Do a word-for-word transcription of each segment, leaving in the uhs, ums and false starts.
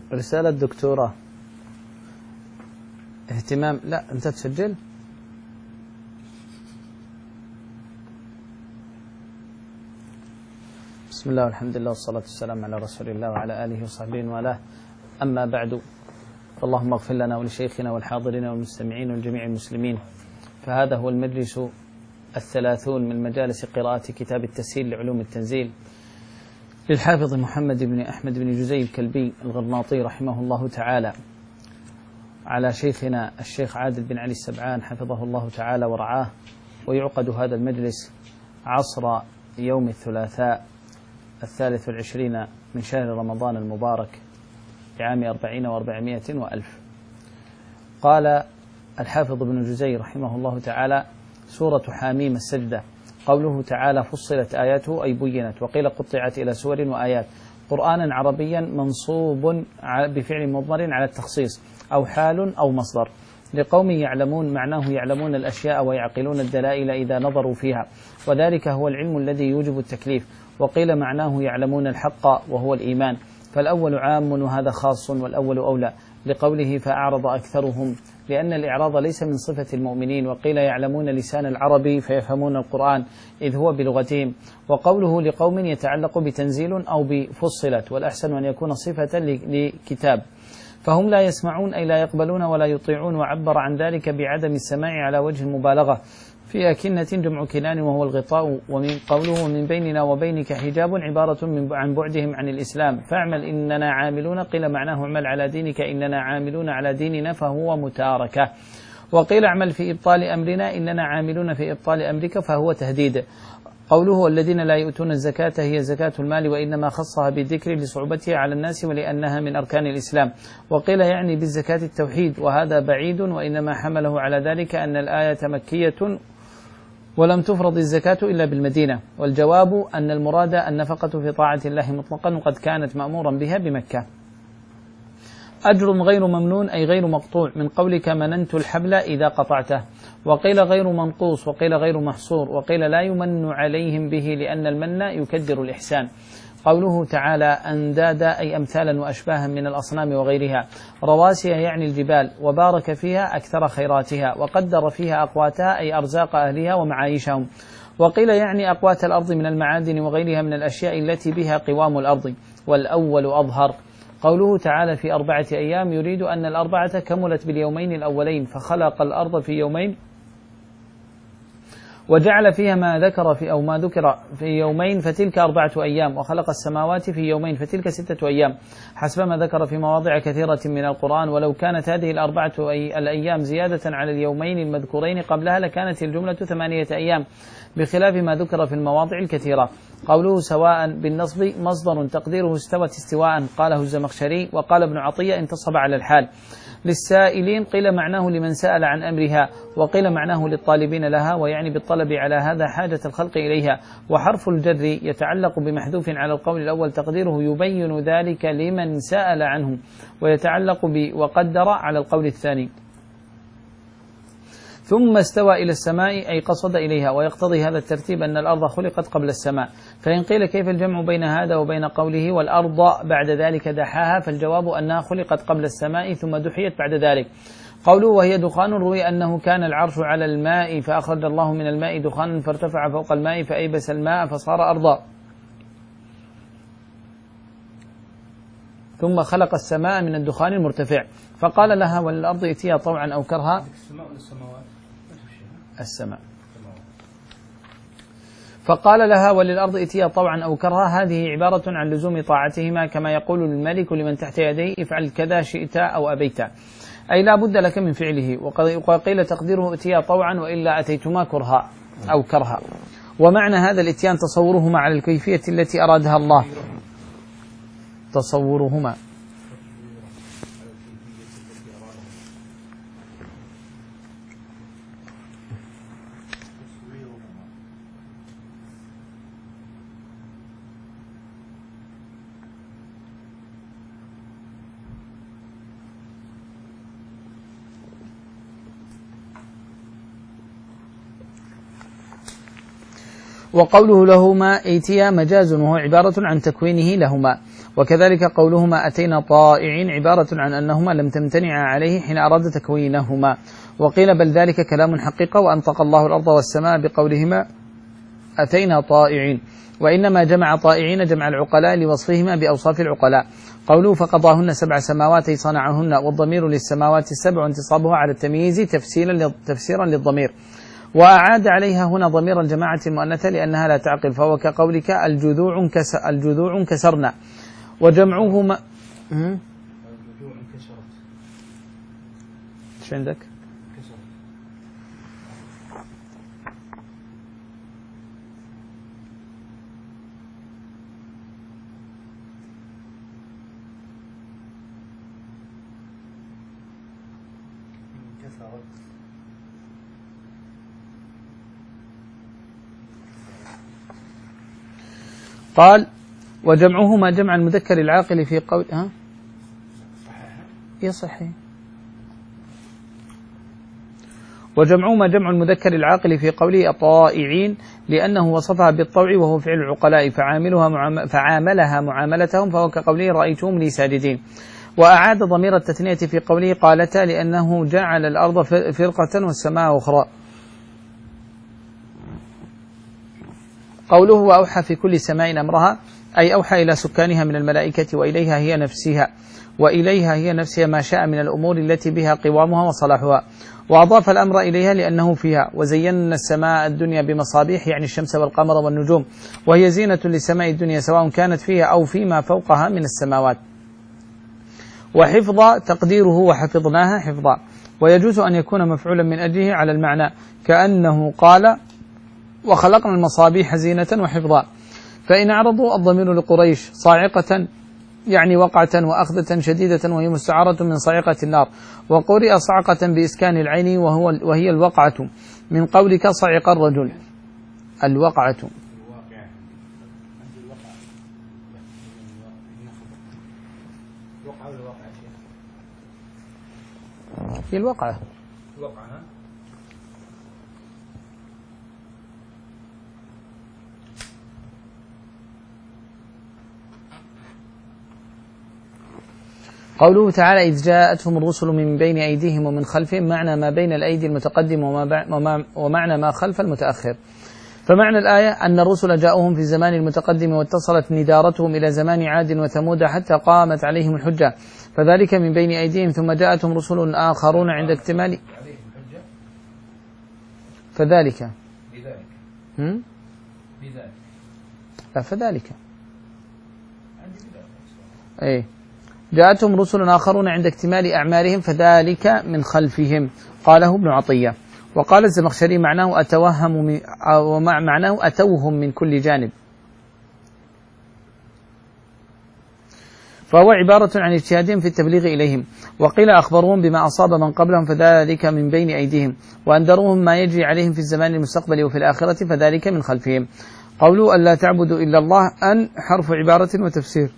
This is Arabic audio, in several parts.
رسالة دكتوراه اهتمام. لا أنت تسجل. بسم الله والحمد لله والصلاة والسلام على رسول الله وعلى آله وصحبه وله. أما بعد، اللهم اغفر لنا ولشيخنا والحاضرين والمستمعين وجميع المسلمين. فهذا هو المجلس الثلاثون من مجالس قراءة كتاب التسهيل لعلوم التنزيل للحافظ محمد بن أحمد بن جزي الكلبي الغرناطي رحمه الله تعالى، على شيخنا الشيخ عادل بن علي السبعان حفظه الله تعالى ورعاه. ويعقد هذا المجلس عصر يوم الثلاثاء الثالث والعشرين من شهر رمضان المبارك بعام أربعين وأربعمائة وألف. قال الحافظ ابن جزي رحمه الله تعالى: سورة حاميم السجدة. قوله تعالى: فصلت آياته أي بينت، وقيل قطعت إلى سور وآيات. قرآنا عربيا منصوب بفعل مضمر على التخصيص أو حال أو مصدر، لقوم يعلمون، معناه يعلمون الأشياء ويعقلون الدلائل إذا نظروا فيها، وذلك هو العلم الذي يوجب التكليف. وقيل معناه يعلمون الحق وهو الإيمان، فالأول عام وهذا خاص، والأول أولى، لقوله فأعرض أكثرهم، لأن الإعراض ليس من صفة المؤمنين. وقيل يعلمون لسان العربي فيفهمون القرآن إذ هو بلغتهم. وقوله لقوم يتعلق بتنزيل أو بفصلت، والأحسن أن يكون صفة لكتاب، فهم لا يسمعون أي لا يقبلون ولا يطيعون. وعبر عن ذلك بعدم السماع على وجه المبالغة في أكنة جمع كنان وهو الغطاء. ومن قوله من بيننا وبينك حجاب عبارة من عن بعدهم عن الإسلام، فاعمل إننا عاملون، قيل معناه اعمل على دينك إننا عاملون على ديننا فهو متاركة. وقيل اعمل في إبطال أمرنا إننا عاملون في إبطال أمرك فهو تهديد. قوله الذين لا يؤتون الزكاة هي زكاة المال، وإنما خصها بالذكر لصعوبتها على الناس ولأنها من أركان الإسلام. وقيل يعني بالزكاة التوحيد، وهذا بعيد، وإنما حمله على ذلك أن الآية مكية ولم تفرض الزكاة إلا بالمدينة. والجواب أن المراد النفقة في طاعة الله مطلقا، وقد كانت مأمورا بها بمكة. أجر غير ممنون أي غير مقطوع، من قولك مننت الحبل إذا قطعته. وقيل غير منقوص، وقيل غير محصور، وقيل لا يمن عليهم به لأن المن يكدر الإحسان. قوله تعالى أندادا أي أمثالا وأشباها من الأصنام وغيرها. رواسي يعني الجبال، وبارك فيها أكثر خيراتها، وقدر فيها أقواتها أي أرزاق أهلها ومعايشهم. وقيل يعني أقوات الأرض من المعادن وغيرها من الأشياء التي بها قوام الأرض، والأول أظهر. قوله تعالى في أربعة أيام يريد أن الأربعة كملت باليومين الأولين، فخلق الأرض في يومين وجعل فيها ما ذكر في أو ما ذكر في يومين فتلك أربعة أيام، وخلق السماوات في يومين فتلك ستة أيام، حسب ما ذكر في مواضع كثيرة من القرآن. ولو كانت هذه الأربعة أي الأيام زيادة على اليومين المذكورين قبلها لكانت الجملة ثمانية أيام، بخلاف ما ذكر في المواضع الكثيرة. قوله سواء بالنصب مصدر تقديره استوت استواء، قاله الزمخشري. وقال ابن عطية انتصب على الحال. للسائلين قيل معناه لمن سأل عن أمرها، وقيل معناه للطالبين لها، ويعني بالطلب على هذا حاجة الخلق إليها. وحرف الجر يتعلق بمحذوف على القول الأول تقديره يبين ذلك لمن سأل عنه، ويتعلق بوقدر على القول الثاني. ثم استوى إلى السماء أي قصد إليها، ويقتضي هذا الترتيب أن الأرض خلقت قبل السماء. فإن قيل كيف الجمع بين هذا وبين قوله والأرض بعد ذلك دحاها، فالجواب أنها خلقت قبل السماء ثم دحيت بعد ذلك. قوله وهي دخان روي أنه كان العرش على الماء فأخرج الله من الماء دخانا فارتفع فوق الماء فأيبس الماء فصار أرضا، ثم خلق السماء من الدخان المرتفع. فقال لها وللأرض ائتيا طوعا أو كرها. السماء. فقال لها وللأرض ائتيا طوعا أو كرها، هذه عبارة عن لزوم طاعتهما، كما يقول الملك لمن تحت يديه افعل كذا شئت أو أبيت، أي لا بد لك من فعله. وقيل تقديره ائتيا طوعا وإلا أتيتما كرها أو كرها. ومعنى هذا الاتيان تصورهما على الكيفية التي أرادها الله، تصورهما وقوله لهما ائتيا مجاز، وهو عبارة عن تكوينه لهما. وكذلك قولهما أتينا طائعين عبارة عن أنهما لم تمتنعا عليه حين أراد تكوينهما. وقيل بل ذلك كلام حقيقة، وأنطق الله الأرض والسماء بقولهما أتينا طائعين، وإنما جمع طائعين جمع العقلاء لوصفهما بأوصاف العقلاء. قوله فقضاهن سبع سماوات صنعهن، والضمير للسماوات السبع انتصابها على التمييز تفسيرا تفسيرا للضمير. وأعاد عليها هنا ضمير الجماعة المؤنثة لأنها لا تعقل، فهو كقولك الجذوع كسر الجذوع كسرنا. وجمعهما الجذوع كسرت. ايش عندك؟ كسرت. كسرت. قال وجمعهما جمع المذكر العاقل في قول ها يصحي وجمعهما جمع المذكر العاقل في قوله الطائعين لأنه وصفها بالطوع وهو فعل العقلاء فعاملها معام... فعاملها معاملتهم، فهو كقوله رأيتهم لي ساجدين. وأعاد ضمير التثنية في قوله قالتا لأنه جعل الأرض فرقة والسماء أخرى. قوله وأوحى في كل سماء أمرها أي أوحى إلى سكانها من الملائكة وإليها هي نفسها وإليها هي نفسها ما شاء من الأمور التي بها قوامها وصلاحها، وأضاف الأمر إليها لأنه فيها. وزينا السماء الدنيا بمصابيح يعني الشمس والقمر والنجوم، وهي زينة لسماء الدنيا سواء كانت فيها أو فيما فوقها من السماوات. وحفظ تقديره وحفظناها حفظا، ويجوز أن يكون مفعولا من أجله على المعنى كأنه قال وخلقنا المصابيح زينة وحفظا. فإن أعرضوا الضمير لقريش صاعقة يعني وقعة وأخذة شديدة، وهي مستعارة من صاعقة النار. وقرئ صعقة بإسكان العين وهو وهي الوقعة من قولك صعق الرجل الوقعة. هي الوقعة. قوله تعالى إذ جاءتهم الرسل من بين أيديهم ومن خلفهم، معنى ما بين الأيدي المتقدم وما ومعنى ما خلف المتأخر. فمعنى الآية أن الرسل جاءوهم في الزمان المتقدم واتصلت ندارتهم إلى زمان عاد وثمود حتى قامت عليهم الحجة، فذلك من بين أيديهم، ثم جاءتهم رسل آخرون عند اكتمال فذلك هم؟ لا فذلك أي جاءتهم رسل آخرون عند اكتمال أعمالهم فذلك من خلفهم. قاله ابن عطية. وقال الزمخشري معناه أتوهم من أو معناه أتوهم من كل جانب، فهو عبارة عن اجتهادهم في التبليغ إليهم. وقيل أخبروهم بما أصاب من قبلهم فذلك من بين أيديهم، وأنذروهم ما يجري عليهم في الزمان المستقبل وفي الآخرة فذلك من خلفهم. قولوا ألا تعبدوا إلا الله أن حرف عبارة وتفسير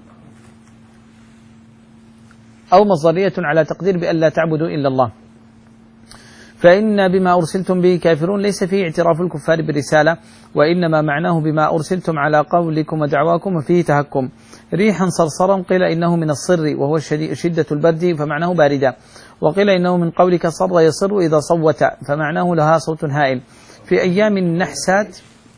أو مصدرية على تقدير بأن لا تعبدوا إلا الله. فإن بما أرسلتم به كافرون ليس فيه اعتراف الكفار بالرسالة، وإنما معناه بما أرسلتم على قولكم ودعواكم وفيه تهكم. ريحا صرصرا قيل إنه من الصر وهو شدة البرد فمعناه باردة، وقيل إنه من قولك صر يصر إذا صوت فمعناه لها صوت هائل. في أيام النحسات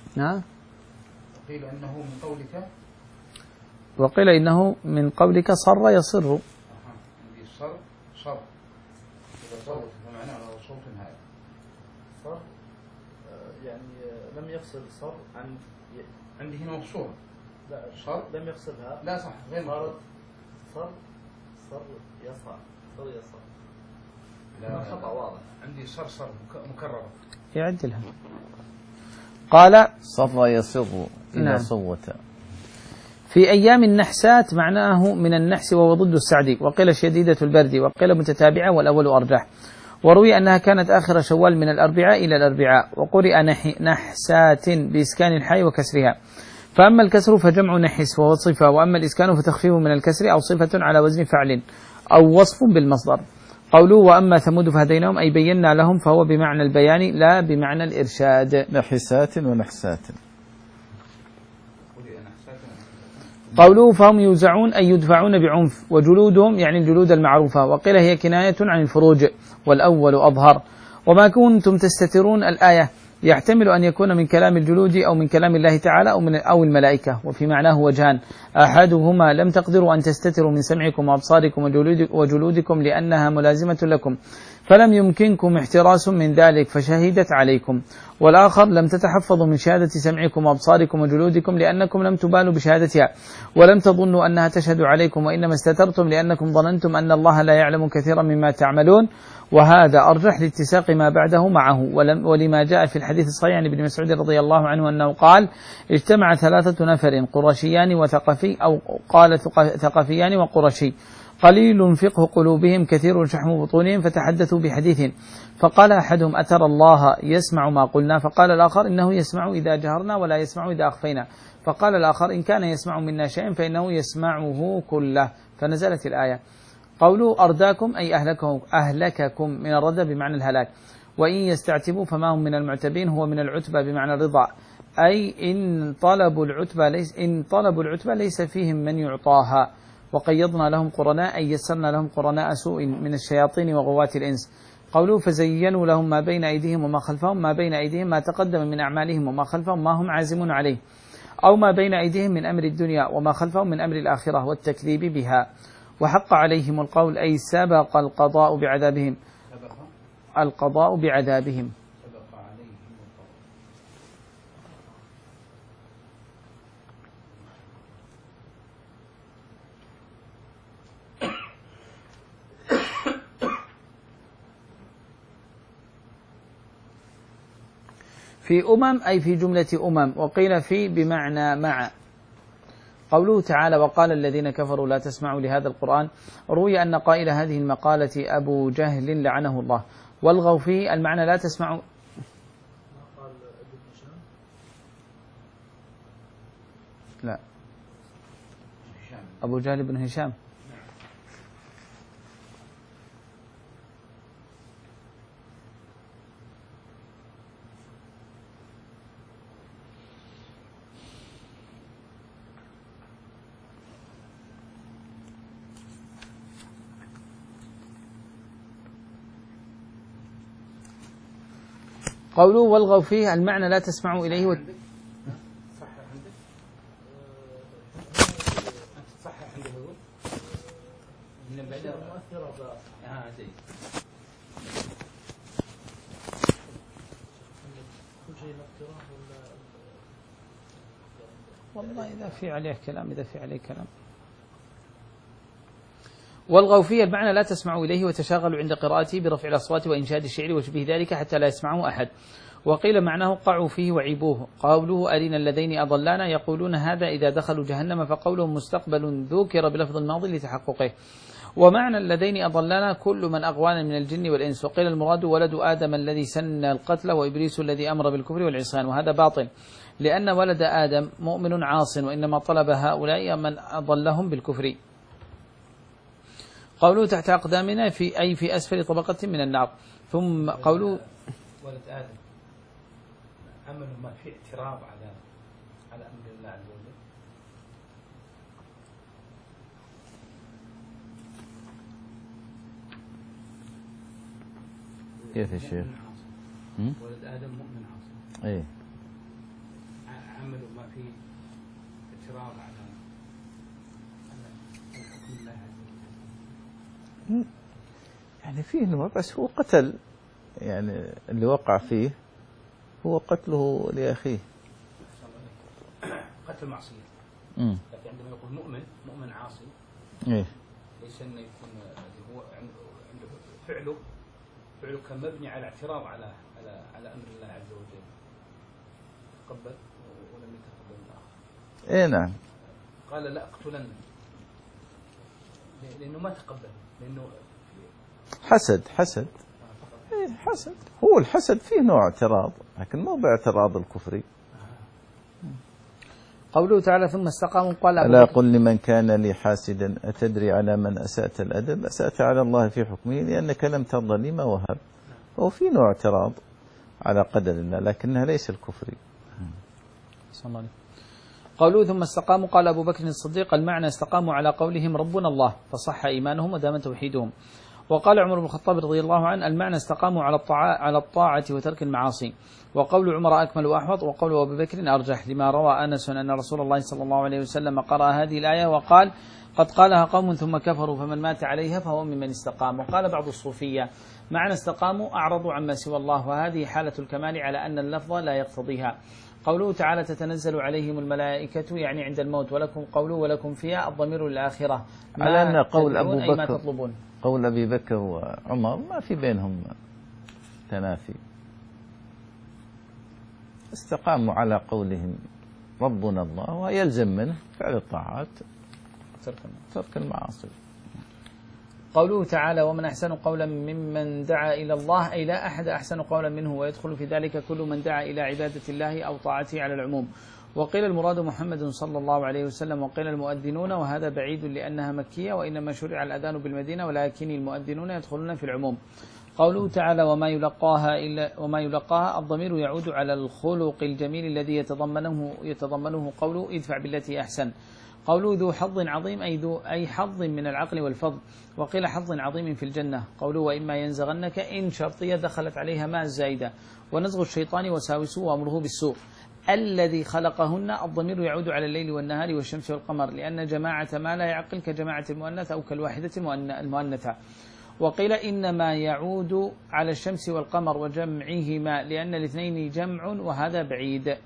وقيل إنه من قولك وقيل إنه من قولك صر يصر صر صر إذا صوت فمعناه له صوت هائل. صر يعني لم يفصل صر عن عندي هنا مفصول. لا صر لم يفصلها. لا صح غير مفصول. صر صر يصع صر يصع. لا خطأ واضح. عندي صر صر مكررة. يعدلها. قال صر يصر إذا نعم. صوت. في أيام النحسات معناه من النحس وهو ضد السعد، وقيل شديدة البرد، وقيل متتابعة والأول أرجح. وروي أنها كانت آخر شوال من الأربعاء إلى الأربعاء، وقرئ نحسات بإسكان الحاء وكسرها. فأما الكسر فجمع نحس وهو صفة، وأما الإسكان فتخفيف من الكسر أو صفة على وزن فعل أو وصف بالمصدر. قوله وأما ثمود فهديناهم أي بينا لهم، فهو بمعنى البيان لا بمعنى الإرشاد. نحسات ونحسات. قوله فهم يوزعون أي يدفعون بعنف، وجلودهم يعني الجلود المعروفة، وقيل هي كناية عن الفروج، والأول أظهر. وما كنتم تستترون الآية يحتمل أن يكون من كلام الجلود أو من كلام الله تعالى أو من أو الملائكة، وفي معناه وجهان: أحدهما لم تقدروا أن تستتروا من سمعكم وأبصاركم وجلودكم لأنها ملازمة لكم فلم يمكنكم احتراس من ذلك فشهدت عليكم، والآخر لم تتحفظوا من شهادة سمعكم وأبصاركم وجلودكم لأنكم لم تبالوا بشهادتها ولم تظنوا أنها تشهد عليكم، وإنما استترتم لأنكم ظننتم أن الله لا يعلم كثيرا مما تعملون، وهذا أرجح لاتساق ما بعده معه، ولما جاء في الحديث الصحيح عن ابن مسعود رضي الله عنه أنه قال: اجتمع ثلاثة نفر قرشيان وثقفي أو قال ثقفيان وقرشي قليل فقه قلوبهم كثير شحم بطونهم فتحدثوا بحديث، فقال أحدهم: أترى الله يسمع ما قلنا؟ فقال الآخر: إنه يسمع إذا جهرنا ولا يسمع إذا أخفينا. فقال الآخر: إن كان يسمع منا شيئا فإنه يسمعه كله. فنزلت الآية. قوله أرداكم أي أهلكهم, أهلككم من الردى بمعنى الهلاك، وإن يستعتبوا فما هم من المعتبين هو من العتبة بمعنى الرضا، أي إن طلبوا العتبة ليس, إن طلبوا العتبة ليس فيهم من يعطاها. وقيضنا لهم قرناء أي يسرنا لهم قرناء سوء من الشياطين وغوات الإنس. قوله فزينوا لهم ما بين أيديهم وما خلفهم، ما بين أيديهم ما تقدم من أعمالهم وما خلفهم ما هم عازمون عليه، أو ما بين أيديهم من أمر الدنيا وما خلفهم من أمر الآخرة والتكذيب بها. وحق عليهم القول أي سبق القضاء بعذابهم، القضاء بعذابهم. في أمم أي في جملة أمم، وقيل في بمعنى مع. قوله تعالى وقال الذين كفروا لا تسمعوا لهذا القرآن، روي أن قائل هذه المقالة أبو جهل لعنه الله، والغوا فيه المعنى لا تسمعوا. لا، أبو جهل بن هشام. قوله والغوا فيه المعنى لا تسمعوا إليه و... صح عندك؟ صح عندك هو؟ من بعد مؤثرة اه زين. كل شيء مؤثرة ولا والله إذا في عليه كلام، إذا في عليه كلام. والغوا فيه المعنى لا تسمعوا إليه وتشاغلوا عند قراءته برفع الأصوات وإنشاد الشعر وشبه ذلك حتى لا يسمعه أحد. وقيل معناه قعوا فيه وعيبوه. قوله أرنا اللذين أضلانا يقولون هذا إذا دخلوا جهنم، فقولهم مستقبل ذكر بلفظ الماضي لتحققه. ومعنى الذين أضلانا كل من أغوانا من الجن والإنس. وقيل المراد ولد آدم الذي سن القتل وإبليس الذي أمر بالكفر والعصيان، وهذا باطل لأن ولد آدم مؤمن عاص، وإنما طلب هؤلاء من أضلهم بالكفر. قوله تحت أقدامنا في أي في أسفل طبقة من النار. ثم قوله ولد آدم عمل ما في اعتراض على على أمر الله عز وجل. كيف يا شيخ؟ ولد آدم مؤمن عاصي. ايه عمل ما في اعتراض على على حكم الله عز وجل. يعني فيه نوع، بس هو قتل، يعني اللي وقع فيه هو قتله لأخيه. قتل معصية. امم لكن عندما يقول مؤمن مؤمن عاصي، ايه ليس انه يكون هو عنده عنده فعله فعله كان مبني على اعتراض على على على امر الله عز وجل. تقبل ولم يتقبل الاخر. ايه نعم. قال لا اقتلن لانه ما تقبل، لانه حسد حسد ايه حسد. هو الحسد فيه نوع اعتراض، لكن مو باعتراض الكفري. قوله تعالى ثم استقاموا قال ألا قل لمن كان لي حاسدا أتدري على من أسأت الأدب؟ أسأت على الله في حكمه لأنك لم ترضى لي ما وهب. هو في نوع اعتراض على قدر الله، لكنها ليس الكفري. صلى الله عليه. قوله ثم استقاموا قال أبو بكر الصديق المعنى استقاموا على قولهم ربنا الله فصح إيمانهم ودام توحيدهم. وقال عمر بن الخطاب رضي الله عنه المعنى استقاموا على الطاعة, على الطاعة وترك المعاصي. وقول عمر أكمل وأحوط وقول أبو بكر أرجح لما روى أنس أن رسول الله صلى الله عليه وسلم قرأ هذه الآية وقال قد قالها قوم ثم كفروا فمن مات عليها فهو ممن استقام. وقال بعض الصوفية معنى استقاموا أعرضوا عما سوى الله وهذه حالة الكمال على أن اللفظ لا يقتضيها. قوله تعالى تتنزل عليهم الملائكة يعني عند الموت ولكم قوله ولكم فيها الضمير للآخرة على أن قول أبو أي ما بكر تطلبون. قول أبي بكر وعمر ما في بينهم تنافي، استقاموا على قولهم ربنا الله ويلزم منه فعل الطاعات ترك المعاصي. قوله تعالى ومن أحسن قولا ممن دعا إلى الله أي لا أحد أحسن قولا منه ويدخل في ذلك كل من دعا إلى عبادة الله أو طاعته على العموم. وقيل المراد محمد صلى الله عليه وسلم وقيل المؤذنون وهذا بعيد لأنها مكية وإنما شرع الأذان بالمدينة ولكن المؤذنون يدخلون في العموم. قوله تعالى وما يلقاها إلا وما يلقاها الضمير يعود على الخلق الجميل الذي يتضمنه يتضمنه قوله ادفع بالتي أحسن. قوله ذو حظ عظيم أي ذو أي حظ من العقل والفضل. وقيل حظ عظيم في الجنة. قوله وإما ينزغنك إن شرطية دخلت عليها ما الزايدة ونزغ الشيطان وساوسه وأمره بالسوء. الذي خلقهن الضمير يعود على الليل والنهار والشمس والقمر لأن جماعة ما لا يعقل كجماعة المؤنث أو كالواحدة المؤنثة. وقيل إنما يعود على الشمس والقمر وجمعهما لأن الاثنين جمع وهذا بعيد.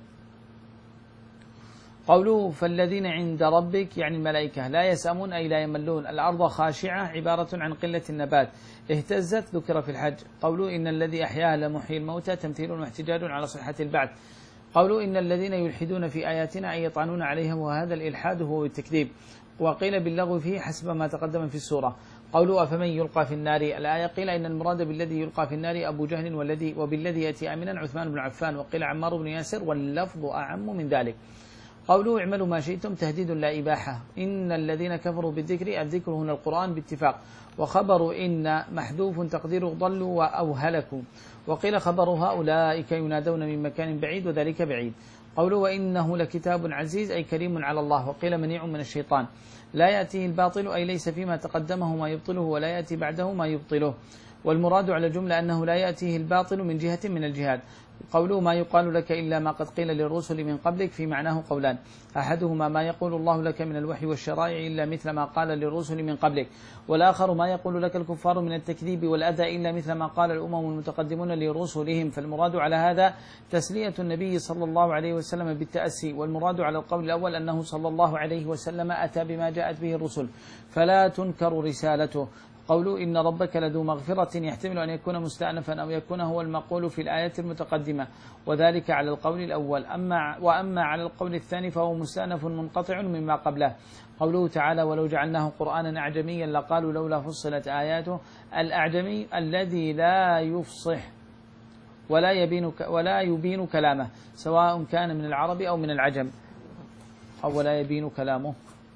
قوله فالذين عند ربك يعني الملائكة لا يسأمون أي لا يملون. الأرض خاشعة عبارة عن قلة النبات اهتزت ذكر في الحج. قوله إن الذي أحياها لمحيي الموتى تمثيل واحتجاج على صحة البعث. قوله إن الذين يلحدون في آياتنا أي يطعنون عليها وهذا الإلحاد هو التكذيب. وقيل باللغو فيه حسب ما تقدم في السورة. قوله أفمن يلقى في النار الآية قيل إن المراد بالذي يلقى في النار أبو جهل والذي وبالذي يأتي آمنا عثمان بن عفان. وقيل عمار بن ياسر واللفظ أعم من ذلك. قوله اعملوا ما شئتم تهديد لا إباحة. إن الذين كفروا بالذكر الذكر هنا القرآن باتفاق. وخبر إن محذوف تقديره ضلوا أو هلكوا. وقيل خبرها أولئك ينادون من مكان بعيد وذلك بعيد. قوله وإنه لكتاب عزيز أي كريم على الله. وقيل منيع من الشيطان لا يأتيه الباطل أي ليس فيما تقدمه ما يبطله ولا يأتي بعده ما يبطله. والمراد على الجملة أنه لا يأتيه الباطل من جهة من الجهاد. قوله ما يقال لك إلا ما قد قيل للرسل من قبلك في معناه قولان أحدهما ما يقول الله لك من الوحي والشرائع إلا مثل ما قال للرسل من قبلك والآخر ما يقول لك الكفار من التكذيب والأذى إلا مثل ما قال الأمم المتقدمون لرسلهم. فالمراد على هذا تسلية النبي صلى الله عليه وسلم بالتأسي. والمراد على القول الأول أنه صلى الله عليه وسلم أتى بما جاءت به الرسل فلا تنكر رسالته. قوله إن ربك لذو مغفرة يحتمل أن يكون مستأنفا أو يكون هو المقول في الآية المتقدمة وذلك على القول الأول. أما وأما على القول الثاني فهو مستأنف منقطع مما قبله. قوله تعالى ولو جعلناه قرآنا أعجميا لقالوا لولا فصلت آياته. الأعجمي الذي لا يفصح ولا يبين ولا يبين كلامه سواء كان من العرب أو من العجم أو لا يبين كلامه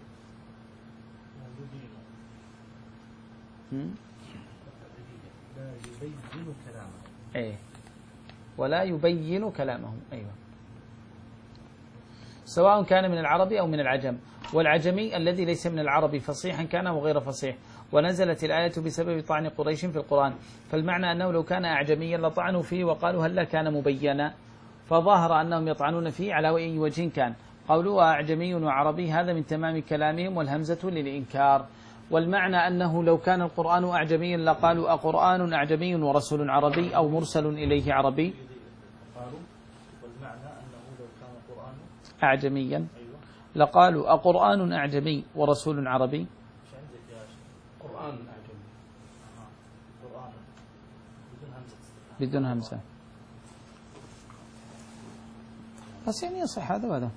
لا يبين كلامه ايه ولا يبين كلامه ايوه سواء كان من العرب او من العجم. والعجمي الذي ليس من العرب فصيحا كان وغير فصيح. ونزلت الآية بسبب طعن قريش في القرآن فالمعنى أنه لو كان أعجميا لطعنوا فيه وقالوا هل كان مبينا فظهر أنهم يطعنون فيه على أي وجه كان. قولوا أعجمي وعربي هذا من تمام كلامهم والهمزة للإنكار. والمعنى أنه لو كان القرآن أعجميا لقالوا أقرآن أعجمي ورسول عربي أو مرسل إليه عربي. والمعنى أنه لو كان القرآن أعجميا لقالوا أقرآن أعجمي ورسول عربي. مش عندك يا شيخ قرآن أعجمي قرآن بدون همزة بدون همزة بس يعني يصح هذا وهذا.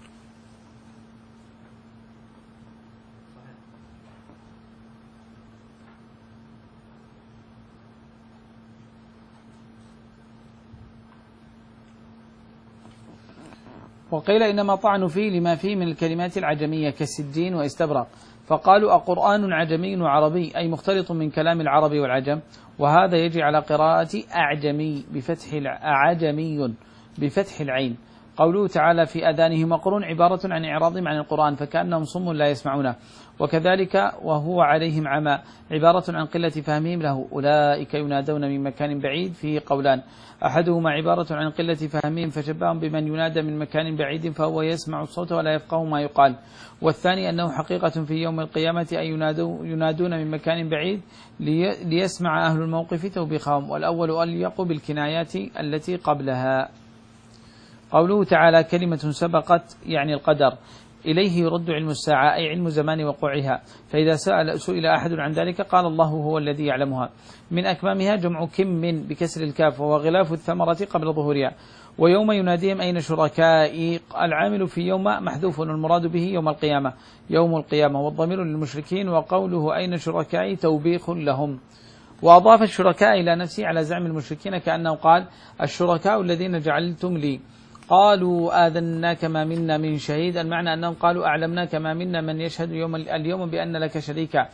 وقيل إنما طعنوا فيه لما فيه من الكلمات العجمية كالسجين واستبرق فقالوا أقرآن عجمي وعربي أي مختلط من كلام العرب والعجم. وهذا يجي على قراءة أعجمي بفتح أعجمي بفتح العين. قوله تعالى في آذانهم وقر عبارة عن إعراضهم عن القرآن فكأنهم صم لا يسمعونه، وكذلك وهو عليهم عمى عبارة عن قلة فهمهم له، أولئك ينادون من مكان بعيد فيه قولان، أحدهما عبارة عن قلة فهمهم فشبههم بمن ينادى من مكان بعيد فهو يسمع الصوت ولا يفقه ما يقال، والثاني أنه حقيقة في يوم القيامة أن ينادون من مكان بعيد ليسمع أهل الموقف توبيخهم، والأول أليق بالكنايات التي قبلها. قوله تعالى كلمة سبقت يعني القدر، إليه يرد علم الساعة أي علم زمان وقوعها، فإذا سأل سئل أحد عن ذلك قال الله هو الذي يعلمها. من أكمامها جمع كم من بكسر الكاف وهو غلاف الثمرة قبل ظهورها. ويوم يناديهم أين شركائي، العامل في يوم محذوف والمراد به يوم القيامة يوم القيامة، والضمير للمشركين، وقوله أين شركائي توبيخ لهم. وأضاف الشركاء إلى نفسه على زعم المشركين كأنه قال الشركاء الذين جعلتم لي، قالوا آذناك ما منا من شهيد، المعنى أنهم قالوا أعلمناك ما منا من يشهد يوم اليوم بأن لك شريكا،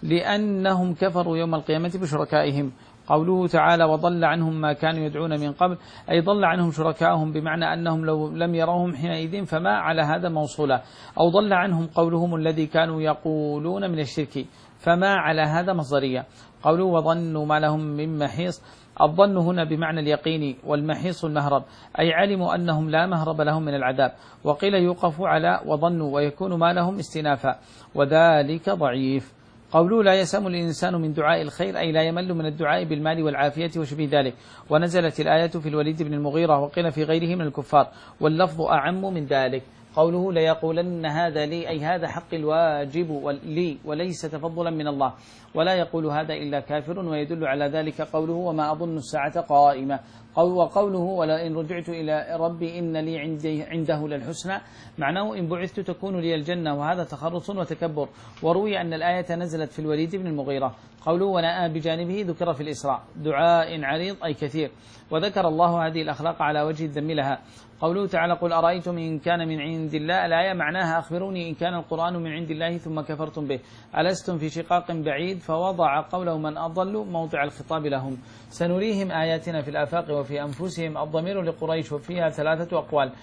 لأنهم كفروا يوم القيامة بشركائهم. قوله تعالى وضل عنهم ما كانوا يدعون من قبل، أي ضل عنهم شركاءهم، بمعنى أنهم لو لم يروهم حينئذ فما على هذا موصولة، أو ضل عنهم قولهم الذي كانوا يقولون من الشرك، فما على هذا مصدرية. قوله وظنوا ما لهم من محيص، الظن هنا بمعنى اليقين، والمحيص المهرب، أي علموا أنهم لا مهرب لهم من العذاب. وقيل يوقف على وظنوا ويكون ما لهم استنافا، وذلك ضعيف. قوله لا يسأم الإنسان من دعاء الخير، أي لا يمل من الدعاء بالمال والعافية وشبه ذلك. ونزلت الآية في الوليد بن المغيرة، وقيل في غيره من الكفار، واللفظ أعم من ذلك. قوله ليقولن هذا لي، أي هذا حق الواجب لي وليس تفضلا من الله، ولا يقول هذا إلا كافر، ويدل على ذلك قوله وما أظن الساعة قائمة. وقوله ولئن رجعت إلى ربي إن لي عنده للحسنى، معناه إن بعثت تكون لي الجنة، وهذا تخرص وتكبر. وروي أن الآية نزلت في الوليد بن المغيرة. قوله ونأى بجانبه ذكر في الإسراء، دعاء عريض أي كثير، وذكر الله هذه الأخلاق على وجه الذم لها. قوله تعالى قل أرأيتم إن كان من عند الله، الآية معناها أخبروني إن كان القرآن من عند الله ثم كفرتم به ألستم في شقاق بعيد، فوضع قوله من أضل موضع الخطاب لهم. سنريهم آياتنا في الآفاق وفي أنفسهم، الضمير لقريش، وفيها ثلاثة أقوال،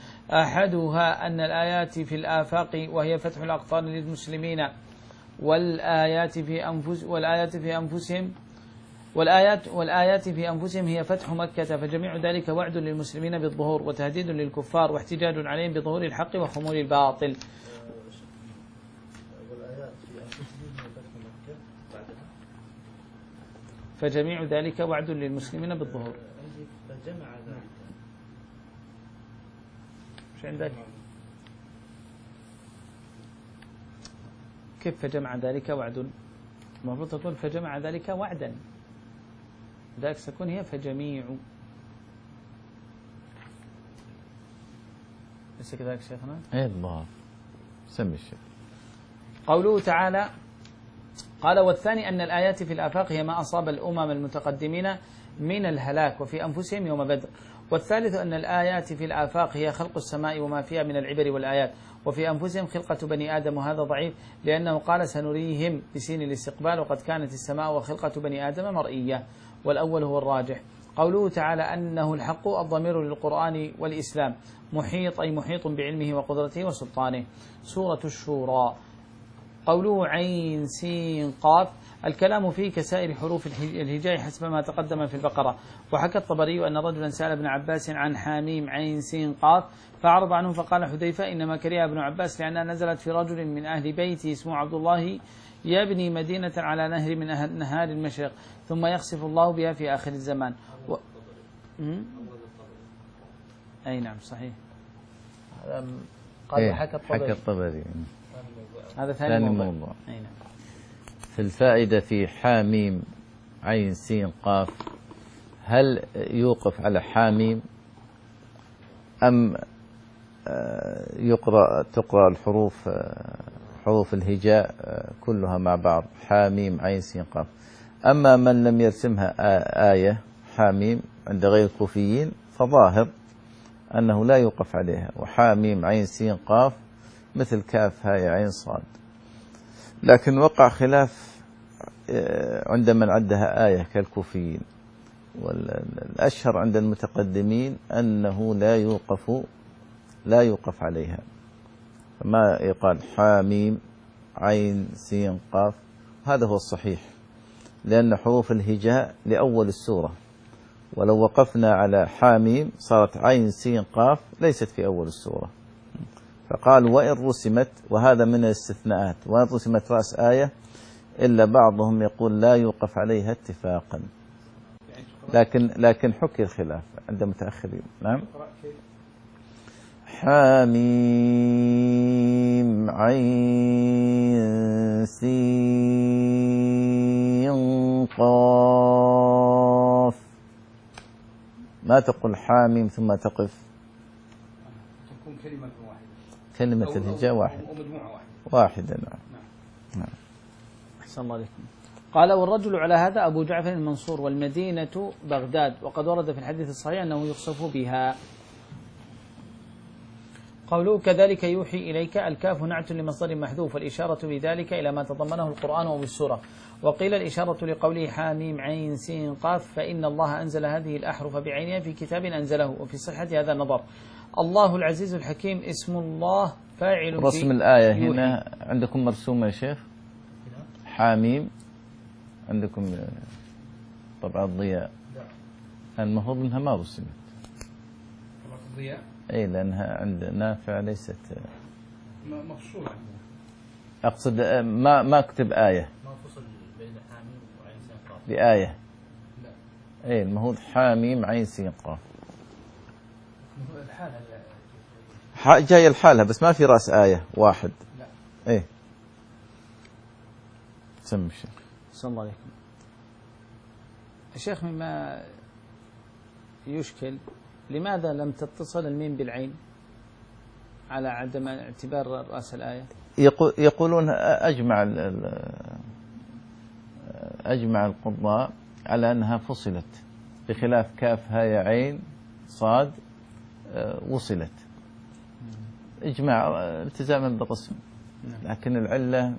أحدها أن الآيات في الآفاق وهي فتح الأقطار للمسلمين، والآيات في أنفس والآيات في أنفسهم والآيات والآيات في أنفسهم هي فتح مكة، فجميع ذلك وعد للمسلمين بالظهور وتهديد للكفار واحتجاج عليهم بظهور الحق وخمول الباطل. والآيات في أنفسهم هي فتح مكة بعدها، فجميع ذلك وعد للمسلمين بالظهور. عندي فجمع ذلك، مش عندك كيف فجمع ذلك وعد؟ المفروض تكون فجمع ذلك وعدا، ذاك سكون هي فجميع، ليس كذلك شيخنا؟ اي الله سمي الشيخ. قوله تعالى قال والثاني أن الآيات في الآفاق هي ما أصاب الأمم المتقدمين من الهلاك وفي أنفسهم يوم بدر. والثالث أن الآيات في الآفاق هي خلق السماء وما فيها من العبر والآيات، وفي أنفسهم خلقة بني آدم، وهذا ضعيف لأنه قال سنريهم بسين الاستقبال، وقد كانت السماء وخلقة بني آدم مرئية، والأول هو الراجح. قوله تعالى أنه الحق، الضمير للقرآن والإسلام، محيط أي محيط بعلمه وقدرته وسلطانه. سورة الشورى. قوله عين سين قاف، الكلام فيه كسائر حروف الهجاء حسب ما تقدم في البقرة. وحكى الطبري أن رجلا سأل ابن عباس عن حاميم عين سين قاف فعرض عنه، فقال حذيفة إنما كره ابن عباس لأنها نزلت في رجل من أهل بيتي اسمه عبد الله يبني مدينة على نهر من نهار المشرق ثم يخسف الله بها في آخر الزمان. و... أي نعم صحيح، قال حكى الطبري, حكى الطبري. هذا ثاني, ثاني موضوع, موضوع. أي نعم. في الفائدة في حاميم عين سين قاف، هل يوقف على حاميم أم يقرأ تقرأ الحروف حروف الهجاء كلها مع بعض حاميم عين سين قاف؟ أما من لم يرسمها آية حاميم عند غير الكوفيين فظاهر أنه لا يوقف عليها، وحاميم عين سين قاف مثل كاف هاء عين صاد. لكن وقع خلاف عند من عدها آية كالكوفيين، والأشهر عند المتقدمين أنه لا يوقف لا يوقف عليها، ما يقال حاميم عين سين قاف، هذا هو الصحيح، لأن حروف الهجاء لأول السورة، ولو وقفنا على حاميم صارت عين سين قاف ليست في أول السورة. فقال وإن رسمت، وهذا من الاستثناءات، وإن رسمت رأس آية، إلا بعضهم يقول لا يوقف عليها اتفاقا، لكن لكن حكي الخلاف عند متأخرين. نعم. حاميم عين سين قاف، ما تقول حاميم ثم تقف، تكون كلمة واحدة، كلمة الهجاء واحد ومجموعة واحدة واحدة. نعم. نعم. أحسن الله عليكم. قال والرجل على هذا أبو جعفر المنصور، والمدينة بغداد، وقد ورد في الحديث الصحيح أنه يخصف بها. قوله كذلك يوحي إليك، الكاف نعت لمصدر محذوف، والإشارة بذلك إلى ما تضمنه القرآن أو السورة. وقيل الإشارة لقوله حاميم عين سين قاف، فإن الله أنزل هذه الأحرف بعينها في كتاب أنزله، وفي صحة هذا النظر. الله العزيز الحكيم اسم الله فاعل. رسم الآية هنا عندكم مرسومة يا شيخ؟ حاميم عندكم طبعا الضياء، المفروض انها ما رسمت. طبعا الضياء اي لانها عند نافع ليست مفصولة. اقصد ما ما اكتب آية، ما فصل بين حاميم وعين سين قاف بآية. لا. اي المفروض حاميم عين سين قاف. الحالة جاي الحالة بس ما في رأس آية واحد. لا. ايه سمي الشيخ. صلى الله عليكم. الشيخ مما يشكل، لماذا لم تتصل الميم بالعين على عدم اعتبار رأس الآية؟ يقولون أجمع أجمع القضاء على أنها فصلت، بخلاف كاف هاء عين صاد وصلت، إجماع التزاما بالرسم. لكن العلة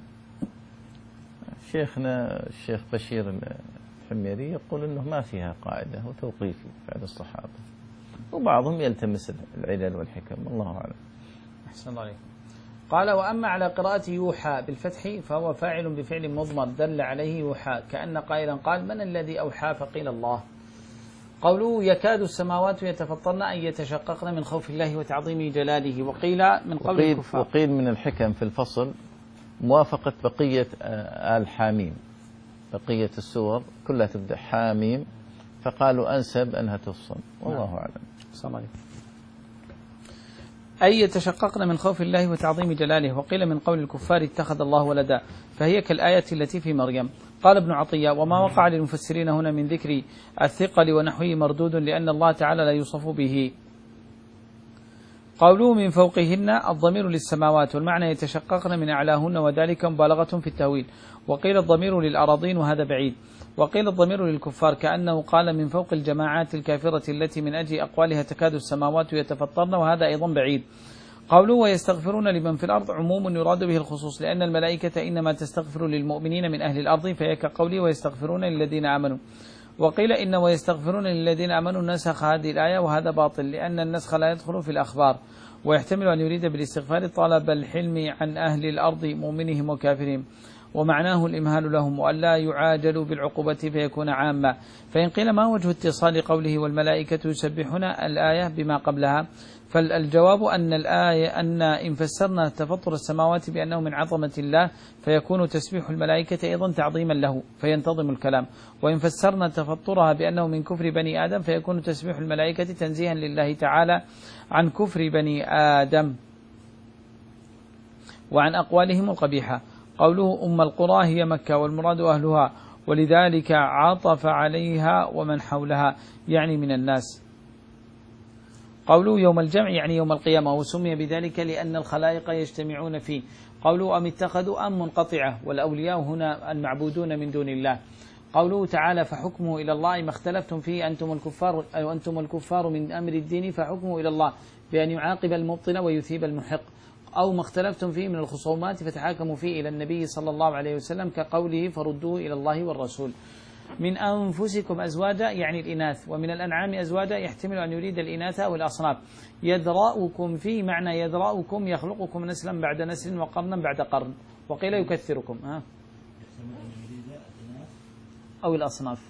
شيخنا الشيخ بشير الحميري يقول أنه ما فيها قاعدة وتوقيفي فعل الصحابة، وبعضهم يلتمس العلل والحكم، الله أعلم. أحسن الله عليكم. قال وأما على قراءة يوحى بالفتح فهو فاعل بفعل مضمر دل عليه يوحى، كأن قائلا قال من الذي أوحى فقيل الله. قوله يكاد السماوات يتفطرن أن يتشققن من خوف الله وتعظيم جلاله، وقيل من قول وقيل الكفار. وقيل من الحكم في الفصل موافقة بقية آل حاميم، بقية السور كلها تبدأ حاميم، فقالوا أنسب أنها تفصل، والله أعلم. صلى الله عليه وسلم. أي يتشققن من خوف الله وتعظيم جلاله. وقيل من قول الكفار اتخذ الله ولدا، فهي كالآية التي في مريم. قال ابن عطية وما وقع للمفسرين هنا من ذكر الثقل ونحوه مردود، لأن الله تعالى لا يوصف به. قوله من فوقهن الضمير للسماوات، والمعنى يتشققن من أعلاهن، وذلك مبالغة في التأويل. وقيل الضمير للأراضين وهذا بعيد. وقيل الضمير للكفار، كأنه قال من فوق الجماعات الكافرة التي من أجل أقوالها تكاد السماوات يتفطرن، وهذا أيضا بعيد. قوله ويستغفرون لمن في الأرض عموم يراد به الخصوص، لأن الملائكة إنما تستغفر للمؤمنين من أهل الأرض، فهي كقوله ويستغفرون للذين آمنوا. وقيل إن ويستغفرون للذين آمنوا نسخ هذه الآية، وهذا باطل، لأن النسخ لا يدخل في الأخبار، ويحتمل أن يريد بالاستغفار طلب الحلم عن أهل الأرض مؤمنهم وكافرهم، ومعناه الإمهال لهم وألا يعاجلوا بالعقوبة فيكون عاما. فإن قيل ما وجه اتصال قوله والملائكة يسبحون الآية بما قبلها، فالجواب أن الآية أن إن فسرنا تفطر السماوات بأنه من عظمة الله، فيكون تسبيح الملائكة أيضا تعظيما له فينتظم الكلام، وإن فسرنا تفطرها بأنه من كفر بني آدم، فيكون تسبيح الملائكة تنزيها لله تعالى عن كفر بني آدم وعن أقوالهم القبيحة. قوله أم القرى هي مكة، والمراد أهلها، ولذلك عطف عليها ومن حولها، يعني من الناس. قوله يوم الجمع يعني يوم القيامة، وسمي بذلك لأن الخلائق يجتمعون فيه. قوله أم اتخذوا أم منقطعة، والأولياء هنا المعبودون من دون الله. قوله تعالى فحكمه إلى الله، ما اختلفتم فيه أنتم الكفار أو أنتم الكفار من أمر الدين فحكمه إلى الله بأن يعاقب المبطل ويثيب المحق، أو ما اختلفتم فيه من الخصومات فتحاكموا فيه إلى النبي صلى الله عليه وسلم، كقوله فردوه إلى الله والرسول. من أنفسكم أزواجا يعني الإناث، ومن الأنعام أزواجا يحتمل أن يريد الإناث أو الأصناف. يدرأكم في معنى يدرأكم يخلقكم نسلا بعد نسل وقرنا بعد قرن، وقيل يكثركم ها أو الأصناف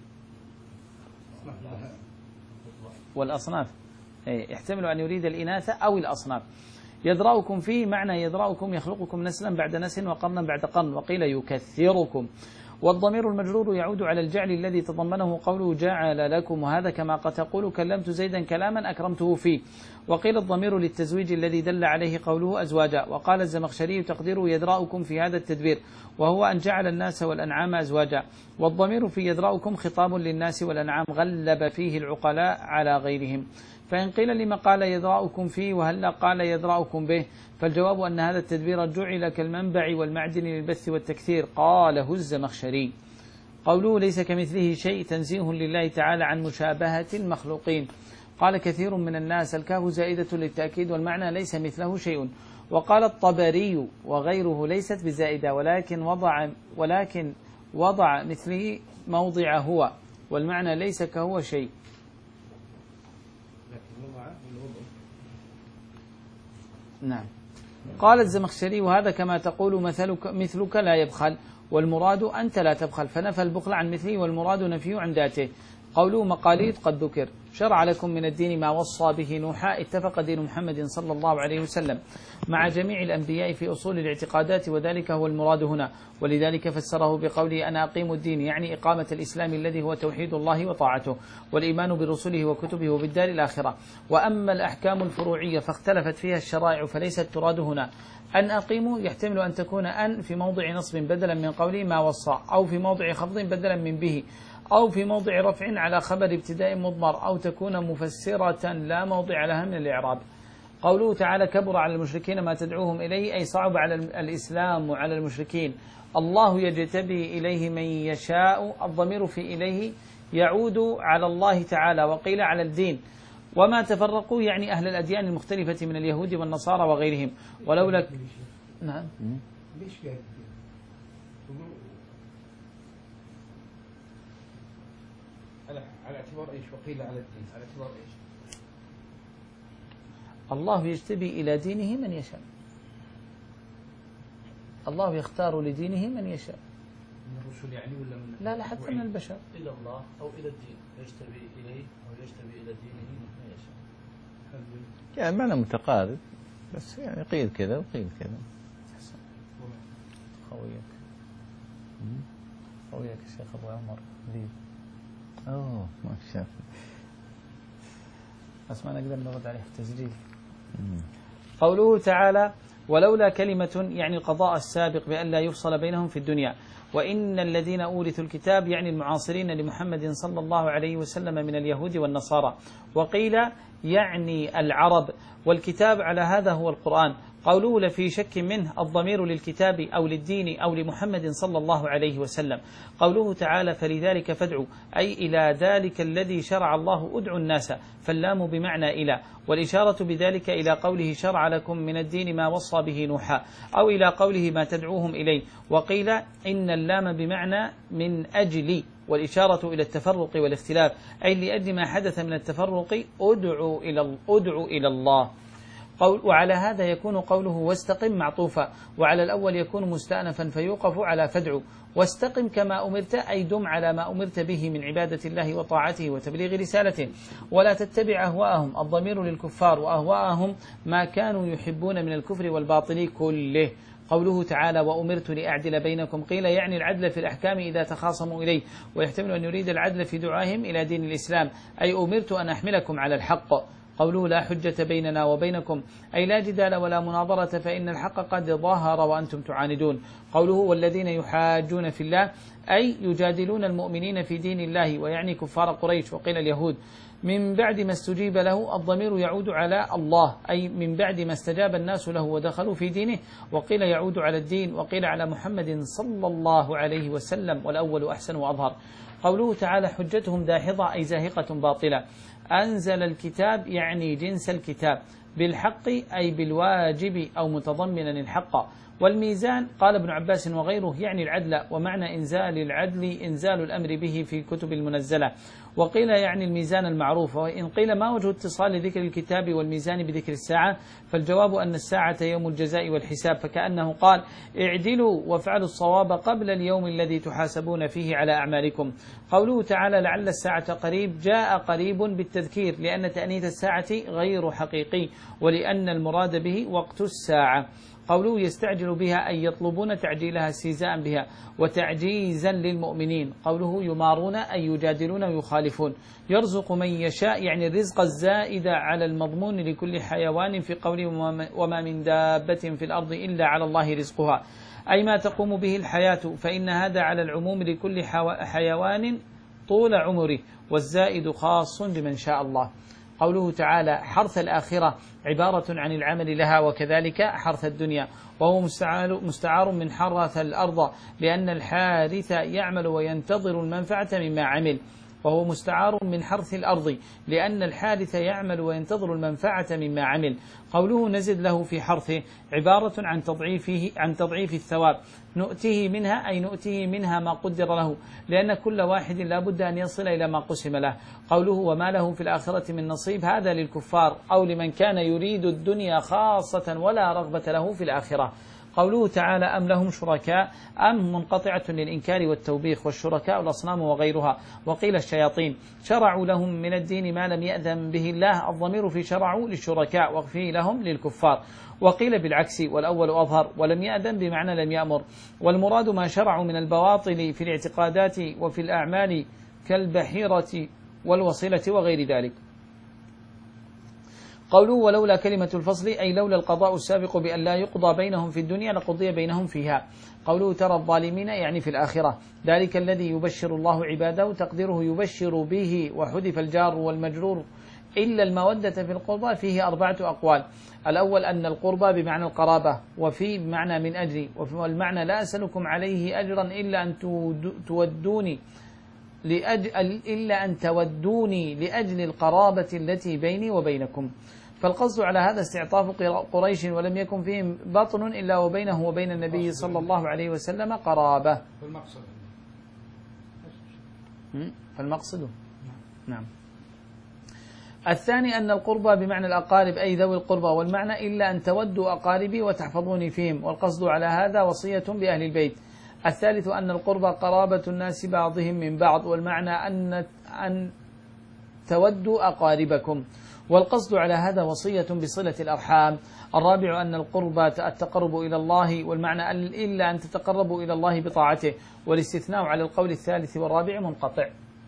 والأصناف يحتمل أن يريد الإناث أو الأصناف. يدرأكم فيه معنى يدرأكم يخلقكم نسلا بعد نسل وقرنا بعد قرن، وقيل يكثركم. والضمير المجرور يعود على الجعل الذي تضمنه قوله جعل لكم، وهذا كما قد تقول كلمت زيدا كلاما أكرمته فيه. وقيل الضمير للتزويج الذي دل عليه قوله أزواجا. وقال الزمخشري تقديره يدرأكم في هذا التدبير، وهو أن جعل الناس والأنعام أزواجا. والضمير في يدرأكم خطاب للناس والأنعام غلب فيه العقلاء على غيرهم. فإن قيل لما قال يدرأكم فيه وهلا قال يدرأكم به، فالجواب أن هذا التدبير جعل كالمنبع والمعدن للبث والتكثير. قاله الزمخشري. قوله ليس كمثله شيء تنزيه لله تعالى عن مشابهة المخلوقين. قال كثير من الناس الكاف زائدة للتأكيد والمعنى ليس مثله شيء. وقال الطبري وغيره ليست بزائدة، ولكن وضع ولكن وضع مثله موضع هو، والمعنى ليس كهو شيء. نعم. قال الزمخشري وهذا كما تقول مثلك مثلك لا يبخل، والمراد أنت لا تبخل، فنفى البخل عن مثله والمراد نفيه عن ذاته. قوله مقاليد قد ذكر. شرع لكم من الدين ما وصى به نوحا. اتفق دين محمد صلى الله عليه وسلم مع جميع الأنبياء في أصول الاعتقادات، وذلك هو المراد هنا، ولذلك فسره بقوله أنا أقيم الدين، يعني إقامة الإسلام الذي هو توحيد الله وطاعته والإيمان برسله وكتبه وبالدار الآخرة. وأما الأحكام الفروعية فاختلفت فيها الشرائع فليست تراد هنا. أن أقيموا يحتمل أن تكون أن في موضع نصب بدلا من قوله ما وصى، أو في موضع خفض بدلا من به، أو في موضع رفع على خبر ابتداء مضمر، أو تكون مفسرة لا موضع لها من الإعراب. قوله تعالى كبر على المشركين ما تدعوهم إليه، أي صعب على الإسلام وعلى المشركين. الله يجتبي إليه من يشاء. الضمير في إليه يعود على الله تعالى، وقيل على الدين. وما تفرقوا يعني أهل الأديان المختلفة من اليهود والنصارى وغيرهم. ولولا نعم ليش قال على اعتبار ايش؟ وقيل على الدين على اعتبار ايش؟ الله يجتبي إلى دينه من يشاء. الله يختار لدينه من يشاء. من الرسل يعني ولا من لا لا حتى من البشر. إلى الله أو إلى الدين، يجتبي إليه أو يجتبي إلى دينه من يشاء. يعني معنى متقارب، بس يعني قيل كذا وقيل كذا. خويك خويك الشيخ أبو عمر ذيب. أوه ما شاف. بس ما نقدر نرد عليه في تسجيل. قوله تعالى ولولا كلمة يعني القضاء السابق بأن لا يفصل بينهم في الدنيا. وإن الذين أورثوا الكتاب يعني المعاصرين لمحمد صلى الله عليه وسلم من اليهود والنصارى. وقيل يعني العرب، والكتاب على هذا هو القرآن. قوله لفي شك منه، الضمير للكتاب أو للدين أو لمحمد صلى الله عليه وسلم. قوله تعالى فلذلك فادعوا، أي إلى ذلك الذي شرع الله ادعوا الناس، فاللام بمعنى إلى، والإشارة بذلك إلى قوله شرع لكم من الدين ما وصى به نوحا، أو إلى قوله ما تدعوهم إليه. وقيل إن اللام بمعنى من أجل، والإشارة إلى التفرق والاختلاف، أي لأجل ما حدث من التفرق ادعوا إلى ادعوا إلى الله. قول وعلى هذا يكون قوله واستقم معطوفا، وعلى الأول يكون مستأنفا فيوقف على فادعوا. واستقم كما أمرت، أي دم على ما أمرت به من عبادة الله وطاعته وتبليغ رسالته، ولا تتبع أهواءهم. الضمير للكفار، وأهواءهم ما كانوا يحبون من الكفر والباطل كله. قوله تعالى وأمرت لأعدل بينكم، قيل يعني العدل في الأحكام إذا تخاصموا إليه، ويحتمل أن يريد العدل في دعائهم إلى دين الإسلام، أي أمرت أن أحملكم على الحق. قوله لا حجة بيننا وبينكم، أي لا جدال ولا مناظرة، فإن الحق قد ظهر وأنتم تعاندون. قوله والذين يحاجون في الله، أي يجادلون المؤمنين في دين الله، ويعني كفار قريش، وقيل اليهود. من بعد ما استجيب له، الضمير يعود على الله، أي من بعد ما استجاب الناس له ودخلوا في دينه، وقيل يعود على الدين، وقيل على محمد صلى الله عليه وسلم، والأول أحسن وأظهر. قوله تعالى حجتهم داحضة، أي زاهقة باطلة. أنزل الكتاب يعني جنس الكتاب، بالحق أي بالواجب أو متضمنا الحق. والميزان قال ابن عباس وغيره يعني العدل، ومعنى إنزال العدل إنزال الأمر به في الكتب المنزلة. وقيل يعني الميزان المعروف. وإن قيل ما وجه اتصال ذكر الكتاب والميزان بذكر الساعة، فالجواب أن الساعة يوم الجزاء والحساب، فكأنه قال اعدلوا وافعلوا الصواب قبل اليوم الذي تحاسبون فيه على أعمالكم. قوله تعالى لعل الساعة قريب جاء قريب بالتذكير لأن تأنيث الساعة غير حقيقي، ولأن المراد به وقت الساعة. قوله يستعجل بها أي يطلبون تعجيلها استهزاء بها وتعجيزا للمؤمنين. قوله يمارون أي يجادلون ويخالفون. يرزق من يشاء يعني الرزق الزائد على المضمون لكل حيوان في قوله وما من دابة في الأرض إلا على الله رزقها، أي ما تقوم به الحياة، فإن هذا على العموم لكل حيوان طول عمره، والزائد خاص بمن شاء الله. قوله تعالى حرث الآخرة عبارة عن العمل لها، وكذلك حرث الدنيا، وهو مستعار من حرث الأرض لأن الحارث يعمل وينتظر المنفعة مما عمل، وهو مستعار من حرث الأرض لأن الحارث يعمل وينتظر المنفعة مما عمل. قوله نزد له في حرثه عبارة عن تضعيفه عن تضعيف الثواب، نؤتيه منها أي نؤتيه منها ما قدر له، لأن كل واحد لا بد أن يصل إلى ما قسم له. قوله وما له في الآخرة من نصيب هذا للكفار أو لمن كان يريد الدنيا خاصة ولا رغبة له في الآخرة. قوله تعالى أم لهم شركاء أم منقطعة للإنكار والتوبيخ، والشركاء الأصنام وغيرها، وقيل الشياطين. شرعوا لهم من الدين ما لم يأذن به الله، الضمير في شرعوا للشركاء وفي لهم للكفار. وقيل بالعكس والأول أظهر، ولم يأذن بمعنى لم يأمر، والمراد ما شرعوا من البواطل في الاعتقادات وفي الأعمال كالبحيرة والوصلة وغير ذلك. قوله ولولا كلمة الفصل أي لولا القضاء السابق بأن لا يقضى بينهم في الدنيا لقضي بينهم فيها. قوله ترى الظالمين يعني في الآخرة، ذلك الذي يبشر الله عباده، تقديره يبشر به، وحذف الجار والمجرور إلا المودة في القربى فيه أربعة أقوال. الأول أن القربى بمعنى القرابة، وفي بمعنى من أجل، والمعنى لا أسألكم عليه أجرا إلا أن تودوني لأجل إلا أن تودوني لأجل القرابة التي بيني وبينكم. فالقصد على هذا استعطاف قريش، ولم يكن فيهم بطن إلا وبينه وبين النبي صلى الله عليه وسلم قرابة. فالمقصد فالمقصد نعم. الثاني أن القربى بمعنى الأقارب أي ذوي القربى، والمعنى إلا أن تودوا أقاربي وتحفظوني فيهم، والقصد على هذا وصية بأهل البيت. الثالث أن القربى قرابة الناس بعضهم من بعض، والمعنى أن أن تودوا أقاربكم، والقصد على هذا وصية بصلة الأرحام. الرابع أن القربى التقرب إلى الله، والمعنى إلا أن تتقربوا إلى الله بطاعته، والاستثناء على القول الثالث والرابع منقطع.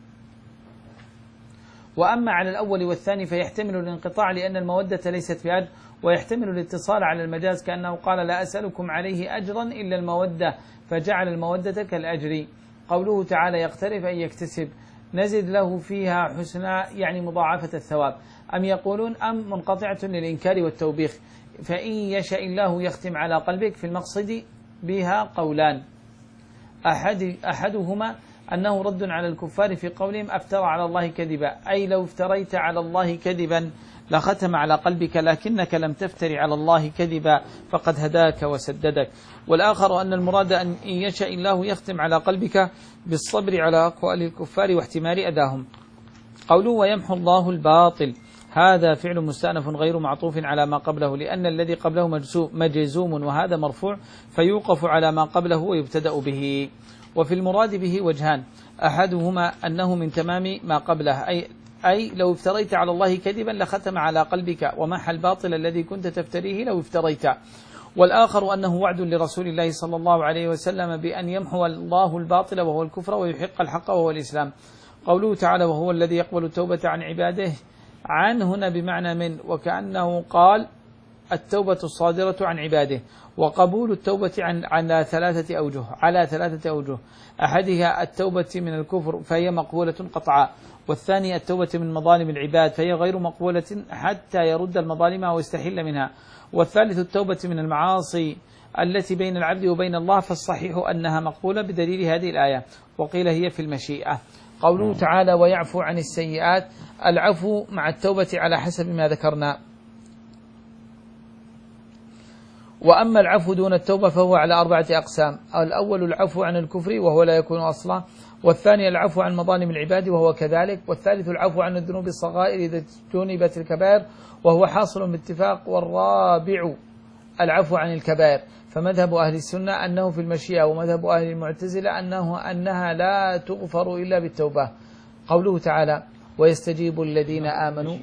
وأما على الأول والثاني فيحتمل الانقطاع لأن المودة ليست بأجر، ويحتمل الاتصال على المجاز كأنه قال لا أسألكم عليه أجرا إلا المودة، فجعل المودة كالأجر. قوله تعالى يقترف أن يكتسب، نزد له فيها حسنا يعني مضاعفة الثواب. أم يقولون أم منقطعة للإنكار والتوبيخ، فإن يشاء الله يختم على قلبك، في المقصد بها قولان، أحد أحدهما أنه رد على الكفار في قولهم أفترى على الله كذبا، أي لو افتريت على الله كذبا لختم على قلبك، لكنك لم تفتري على الله كذبا فقد هداك وسددك. والآخر أن المراد أن يشاء الله يختم على قلبك بالصبر على أقوال الكفار واحتمال أذاهم. قوله ويمحو الله الباطل، هذا فعل مستأنف غير معطوف على ما قبله، لأن الذي قبله مجزوم وهذا مرفوع، فيوقف على ما قبله ويبتدأ به. وفي المراد به وجهان، أحدهما أنه من تمام ما قبله، أي أي لو افتريت على الله كذبا لختم على قلبك ومحى الباطل الذي كنت تفتريه لو افتريت. والآخر أنه وعد لرسول الله صلى الله عليه وسلم بأن يمحو الله الباطل وهو الكفر ويحق الحق وهو الإسلام. قوله تعالى وهو الذي يقبل التوبة عن عباده، عن هنا بمعنى من، وكأنه قال التوبة الصادرة عن عباده. وقبول التوبة عن على ثلاثة أوجه على ثلاثة أوجه أحدها التوبة من الكفر فهي مقبولة قطعا، والثاني التوبة من مظالم العباد فهي غير مقبولة حتى يرد المظالم ويستحل منها، والثالث التوبة من المعاصي التي بين العبد وبين الله، فالصحيح أنها مقبولة بدليل هذه الآية، وقيل هي في المشيئة. قوله تعالى ويعفو عن السيئات، العفو مع التوبة على حسب ما ذكرنا. وأما العفو دون التوبة فهو على أربعة أقسام. الأول العفو عن الكفر وهو لا يكون أصلا، والثاني العفو عن مظالم العباد وهو كذلك، والثالث العفو عن الذنوب الصغائر إذا اجتنبت الكبائر وهو حاصل باتفاق، والرابع العفو عن الكبائر. فمذهب أهل السنة أنه في المشيئة، ومذهب أهل المعتزلة أنه أنها لا تغفر إلا بالتوبة. قوله تعالى ويستجيب الذين آمنوا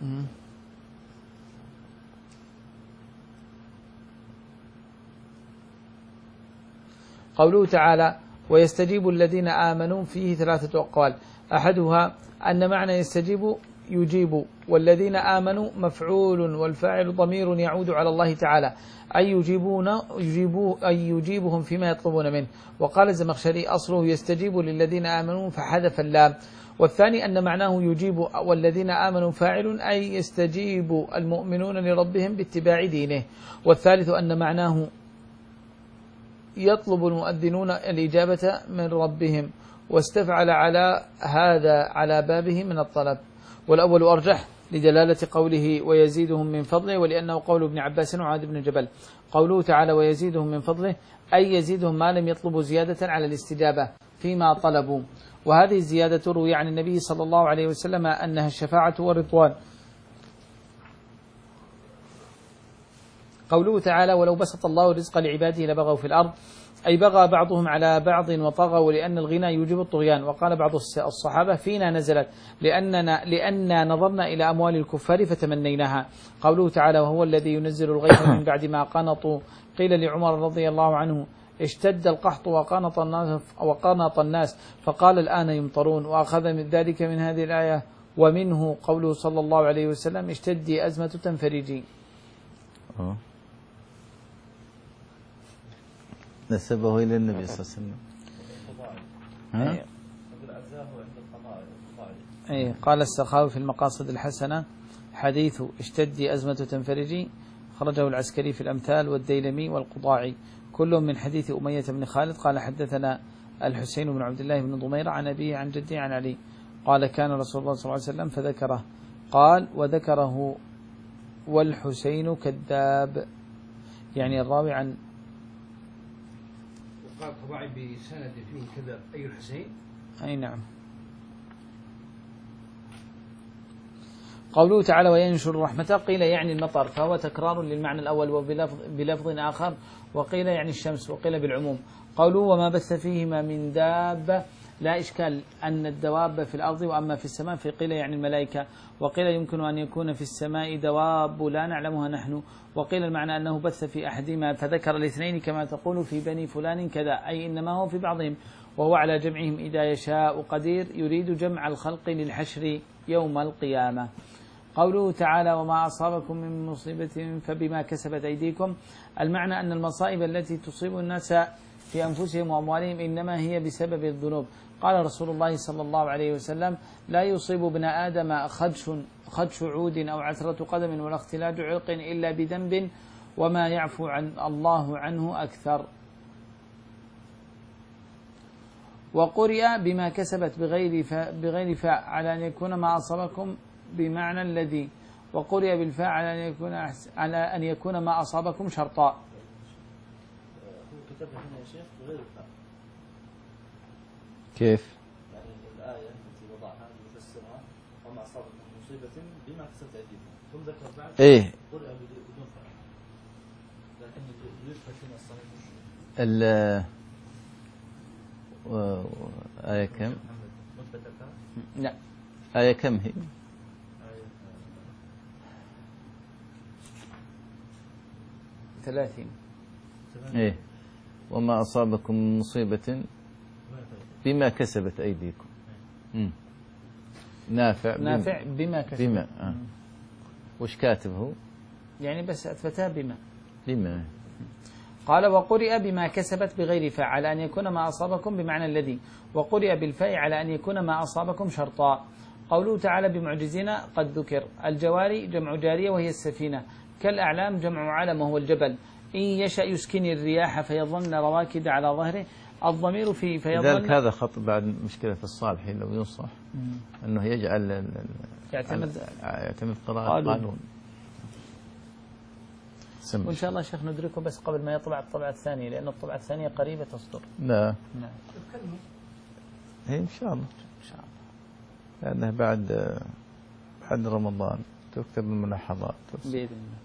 قوله تعالى ويستجيب الذين آمنوا فيه ثلاثة أقوال، أحدها أن معنى يستجيب يجيب، والذين آمنوا مفعول والفاعل ضمير يعود على الله تعالى، أي يجيبون يجيبوا أي يجيبهم فيما يطلبون منه. وقال الزمخشري أصله يستجيب للذين آمنوا فحذف اللام. والثاني أن معناه يجيب والذين آمنوا فاعل، أي يستجيب المؤمنون لربهم باتباع دينه. والثالث أن معناه يطلب المؤذنون الإجابة من ربهم، واستفعل على هذا على بابه من الطلب. والأول أرجح لدلالة قوله ويزيدهم من فضله، ولأنه قول ابن عباس وعاد بن جبل. قوله تعالى ويزيدهم من فضله أي يزيدهم ما لم يطلبوا زيادة على الاستجابة فيما طلبوا. وهذه الزيادة روي عن النبي صلى الله عليه وسلم أنها الشفاعة والرضوان. قوله تعالى ولو بسط الله الرزق لعباده لبغوا في الأرض، أي بغى بعضهم على بعض وطغوا، لأن الغنى يوجب الطغيان. وقال بعض الصحابة فينا نزلت لأننا لأننا نظرنا إلى أموال الكفار فتمنيناها. قوله تعالى وهو الذي ينزل الغيث من بعد ما قنطوا، قيل لعمر رضي الله عنه اشتد القحط وقنط الناس, وقنط الناس فقال الآن يمطرون، وأخذ من ذلك من هذه الآية ومنه قوله صلى الله عليه وسلم اشتدي أزمة تنفرجي. أوه. نسبه إلى النبي صلى الله عليه وسلم. ها؟ أي قال السخاوي في المقاصد الحسنة حديث اشتدي أزمة تنفرجي، خرجه العسكري في الأمثال والديلمي والقضاعي كلهم من حديث أمية بن خالد قال حدثنا الحسين بن عبد الله بن ضميرة عن أبيه عن جده عن علي قال كان رسول الله صلى الله عليه وسلم فذكره، قال وذكره والحسين كذاب، يعني الراوي عن وقال الطباعي بسند فيه كذاب أي الحسين. أي نعم. قوله تعالى وينشر رحمته قيل يعني المطر، فهو تكرار للمعنى الأول وبلفظ بلفظ آخر، وقيل يعني الشمس، وقيل بالعموم. قوله وما بث فيهما من دابة، لا إشكال أن الدواب في الأرض وأما في السماء فقيل يعني الملائكة، وقيل يمكن أن يكون في السماء دواب لا نعلمها نحن، وقيل المعنى أنه بث في أحدهما فذكر الاثنين كما تقول في بني فلان كذا، أي إنما هو في بعضهم، وهو على جمعهم إذا يشاء قدير، يريد جمع الخلق للحشر يوم القيامة. قوله تعالى وما أصابكم من مصيبة فبما كسبت أيديكم، المعنى أن المصائب التي تصيب الناس في أنفسهم وأموالهم إنما هي بسبب الذنوب. قال رسول الله صلى الله عليه وسلم لا يصيب ابن آدم خدش, خدش عود أو عثرة قدم ولا اختلاج عرق إلا بذنب وما يعفو عن الله عنه أكثر. وقرئ بما كسبت بغير فاء بغير فاء على أن يكون ما أصابكم بمعنى الذي، وقرئ بالفاء على أن يكون على أن يكون ما أصابكم شرطا. كيف؟ يعني الآية التي وضعها يفسرها وما أصابكم من مصيبة بما كسبت أيديكم، ثم ذكر بعد إيه قرئ بدون فاء، لكن يثبت هنا الصحيح ال آية كم؟ لا آية كم هي؟ ثلاثين. إيه وما أصابكم من مصيبة بما كسبت أيديكم. مم. نافع نافع بما كسبت. بما آه. وش كاتبه؟ يعني بس أثبتها بما بما. قال وقرئ بما كسبت بغير فاء على أن يكون ما أصابكم بمعنى الذي، وقرئ بالفاء على أن يكون ما أصابكم شرطا. قوله تعالى بمعجزين قد ذكر، الجواري جمع جارية وهي السفينة، كالأعلام جمع علم وهو الجبل، إن يشأ يسكن الرياح فيظن رواكد على ظهره، الضمير في فيظن. لذلك هذا خط بعد مشكلة الصالحين لو ينصح أنه يجعل يعتمد يعتمد قراءة قانون سم. وإن شاء الله شيخ ندركه بس قبل ما يطبع الطبعة الثانية، لأن الطبعة الثانية قريبة تصدر. لا نعم هي إن شاء الله، إن شاء الله، لأنه بعد بعد رمضان تكتب الملاحظات بإذن الله.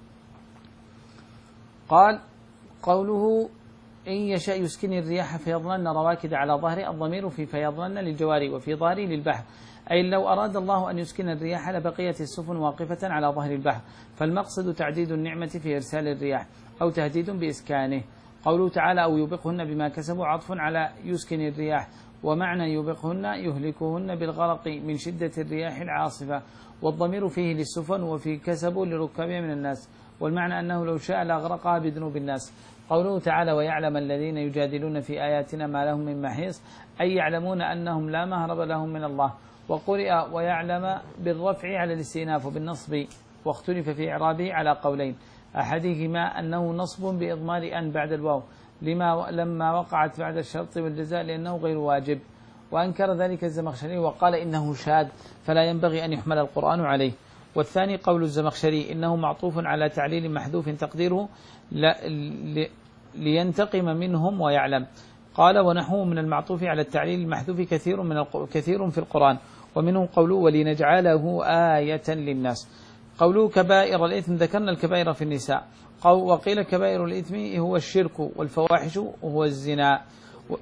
قال قوله إن يشاء يسكن الرياح فيظللن رواكد على ظهره، الضمير في فيظللن للجواري وفي ظهره للبحر، أي لو أراد الله أن يسكن الرياح لبقيت السفن واقفة على ظهر البحر، فالمقصد تعديد النعمة في إرسال الرياح أو تهديد بإسكانه. قوله تعالى أو يوبقهن بما كسبوا عطف على يسكن الرياح، ومعنى يوبقهن يهلكهن بالغرق من شدة الرياح العاصفة، والضمير فيه للسفن وفي كسبوا لركابها من الناس، والمعنى أنه لو شاء لأغرقها بذنوب الناس. قوله تعالى ويعلم الذين يجادلون في آياتنا ما لهم من محيص، أي يعلمون أنهم لا مهرب لهم من الله. وقرئ ويعلم بالرفع على الاستئناف وبالنصب، واختلف في إعرابه على قولين، أحدهما أنه نصب بإضمار أن بعد الواو لما لما وقعت بعد الشرط والجزاء لأنه غير واجب، وأنكر ذلك الزمخشري وقال إنه شاذ فلا ينبغي أن يحمل القرآن عليه. والثاني قول الزمخشري إنه معطوف على تعليل محذوف تقديره لينتقم منهم ويعلم. قال ونحوه من المعطوف على التعليل المحذوف كثير من كثير في القرآن، ومنه قوله ولنجعله آية للناس. قوله كبائر الإثم، ذكرنا الكبائر في النساء، وقيل كبائر الإثم هو الشرك والفواحش وهو الزنا. و...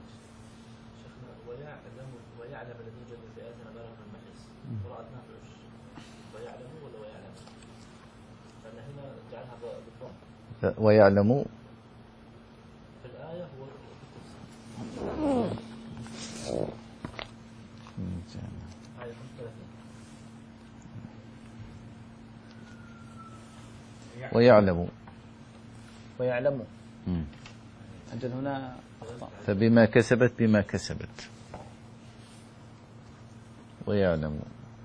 ويعلم الذي يوجد في آياتنا ما لهم من محيص، قراءتنا ويعلم ولا ويعلم؟ لأن هنا جعلها بالضم. ويعلم في الآية هو آية خمسة وثلاثين. ويعلم ويعلم أجل هنا أخطأ. فبما كسبت بما كسبت ويعلم.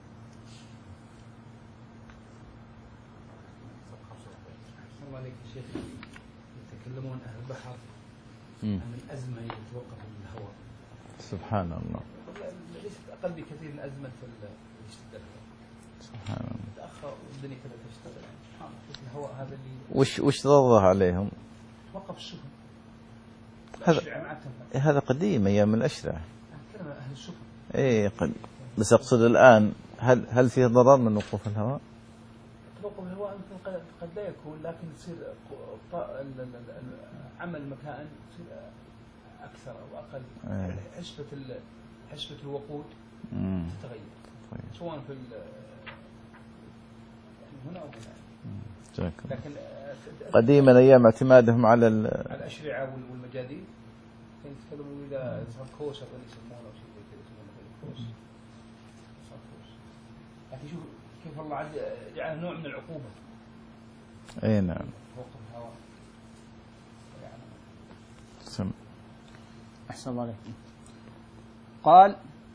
الله عليك يا شيخ، يتكلمون أهل البحر مم. عن الأزمة اللي تتوقف من الهواء. سبحان الله، ليست أقل بكثير من أزمة في الاشتداد. سبحان الله. تأخر والدنيا كذا تشتغل، يعني سبحان الله، شوف الهواء هذا اللي وش وش ضرره عليهم؟ توقف السفن. هذا الأشرعة ما عاد تنفع. هذا قديم، أيام الأشرع. أتكلم عن أهل السفن. إيه قد، بس أقصد الآن هل هل فيه ضرر من وقوف الهواء؟ توقف الهواء يمكن قد قد لا يكون، لكن تصير ق- ق- ال- ال- ال- عمل مكان يصير أكثر أو أقل. أيه. حسبة ال- حسبة الوقود مم. تتغير، طيب. سواء في ال- يعني هنا أو هنا. جزاك الله. لكن قديما أيام اعتمادهم على ال... على الأشرعة وال- والمجاديل كانوا يتكلموا إذا صار كوس أظن يسمونه أو شيء زي كذا يسمونه كوس. صار كوس. لكن شوف كيف الله عز جعل نوع من العقوبة. أي نعم. توقف الهواء. يعني سم. أحسن الله عليكم. قال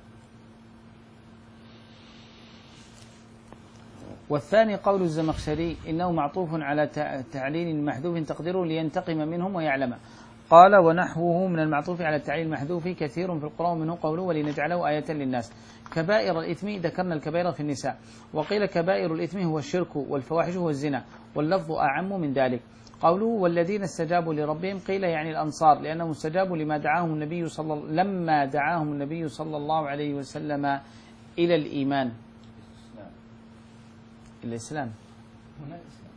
والثاني قول الزمخشري إنه معطوف على تعليل محذوف تقديره لينتقم منهم ويعلم. قال ونحوه من المعطوف على التعليل المحذوف كثير في القرآن، منه قوله ولنجعله آية للناس. كبائر الإثم، ذكرنا الكبائر في النساء، وقيل كبائر الإثم هو الشرك والفواحش هو الزنا، واللفظ أعم من ذلك. قوله والذين استجابوا لربهم، قيل يعني الأنصار، لأنهم استجابوا لما دعاهم النبي صلى لما دعاهم النبي صلى الله عليه وسلم إلى الإيمان. الإسلام. الإسلام هنا الإسلام.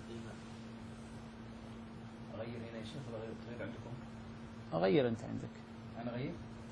أغير هنا يا شيخ ولا غير غير عندكم؟ أغير أنت عندك. أنا أغير؟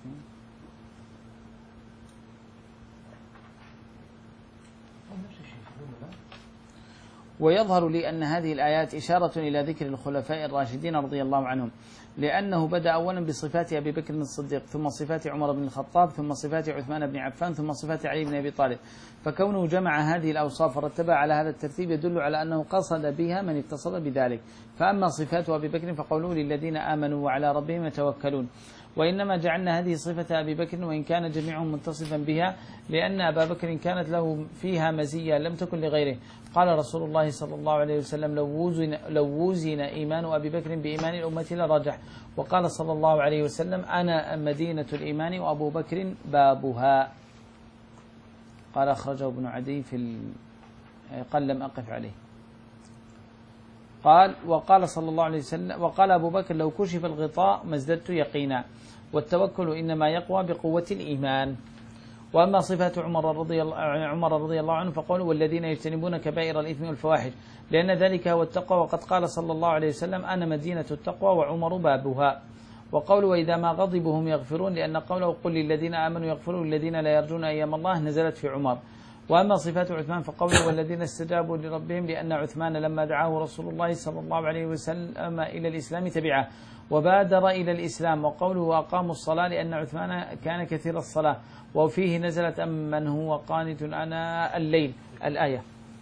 نفس الشيء يقولون لا. ويظهر لي أن هذه الآيات إشارة إلى ذكر الخلفاء الراشدين رضي الله عنهم، لأنه بدأ أولا بصفات أبي بكر الصديق، ثم صفات عمر بن الخطاب، ثم صفات عثمان بن عفان، ثم صفات علي بن أبي طالب. فكونه جمع هذه الأوصاف ورتبها على هذا الترتيب يدل على أنه قصد بها من اتصل بذلك. فأما صفات أبي بكر فقوله للذين آمنوا وعلى ربهم يتوكلون، وإنما جعلنا هذه صفة أبي بكر وإن كان جميعهم متصفا بها، لأن أبا بكر كانت له فيها مزية لم تكن لغيره. قال رسول الله صلى الله عليه وسلم لو وزن, لو وزن إيمان أبي بكر بإيمان الأمة لرجح. وقال صلى الله عليه وسلم أنا مدينة الإيمان وأبو بكر بابها. قال أخرجه ابن عدي في ال... قال لم أقف عليه. قال وقال صلى الله عليه وسلم وقال أبو بكر لو كشف الغطاء ما ازددت يقينا، والتوكل إنما يقوى بقوة الإيمان. وأما صفات عمر رضي الله عمر رضي الله عنه فقال والذين يجتنبون كبائر الإثم والفواحش، لأن ذلك هو التقوى، وقد قال صلى الله عليه وسلم أنا مدينة التقوى وعمر بابها. وقوله وإذا ما غضبوا هم يغفرون، لأن قوله قل للذين آمنوا يغفروا للذين لا يرجون أيام الله نزلت في عمر. وأما صفات عثمان فقوله والذين استجابوا لربهم، لأن عثمان لما دعاه رسول الله صلى الله عليه وسلم إلى الإسلام تبعه وبادر إلى الإسلام. وقوله وأقاموا الصلاة، لأن عثمان كان كثير الصلاة، وفيه نزلت أمن هو قانت آناء الليل الآية.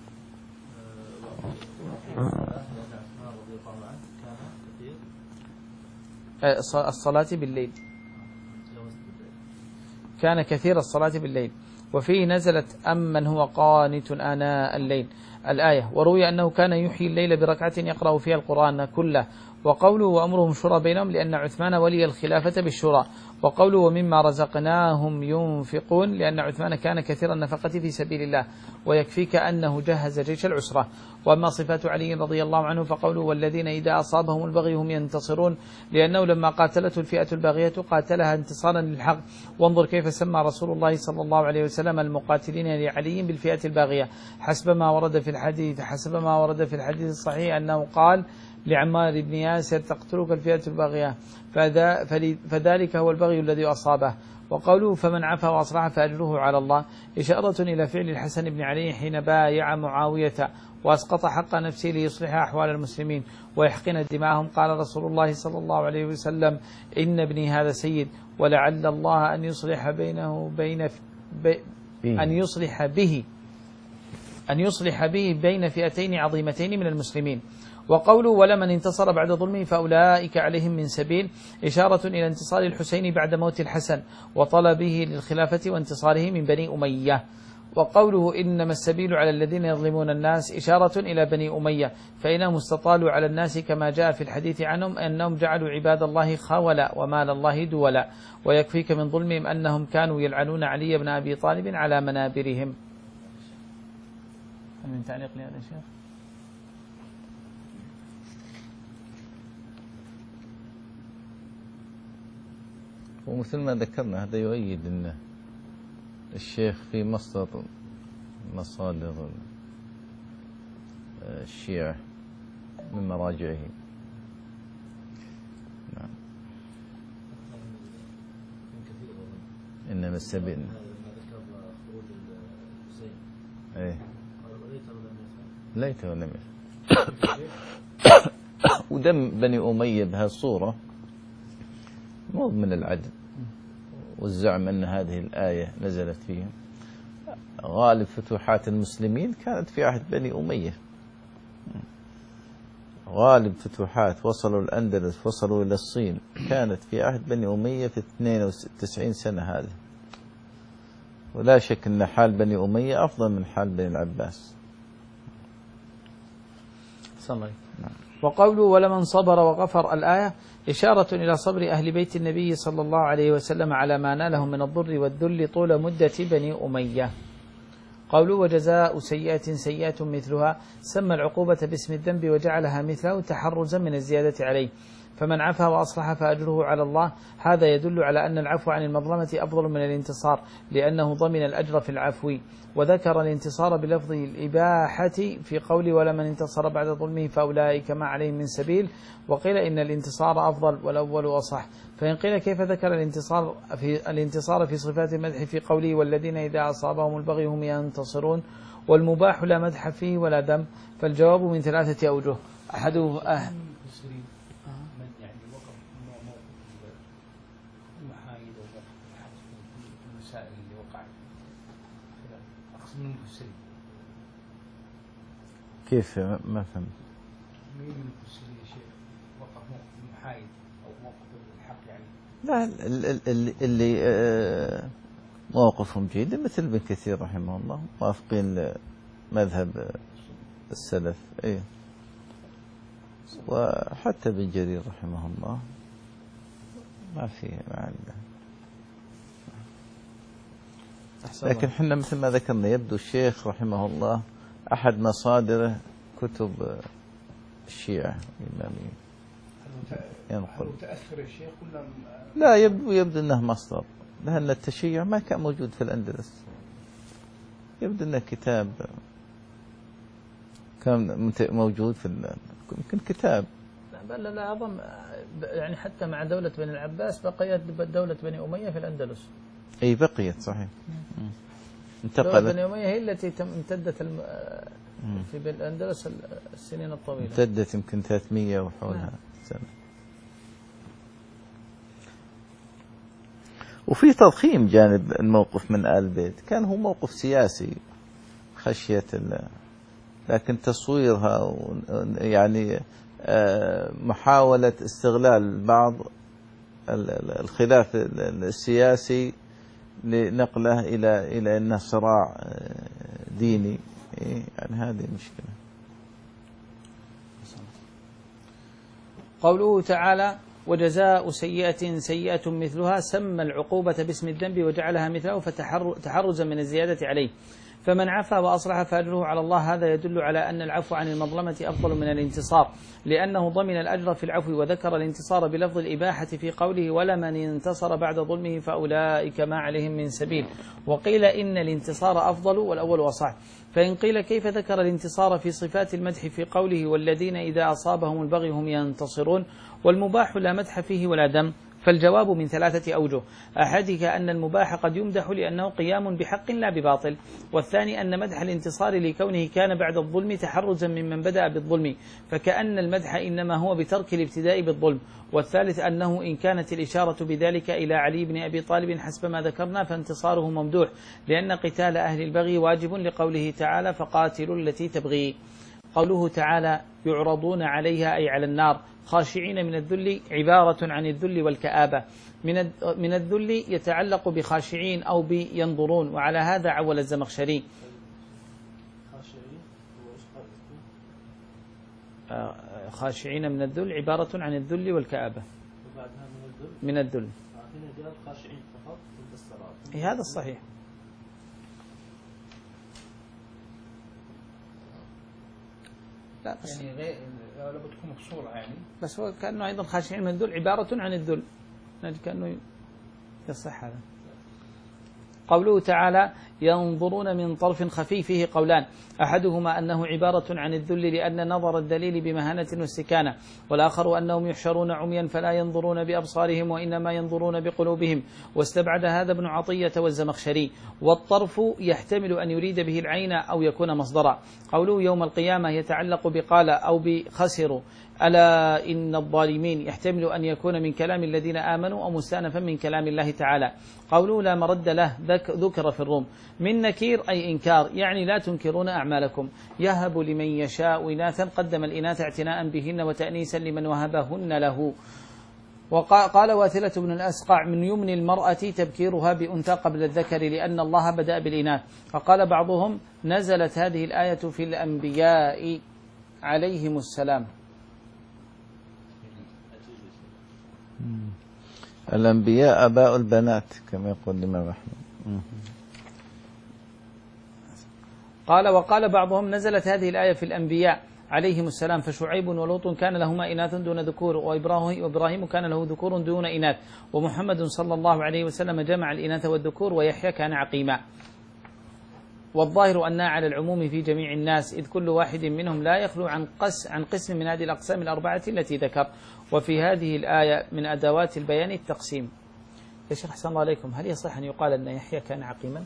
الصلاة بالليل، كان كثير الصلاة بالليل، وفيه نزلت أمن هو قانت آناء الليل الآية. وروي أنه كان يحيي الليل بركعة يقرأ فيها القرآن كله. وقوله وأمرهم شورى بينهم، لأن عثمان ولي الخلافة بالشورى. وقوله ومما رزقناهم ينفقون، لأن عثمان كان كثير النفقة في سبيل الله. ويكفيك أنه جهز جيش العسرة. وأما صفات علي رضي الله عنه فقوله والذين إذا أصابهم البغي هم ينتصرون، لأنه لما قاتلته الفئة الباغية قاتلها انتصارا للحق. وانظر كيف سمى رسول الله صلى الله عليه وسلم المقاتلين لعلي بالفئة الباغية، حسب ما ورد في الحديث حسب ما ورد في الحديث الصحيح أنه قال لعمار بن ياسر تقتلك الفئة الباغية، فذلك هو البغي الذي أصابه. وقوله فمن عفا وأصلح فأجره على الله، إشارة إلى فعل الحسن بن علي حين بايع معاوية وأسقط حق نفسه ليصلح أحوال المسلمين ويحقن دماءهم. قال رسول الله صلى الله عليه وسلم إن ابني هذا سيد، ولعل الله أن يصلح بينه بين بي أن يصلح به أن يصلح به بين فئتين عظيمتين من المسلمين. وقوله ولمن انتصر بعد ظلمه فأولئك عليهم من سبيل، إشارة إلى انتصار الحسين بعد موت الحسن وطلبه للخلافة وانتصاره من بني أمية. وقوله إنما السبيل على الذين يظلمون الناس، إشارة إلى بني أمية، فإنهم استطالوا على الناس كما جاء في الحديث عنهم أنهم جعلوا عباد الله خولا ومال الله دولا. ويكفيك من ظلمهم أنهم كانوا يلعنون علي بن أبي طالب على منابرهم. هل من تعليق لهذا الشيخ؟ ومثل ما ذكرنا هذا يؤيد أن الشيخ في مصدر مصادر الشيعة من مراجعه. نعم. إنما السبيل ايه ليته لم يفعل. ودم بني أمية بهالصورة مو من العدل، والزعم أن هذه الآية نزلت فيهم. غالب فتوحات المسلمين كانت في عهد بني أمية، غالب فتوحات وصلوا الأندلس وصلوا إلى الصين كانت في عهد بني أمية في اثنين وتسعين سنة هذه. ولا شك أن حال بني أمية أفضل من حال بني العباس. صلى وقوله ولمن صبر وغفر الآية، إشارة إلى صبر أهل بيت النبي صلى الله عليه وسلم على ما نالهم من الضر والذل طول مدة بني أمية. قوله وجزاء سيئة سيئة مثلها، سمى العقوبة باسم الذنب وجعلها مثله تحرزا من الزيادة عليه. فمن عفا وأصلح فأجره على الله. هذا يدل على أن العفو عن المظلمة أفضل من الانتصار، لأنه ضمن الأجر في العفو. وذكر الانتصار بلفظ الإباحة في قول ولمن انتصر بعد ظلمه فأولئك ما عليهم من سبيل. وقيل إن الانتصار أفضل والأول أصح. فإن قيل كيف ذكر الانتصار في الانتصار في صفات المدح في قوله والذين إذا أصابهم البغي هم ينتصرون، والمباح لا مدح فيه ولا ذم، فالجواب من ثلاثة أوجه. أحده أه من المفسرين. كيف ما فهمت؟ مين من المفسرين يا شيخ وقف موقف محايد أو موقف الحق يعني؟ لا اللي, اللي موقفهم جيد مثل ابن كثير رحمه الله، موافقين مذهب السلف. ايه وحتى ابن جرير رحمه الله ما في مع لكن حنا مثل ما ذكرنا يبدو الشيخ رحمه الله أحد مصادره كتب الشيعة الإماميين ينقل. متأثر الشيخ ولا لا يبدو, يبدو أنه مصدر، لأن التشيع ما كان موجود في الأندلس. يبدو أنه كتاب كان موجود في يمكن كتاب. بل لا أظن يعني حتى مع دولة بني العباس بقيت دولة بني أمية في الأندلس. أي بقيت صحيح. انتقلت. دولة بني أمية هي التي امتدت الم... في الأندلس السنين الطويلة. امتدت يمكن ثلاثمية وحولها نعم. سنة. وفي تضخيم جانب الموقف من آل البيت، كان هو موقف سياسي خشية الله، لكن تصويرها يعني محاولة استغلال بعض الخلاف السياسي لنقله إلى إلى أنه صراع ديني، يعني هذه مشكلة. قوله تعالى: وجزاء سيئة سيئة مثلها، سمى العقوبة باسم الذنب وجعلها مثله فتحرزا من الزيادة عليه، فمن عفا وأصلح فأجره على الله. هذا يدل على أن العفو عن المظلمة أفضل من الانتصار، لأنه ضمن الأجر في العفو، وذكر الانتصار بلفظ الإباحة في قوله: ولمن انتصر بعد ظلمه فأولئك ما عليهم من سبيل. وقيل إن الانتصار أفضل والأول أصح. فإن قيل كيف ذكر الانتصار في صفات المدح في قوله: والذين إذا أصابهم البغي هم ينتصرون، والمباح لا مدح فيه ولا ذم؟ فالجواب من ثلاثة أوجه: أحدها أن المباح قد يمدح لأنه قيام بحق لا بباطل، والثاني أن مدح الانتصار لكونه كان بعد الظلم تحرزا ممن بدأ بالظلم، فكأن المدح إنما هو بترك الابتداء بالظلم، والثالث أنه إن كانت الإشارة بذلك إلى علي بن أبي طالب حسب ما ذكرنا فانتصاره ممدوح، لأن قتال أهل البغي واجب لقوله تعالى: فقاتلوا التي تبغي. قوله تعالى: يعرضون عليها أي على النار خاشعين من الذل، عبارة عن الذل والكآبة. من من الذل يتعلق بخاشعين أو بينظرون، وعلى هذا عول الزمخشري. خاشعين من الذل عبارة عن الذل والكآبة. من الذل هذا الصحيح. لا بس يعني غير لابد تكون مفصولة يعني. بس هو كأنه أيضا خاشعين من الذل عبارة عن الذل، كأنه يصح هذا. قوله تعالى: ينظرون من طرف خفي، فيه قولان: أحدهما أنه عبارة عن الذل لأن نظر الدليل بمهانة واستكانة، والآخر أنهم يحشرون عميا فلا ينظرون بأبصارهم وإنما ينظرون بقلوبهم، واستبعد هذا ابن عطية والزمخشري. والطرف يحتمل أن يريد به العين أو يكون مصدرا. قوله يوم القيامة يتعلق بقال أو بخسروا، ألا إن الظالمين يحتمل أن يكون من كلام الذين آمنوا أو مستأنفا من كلام الله تعالى. قوله لا مرد له ذكر في الروم من نكير أي إنكار، يعني لا تنكرون أعمالكم. يهب لمن يشاء إناثا، قدم الإناث اعتناء بهن وتأنيسا لمن وهبهن له. وقال واثلة بن الأسقع: من يمن المرأة تبكيرها بأنثى قبل الذكر، لأن الله بدأ بالإناث. فقال بعضهم: نزلت هذه الآية في الأنبياء عليهم السلام. الأنبياء أباء البنات كما يقول الإمام أحمد. قال وقال بعضهم: نزلت هذه الآية في الأنبياء عليهم السلام، فشعيب ولوط كان لهما إناث دون ذكور، وإبراهيم كان له ذكور دون إناث، ومحمد صلى الله عليه وسلم جمع الإناث والذكور، ويحيى كان عقيما. والظاهر أنها على العموم في جميع الناس، إذ كل واحد منهم لا يخلو عن قس عن قسم من هذه الأقسام الأربعة التي ذكر. وفي هذه الآية من أدوات البيان التقسيم. يا شيخ أحسن الله عليكم، هل يصح أن يقال أن يحيى كان عقيما؟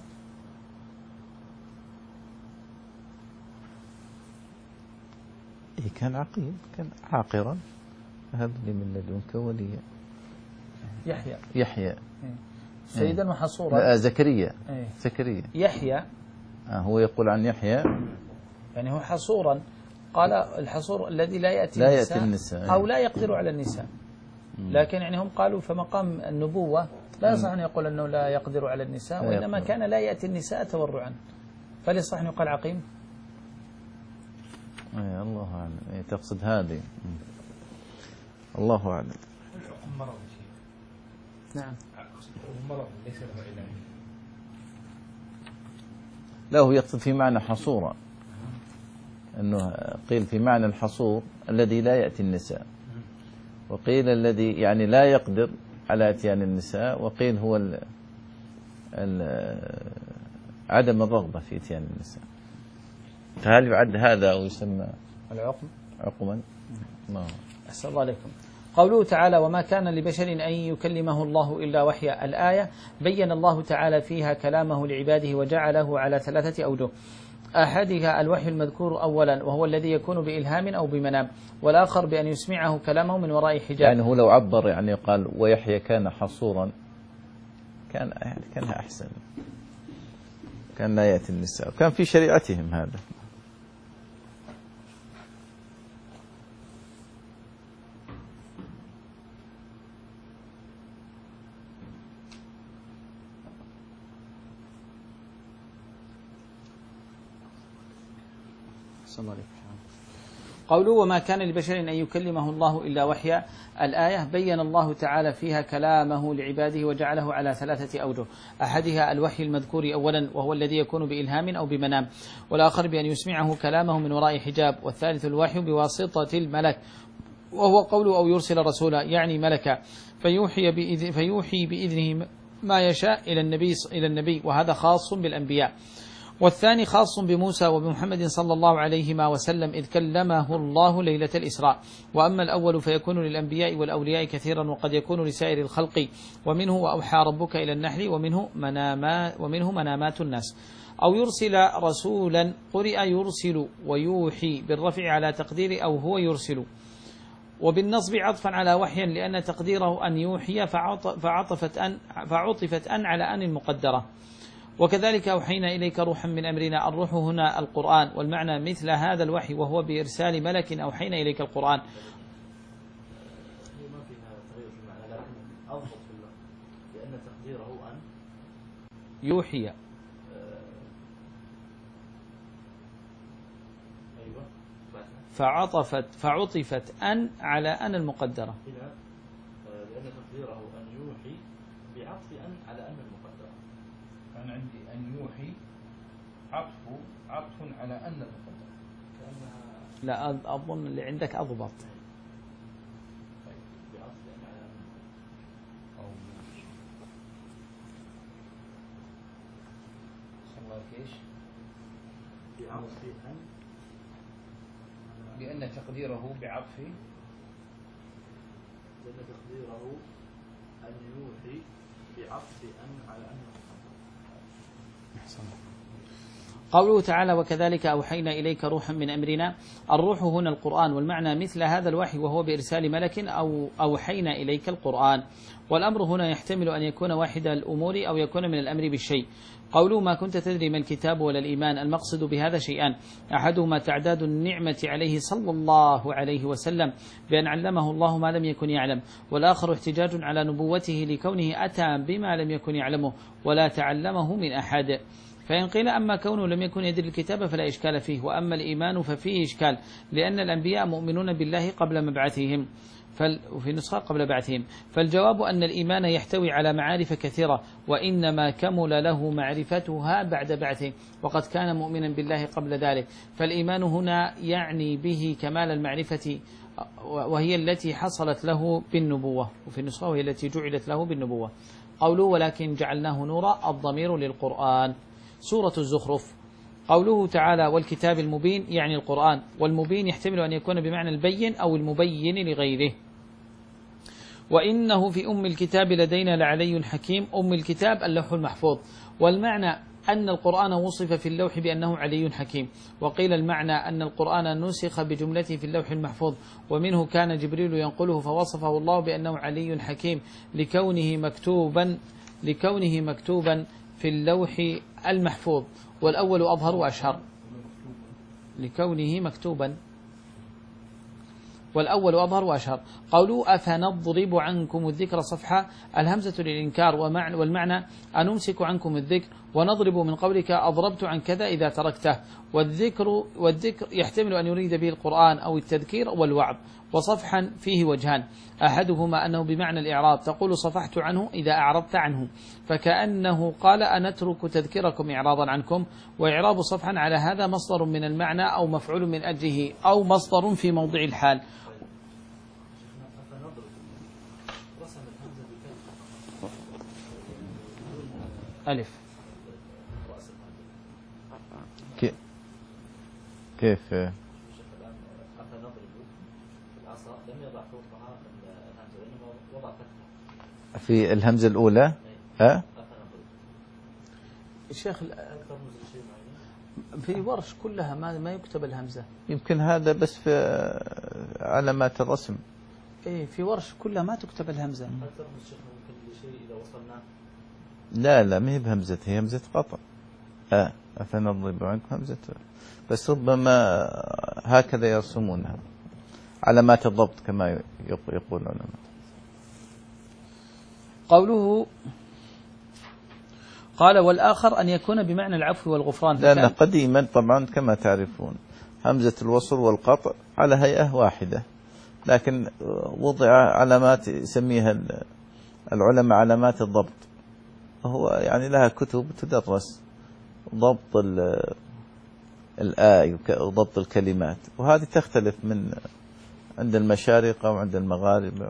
إيه كان عقيم، كان عاقرا. هب لي من لدنك وليا. يحيى يحيى سيدا إيه. وحصورا. لا زكريا إيه. زكريا يحيى آه هو يقول عن يحيى يعني هو حصورا. قال الحصور الذي لا يأتي لا النساء, يأتي النساء أو لا يقدر على النساء. لكن يعني هم قالوا فمقام النبوة لا يصح أن يقول أنه لا يقدر على النساء، وإنما كان لا يأتي النساء تورعا، فليصح أن يقال عقيم. أي الله أعلم. أي تقصد هذه. الله أعلم. مرض نعم. مرض ليس له علاج. لا هو يقصد في معنى حصورا، أنه قيل في معنى الحصور الذي لا يأتي النساء، وقيل الذي يعني لا يقدر على اتيان النساء، وقيل هو ال ال عدم الرغبة في اتيان النساء. فهل يعد هذا أو يسمى العقم عقما؟ نعم. أحسن الله عليكم. قوله تعالى وما كان لبشر أن يكلمه الله إلا وحيا، الآية بين الله تعالى فيها كلامه لعباده وجعله على ثلاثة أوجه، أحدها الوحي المذكور أولا وهو الذي يكون بإلهام أو بمنام، والآخر بأن يسمعه كلامه من وراء حجاب. يعني هو لو عبر يعني قال ويحيى كان حصورا كان يعني كان أحسن، كان لا يأتي النساء، كان في شريعتهم هذا. قوله وما كان لبشر أن يكلمه الله إلا وحيا، الآية بين الله تعالى فيها كلامه لعباده وجعله على ثلاثة أوجه، أحدها الوحي المذكور أولا وهو الذي يكون بإلهام أو بمنام، والآخر بأن يسمعه كلامه من وراء حجاب، والثالث الوحي بواسطة الملك وهو قوله أو يرسل رسولا يعني ملكا فيوحي بإذن فيوحي بإذنه ما يشاء إلى النبي إلى النبي وهذا خاص بالأنبياء. والثاني خاص بموسى وبمحمد صلى الله عليه وسلم إذ كلمه الله ليلة الإسراء. وأما الأول فيكون للأنبياء والأولياء كثيرا وقد يكون لسائر الخلق، ومنه وأوحى ربك إلى النحل ومنه منامات, ومنه منامات الناس. أو يرسل رسولا قرئ يرسل ويوحي بالرفع على تقدير أو هو يرسل، وبالنصب عطفا على وحيا لأن تقديره أن يوحي فعطفت أن, فعطفت أن على أن المقدرة. وكذلك أوحينا إليك روحا من أمرنا، الروح هنا القرآن، والمعنى مثل هذا الوحي وهو بإرسال ملك أوحينا إليك القرآن. ما فيها تغير في المعنى لكن أضبط في اللغة لأن تقديره أن يوحي أيوة فعطفت فعطفت أن على أن المقدرة، هنا لأن تقديره أن يوحي بعطف أن على أن المقدرة. أنا عندي أن يوحي عطف عطف على أن المقدرة، لا أظن اللي عندك أضبط. بعطف أن على أن أو صلى الله كيش بعطف أن لأن تقديره بعطف لأن تقديره أن يوحي بعطف أن على أن قوله تعالى وكذلك أوحينا إليك روحا من أمرنا، الروح هنا القرآن، والمعنى مثل هذا الوحي وهو بإرسال ملك أو أوحينا إليك القرآن. والأمر هنا يحتمل أن يكون واحد الأمور أو يكون من الأمر بالشيء. قوله ما كنت تدري ما الكتاب ولا الإيمان، المقصد بهذا شيئان، أحدهما تعداد النعمة عليه صلى الله عليه وسلم بأن علمه الله ما لم يكن يعلم، والآخر احتجاج على نبوته لكونه أتى بما لم يكن يعلمه ولا تعلمه من أحد. فإن قيل أما كونه لم يكن يدري الكتاب فلا إشكال فيه، وأما الإيمان ففيه إشكال لأن الأنبياء مؤمنون بالله قبل مبعثهم وفي نسخة قبل بعثهم. فالجواب أن الإيمان يحتوي على معارف كثيرة، وإنما كمل له معرفتها بعد بعثه، وقد كان مؤمنا بالله قبل ذلك. فالإيمان هنا يعني به كمال المعرفة وهي التي حصلت له بالنبوة، وفي النسخة وهي التي جعلت له بالنبوة. قوله ولكن جعلناه نورا، الضمير للقرآن. سورة الزخرف. قوله تعالى والكتاب المبين يعني القرآن، والمبين يحتمل أن يكون بمعنى البين أو المبين لغيره. وإنه في أم الكتاب لدينا لعلي حكيم، أم الكتاب اللوح المحفوظ، والمعنى أن القرآن وصف في اللوح بأنه علي حكيم. وقيل المعنى أن القرآن نسخ بجملته في اللوح المحفوظ، ومنه كان جبريل ينقله فوصفه الله بأنه علي حكيم لكونه مكتوبا لكونه مكتوبا في اللوح المحفوظ، والأول أظهر وأشهر لكونه مكتوبا، والأول أظهر وأشهر. قولوا أفنضرب عنكم الذكر صفحة، الهمزة للإنكار والمعنى أنمسك عنكم الذكر، ونضرب من قولك أضربت عن كذا إذا تركته. والذكر والذكر يحتمل أن يريد به القرآن أو التذكير والوعظ. وصفحا فيه وجهان، أحدهما أنه بمعنى الإعراض، تقول صفحت عنه إذا أعرضت عنه، فكأنه قال أنترك تذكركم إعراضا عنكم. وإعراب صفحا على هذا مصدر من المعنى أو مفعول من أجله أو مصدر في موضع الحال. ألف كيف كيف في الهمزة الأولى ها؟ الشيخ في ورش كلها ما ما يكتب الهمزة. يمكن هذا بس في علامات الرسم. إيه في ورش كلها ما تكتب الهمزة. لا لا ما هي بهمزة، هي همزة قطع. آه أفنضرب عنكم همزة، بس ربما هكذا يرسمونها علامات الضبط كما يقول العلماء. قوله قال والآخر أن يكون بمعنى العفو والغفران، لأن قديما طبعا كما تعرفون همزة الوصل والقطع على هيئة واحدة، لكن وضع علامات يسميها العلماء علامات الضبط، هو يعني لها كتب تدرس ضبط الآي وضبط الكلمات، وهذه تختلف من عند المشارقة وعند المغاربة.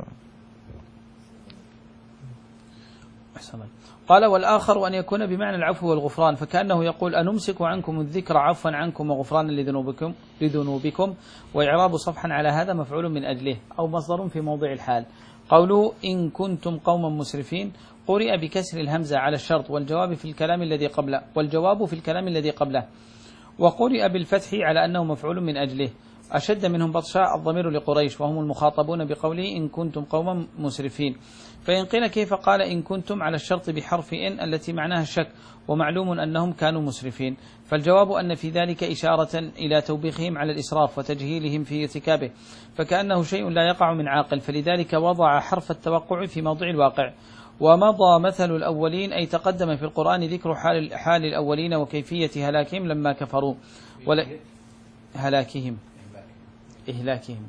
قال والآخر أن يكون بمعنى العفو والغفران، فكأنه يقول أنمسك عنكم الذكر عفوا عنكم وغفرانا لذنوبكم لذنوبكم. وإعراب صفحا على هذا مفعول من أجله أو مصدر في موضع الحال. قوله إن كنتم قوما مسرفين قرئ بكسر الهمزة على الشرط والجواب في الكلام الذي قبله والجواب في الكلام الذي قبله، وقرئ بالفتح على أنه مفعول من أجله. أشد منهم بطشا الضمير لقريش وهم المخاطبون بقوله إن كنتم قوما مسرفين. فإن قيل كيف قال إن كنتم على الشرط بحرف إن التي معناها الشك، ومعلوم أنهم كانوا مسرفين، فالجواب أن في ذلك إشارة إلى توبيخهم على الإسراف وتجهيلهم في ارتكابه، فكأنه شيء لا يقع من عاقل، فلذلك وضع حرف التوقع في موضع الواقع. ومضى مثل الأولين أي تقدم في القرآن ذكر حال, حال الأولين وكيفية هلاكهم لما كفروا ولا هلاكهم إهلاكهم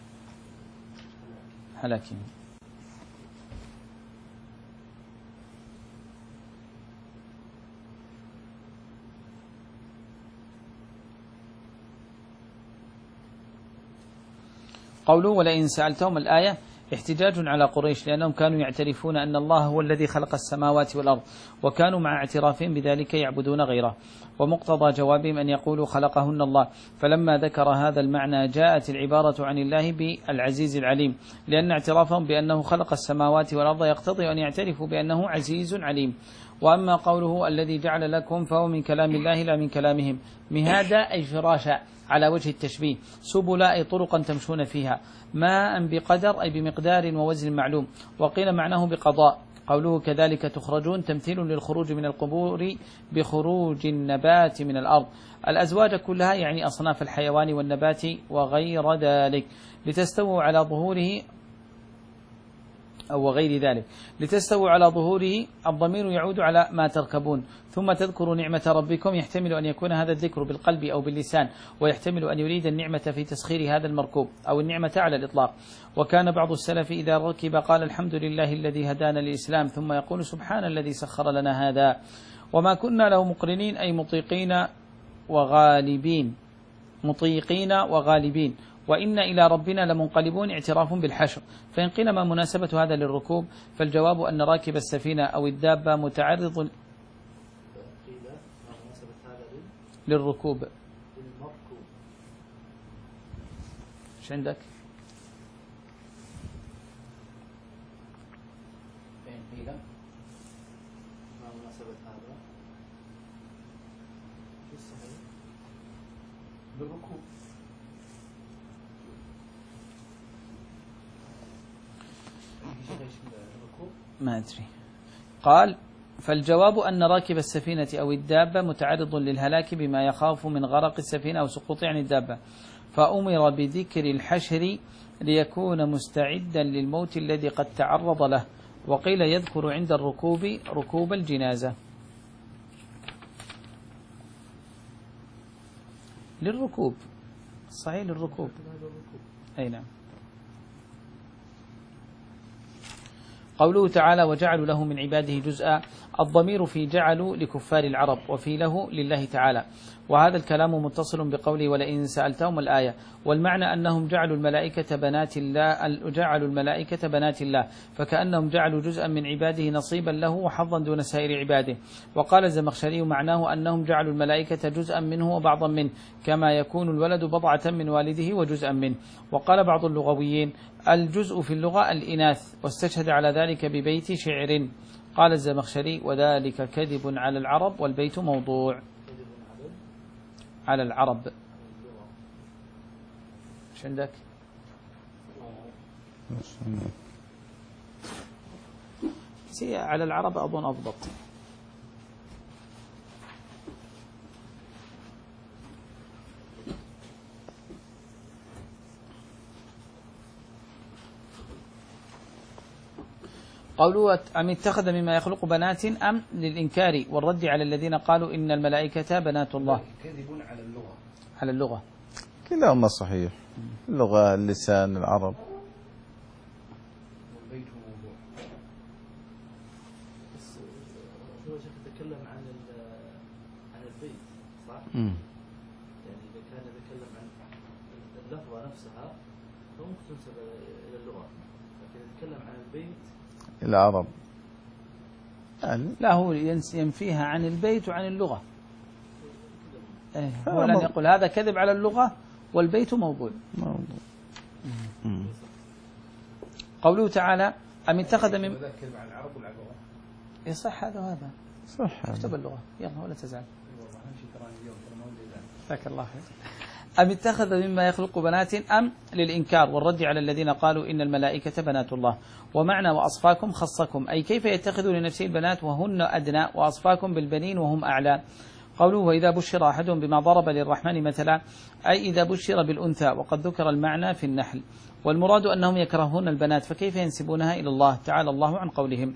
هلاكهم. قوله ولئن سألتهم الآية احتجاج على قريش، لأنهم كانوا يعترفون أن الله هو الذي خلق السماوات والأرض، وكانوا مع اعترافهم بذلك يعبدون غيره، ومقتضى جوابهم أن يقولوا خلقهن الله. فلما ذكر هذا المعنى جاءت العبارة عن الله بالعزيز العليم، لأن اعترافهم بأنه خلق السماوات والأرض يقتضي أن يعترفوا بأنه عزيز عليم. وأما قوله الذي جعل لكم فهو من كلام الله لا من كلامهم، مهادا أي فراشا على وجه التشبيه، سبلا أي طرقا تمشون فيها، ماء بقدر أي بمقدار ووزن معلوم، وقيل معناه بقضاء. قوله كذلك تخرجون تمثيل للخروج من القبور بخروج النبات من الأرض، الأزواج كلها يعني أصناف الحيوان والنبات وغير ذلك، لتستووا على ظهوره أو غير ذلك لتستووا على ظهوره. الضمير يعود على ما تركبون. ثم تذكروا نعمة ربكم، يحتمل أن يكون هذا الذكر بالقلب أو باللسان، ويحتمل أن يريد النعمة في تسخير هذا المركوب أو النعمة على الإطلاق. وكان بعض السلف إذا ركب قال الحمد لله الذي هدانا للإسلام، ثم يقول سبحان الذي سخر لنا هذا. وما كنا له مقرنين أي مطيقين وغالبين مطيقين وغالبين وإن إلى ربنا لمنقلبون، اعتراف بالحشر. فإن قيل ما مناسبة هذا للركوب، فالجواب أن راكب السفينة أو الدابة متعرض للركوب. ايش عندك؟ فإن قيل ما مناسبة هذا للركوب. ما أدري. قال فالجواب أن راكب السفينة أو الدابة متعرض للهلاك بما يخاف من غرق السفينة أو سقوط عن الدابة، فأمر بذكر الحشر ليكون مستعدا للموت الذي قد تعرض له، وقيل يذكر عند الركوب ركوب الجنازة. للركوب صحيح، للركوب أي نعم. قوله تعالى وجعلوا له من عباده جزءا، الضمير في جعلوا لكفار العرب، وفي له لله تعالى، وهذا الكلام متصل بقوله ولئن سألتهم الآية، والمعنى أنهم جعلوا الملائكة بنات الله، جعلوا الملائكة بنات الله، فكأنهم جعلوا جزءا من عباده نصيبا له وحظا دون سائر عباده. وقال الزمخشري معناه أنهم جعلوا الملائكة جزءا منه وبعضا منه، كما يكون الولد بضعة من والده وجزءا منه. وقال بعض اللغويين الجزء في اللغة الإناث، واستشهد على ذلك ببيت شعر. قال الزمخشري وذلك كذب على العرب، والبيت موضوع. على العرب ايش عندك؟ سي على العرب أظن أضبط. قوله أم اتخذ مما يخلق بنات أم للإنكار والرد على الذين قالوا إن الملائكة بنات الله. كذب على اللغة. على اللغة كلاهما صحيح، اللغة اللسان العرب. والبيت موضوع. بس هو شيخ يتكلم عن عن البيت صح؟ مم. يعني إذا كان يتكلم عن اللفظة نفسها فممكن تنسب إلى اللغة، لكن يتكلم عن البيت العرب يعني لا، هو ينفيها عن البيت وعن اللغة. إيه هو آه لن مو- يقول هذا كذب على اللغة والبيت موضوع. موضوع. مم. قوله تعالى أم اتخذ من وذاك كذب على العرب والعجم. يصح هذا وهذا، صح اكتب هذا. اللغة يلا ولا تزعل. والله أهم شيء تراني اليوم ترى ما ودي أزعل. جزاك الله خير. أم اتخذ مما يخلق بنات أم للإنكار والرد على الذين قالوا إن الملائكة بنات الله. ومعنى وأصفاكم خصكم، أي كيف يتخذ لنفسه البنات وهن أدنى وأصفاكم بالبنين وهم أعلى. قوله وإذا بشر أحدهم بما ضرب للرحمن مثلا، أي إذا بشر بالأنثى، وقد ذكر المعنى في النحل، والمراد أنهم يكرهون البنات، فكيف ينسبونها إلى الله تعالى الله عن قولهم.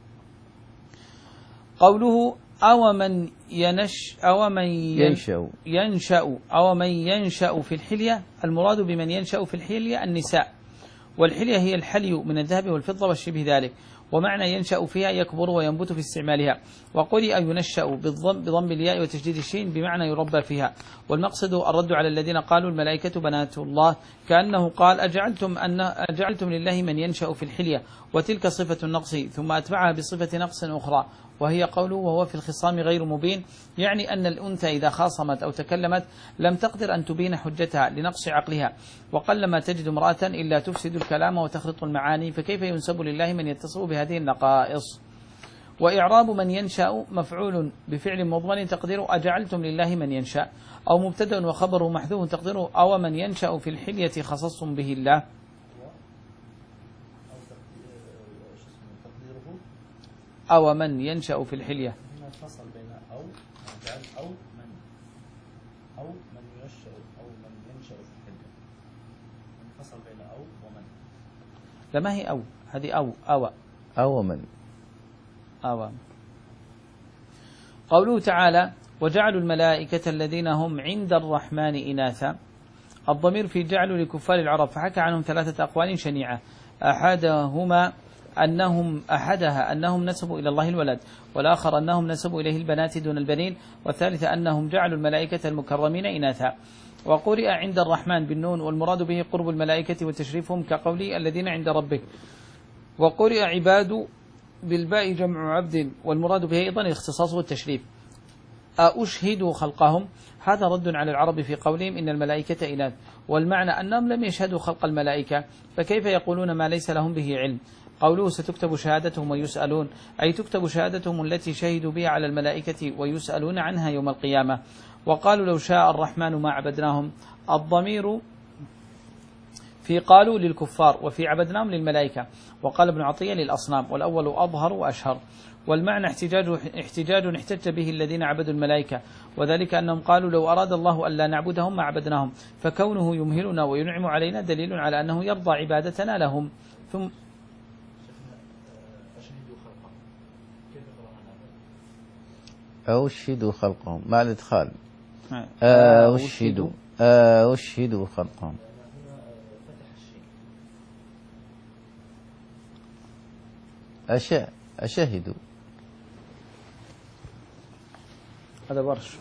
قوله أو من ينش أو من ينشأ ينشأ أو من ينشأ في الحلية، المراد بمن ينشأ في الحلية النساء، والحلية هي الحلي من الذهب والفضة والشبه ذلك، ومعنى ينشأ فيها يكبر وينبت في استعمالها. وقرئ ينشأ بالضم بضم الياء وتشديد الشين بمعنى يربى فيها. والمقصد الرد على الذين قالوا الملائكة بنات الله، كأنه قال أجعلتم أن أجعلتم لله من ينشأ في الحلية، وتلك صفة النقص، ثم أتبعها بصفة نقص أخرى وهي قوله وهو في الخصام غير مبين، يعني أن الأنثى إذا خاصمت أو تكلمت لم تقدر أن تبين حجتها لنقص عقلها، وقلما تجد امرأة إلا تفسد الكلام وتخلط المعاني، فكيف ينسب لله من يتصف بهذه النقائص. وإعراب من ينشأ مفعول بفعل مضمن تقديره أجعلتم لله من ينشأ، أو مبتدأ وخبره محذوف تقديره أو من ينشأ في الحلية خصصتم به الله. أو من ينشأ في الحلية. هنا فصل بين أو جعل أو من أو من ينشأ أو من ينشأ في الحلية، فصل بين أو ومن. لما هي أو، هذه أو أو أو من. أو. قوله تعالى وجعلوا الملائكة الذين هم عند الرحمن إناثا، الضمير في جعلوا لكفار العرب، فحكى عنهم ثلاثة أقوال شنيعة، أحدهما أنهم أحدها أنهم نسبوا إلى الله الولد، والآخر أنهم نسبوا إليه البنات دون البنين، والثالث أنهم جعلوا الملائكة المكرمين إناثا. وقرئ عند الرحمن بالنون، والمراد به قرب الملائكة وتشريفهم كقولي الذين عند ربك. وقرئ عباد بالباء جمع عبد، والمراد به أيضا الاختصاص والتشريف. أشهدوا خلقهم، هذا رد على العرب في قولهم إن الملائكة إناث، والمعنى أنهم لم يشهدوا خلق الملائكة، فكيف يقولون ما ليس لهم به علم. قوله ستكتب شهادتهم ويسألون، أي تكتب شهادتهم التي شهدوا بها على الملائكة ويسألون عنها يوم القيامة. وقالوا لو شاء الرحمن ما عبدناهم، الضمير في قالوا للكفار وفي عبدناهم للملائكة، وقال ابن عطية للأصنام، والأول أظهر وأشهر. والمعنى احتجاج احتجاج احتج به الذين عبدوا الملائكة، وذلك أنهم قالوا لو أراد الله ألا نعبدهم ما عبدناهم، فكونه يمهلنا وينعم علينا دليل على أنه يرضى عبادتنا لهم. ثم أوشهدوا خلقهم مع الإدخال. آه أوشهدوا أوشهدوا خلقهم. أشاء أشهدوا. هذا ورش.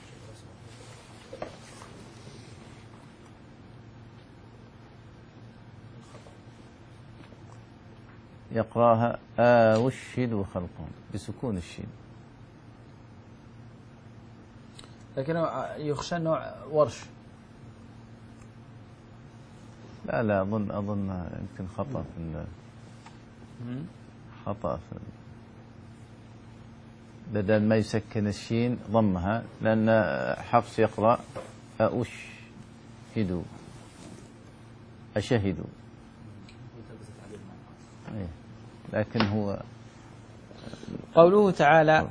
يقراها أوشهدوا خلقهم بسكون الشين. لكن يخشى أنه ورش. لا لا أظن أظن يمكن خطأ في خطأ في بدل ما يسكن الشين ضمها، لأن حفص يقرأ أشهدوا أشهدوا، لكن هو قوله تعالى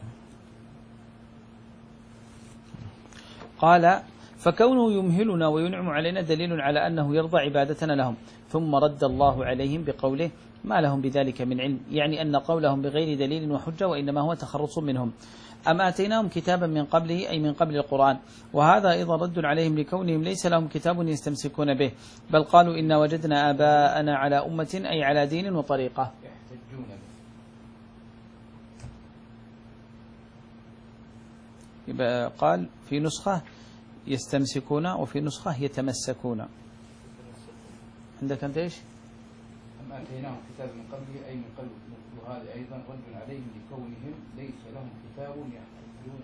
قال فكونه يمهلنا وينعم علينا دليل على أنه يرضى عبادتنا لهم. ثم رد الله عليهم بقوله ما لهم بذلك من علم، يعني أن قولهم بغير دليل وحجة وإنما هو تخرص منهم. أم آتيناهم كتابا من قبله أي من قبل القرآن، وهذا أيضا رد عليهم لكونهم ليس لهم كتاب يستمسكون به، بل قالوا إنا وجدنا آباءنا على أمة أي على دين وطريقة. يبقى قال في نسخة يستمسكون وفي نسخة يتمسكون. عندك أنت إيش؟ أم آتيناهم كتاب من قبله أي من قبل، وهذا أيضا رد عليهم لكونهم ليس لهم كتاب يحتجون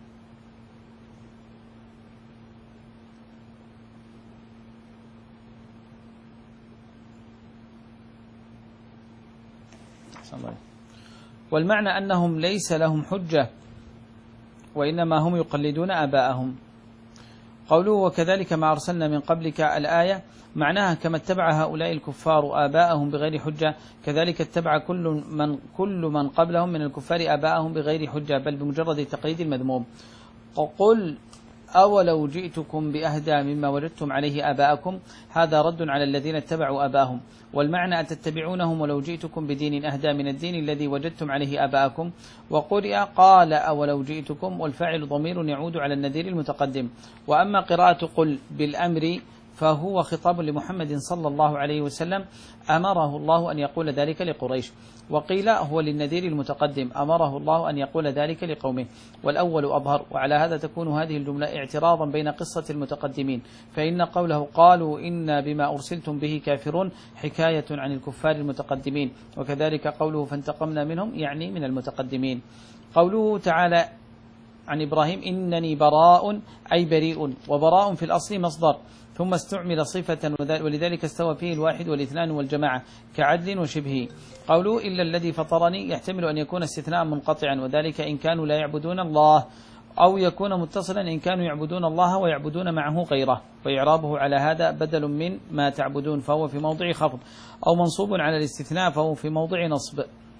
به. والمعنى أنهم ليس لهم حجة وإنما هم يقلدون آباءهم. قوله وكذلك ما أرسلنا من قبلك الآية معناها كما اتبع هؤلاء الكفار آباءهم بغير حجة، كذلك اتبع كل من كل من قبلهم من الكفار آباءهم بغير حجة، بل بمجرد تقليد المذموم. قل أولو جئتكم بأهدى مما وجدتم عليه آباءكم، هذا رد على الذين اتبعوا آباءهم. والمعنى أتتبعونهم ولو جئتكم بدين أهدى من الدين الذي وجدتم عليه آباءكم. وقرئ قال أولو جئتكم، والفاعل ضمير يعود على النذير المتقدم. وأما قراءة قل بالأمر فهو خطاب لمحمد صلى الله عليه وسلم، أمره الله أن يقول ذلك لقريش. وقيل هو للنذير المتقدم، أمره الله أن يقول ذلك لقومه، والأول أظهر. وعلى هذا تكون هذه الجملة اعتراضا بين قصة المتقدمين، فإن قوله قالوا إنا بما أرسلتم به كافرون حكاية عن الكفار المتقدمين، وكذلك قوله فانتقمنا منهم يعني من المتقدمين. قوله تعالى عن إبراهيم إنني براء أي بريء، وبراء في الأصل مصدر ثم استعمل صفة، ولذلك استوى فيه الواحد والاثنان والجماعة كعدل وشبهه. قوله إلا الذي فطرني يحتمل أن يكون استثناء منقطعا، وذلك إن كانوا لا يعبدون الله، أو يكون متصلا إن كانوا يعبدون الله ويعبدون معه غيره، وإعرابه على هذا بدل من ما تعبدون فهو في موضع خفض، أو منصوب على الاستثناء فهو في موضع نصب.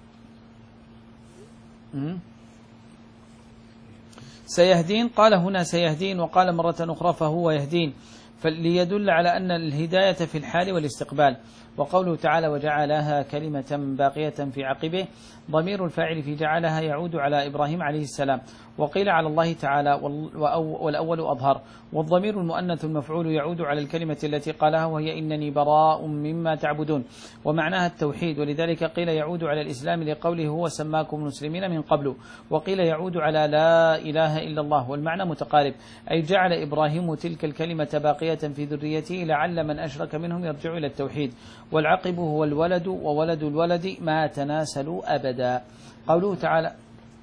سيهدين قال هنا سيهدين، وقال مرة أخرى فهو يهدين، فليدل على أن الهداية في الحال والاستقبال. وقوله تعالى وجعلها كلمة باقية في عقبه، ضمير الفاعل في جعلها يعود على إبراهيم عليه السلام. وقيل على الله تعالى والأول أظهر، والضمير المؤنث المفعول يعود على الكلمة التي قالها وهي إنني براء مما تعبدون، ومعناها التوحيد، ولذلك قيل يعود على الإسلام لقوله هو سماكم مسلمين من قبل، وقيل يعود على لا إله إلا الله، والمعنى متقارب، أي جعل إبراهيم تلك الكلمة باقية في ذريته لعل من أشرك منهم يرجع إلى التوحيد. والعقب هو الولد، وولد الولد ما تناسلوا أبدا. قوله تعالى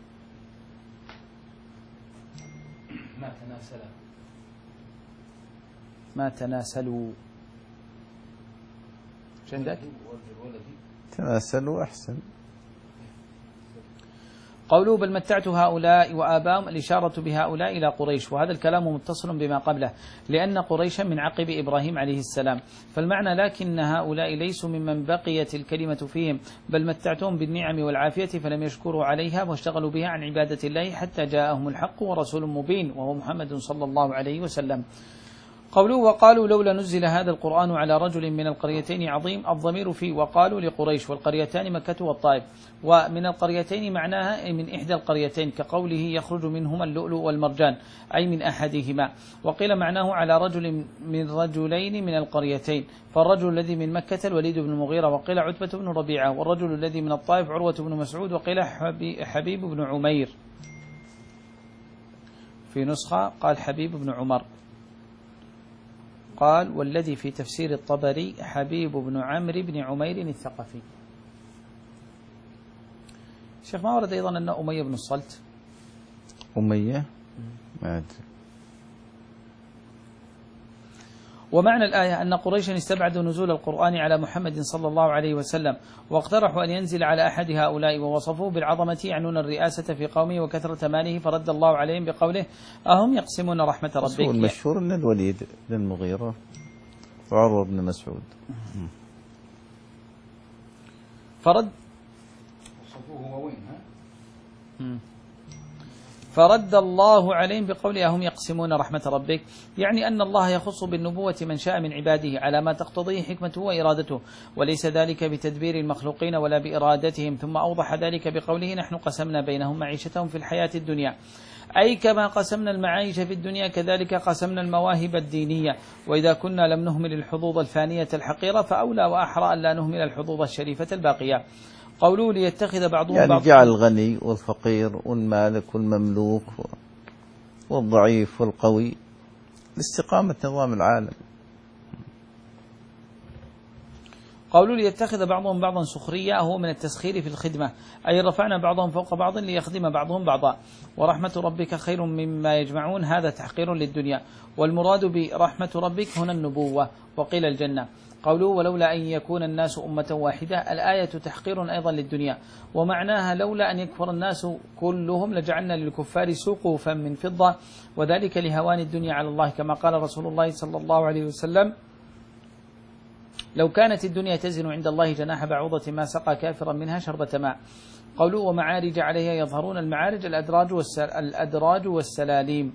ما تناسلا ما تناسلوا، شو عندك؟ تناسلوا أحسن. قوله بل متعت هؤلاء وآباهم الإشارة بهؤلاء إلى قريش، وهذا الكلام متصل بما قبله لأن قريشا من عقب إبراهيم عليه السلام، فالمعنى لكن هؤلاء ليسوا ممن بقيت الكلمة فيهم، بل متعتهم بالنعم والعافية فلم يشكروا عليها واشتغلوا بها عن عبادة الله حتى جاءهم الحق ورسول مبين وهو محمد صلى الله عليه وسلم. قوله وقالوا لولا نزل هذا القرآن على رجل من القريتين عظيم، الضمير في وقالوا لقريش، والقريتان مكة والطائف، ومن القريتين معناها من إحدى القريتين كقوله يخرج منهما اللؤلؤ والمرجان أي من أحدهما، وقيل معناه على رجل من رجلين من القريتين، فالرجل الذي من مكة الوليد بن المغيرة، وقيل عتبة بن ربيعة، والرجل الذي من الطائف عروة بن مسعود، وقيل حبيب بن عمير، في نسخة قال حبيب بن عمر، قال والذي في تفسير الطبري حبيب بن عمرو بن عمير الثقفي. شيخ ما ورد أيضا أن أمية بن الصلت؟ أمية ما أدري. ومعنى الآية أن قريشا استبعدوا نزول القرآن على محمد صلى الله عليه وسلم، واقترحوا أن ينزل على أحد هؤلاء، ووصفوه بالعظمة يعنون الرئاسة في قومه وكثرة ماله، فرد الله عليهم بقوله أهم يقسمون رحمة ربك. المشهور أن الوليد بن المغيرة وعروة بن مسعود. فرد وصفوه وين ها؟ فرد الله عليهم بقوله هم يقسمون رحمة ربك، يعني أن الله يخص بالنبوة من شاء من عباده على ما تقتضيه حكمته وإرادته، وليس ذلك بتدبير المخلوقين ولا بإرادتهم. ثم أوضح ذلك بقوله نحن قسمنا بينهم معيشتهم في الحياة الدنيا، أي كما قسمنا المعايش في الدنيا كذلك قسمنا المواهب الدينية، وإذا كنا لم نهمل الحظوظ الفانية الحقيرة فأولى وأحرى أن لا نهمل الحظوظ الشريفة الباقية. قولوا ليتخذ بعضهم يعني بعض، جعل الغني والفقير والمالك والمملوك والضعيف والقوي لاستقامة نظام العالم. قولوا ليتخذ بعضهم بعضا سخرية هو من التسخير في الخدمة، أي رفعنا بعضهم فوق بعض ليخدم بعضهم بعضا. ورحمة ربك خير مما يجمعون، هذا تحقير للدنيا، والمراد برحمة ربك هنا النبوة، وقيل الجنة. قولوا ولولا أن يكون الناس أمة واحدة، الآية تحقير أيضا للدنيا، ومعناها لولا أن يكفر الناس كلهم لجعلنا للكفار سقوفا من فضة، وذلك لهوان الدنيا على الله، كما قال رسول الله صلى الله عليه وسلم لو كانت الدنيا تزن عند الله جناح بعوضة ما سقى كافرا منها شربة ماء. قولوا ومعارج عليها يظهرون، المعارج الأدراج, الأدراج والسلاليم،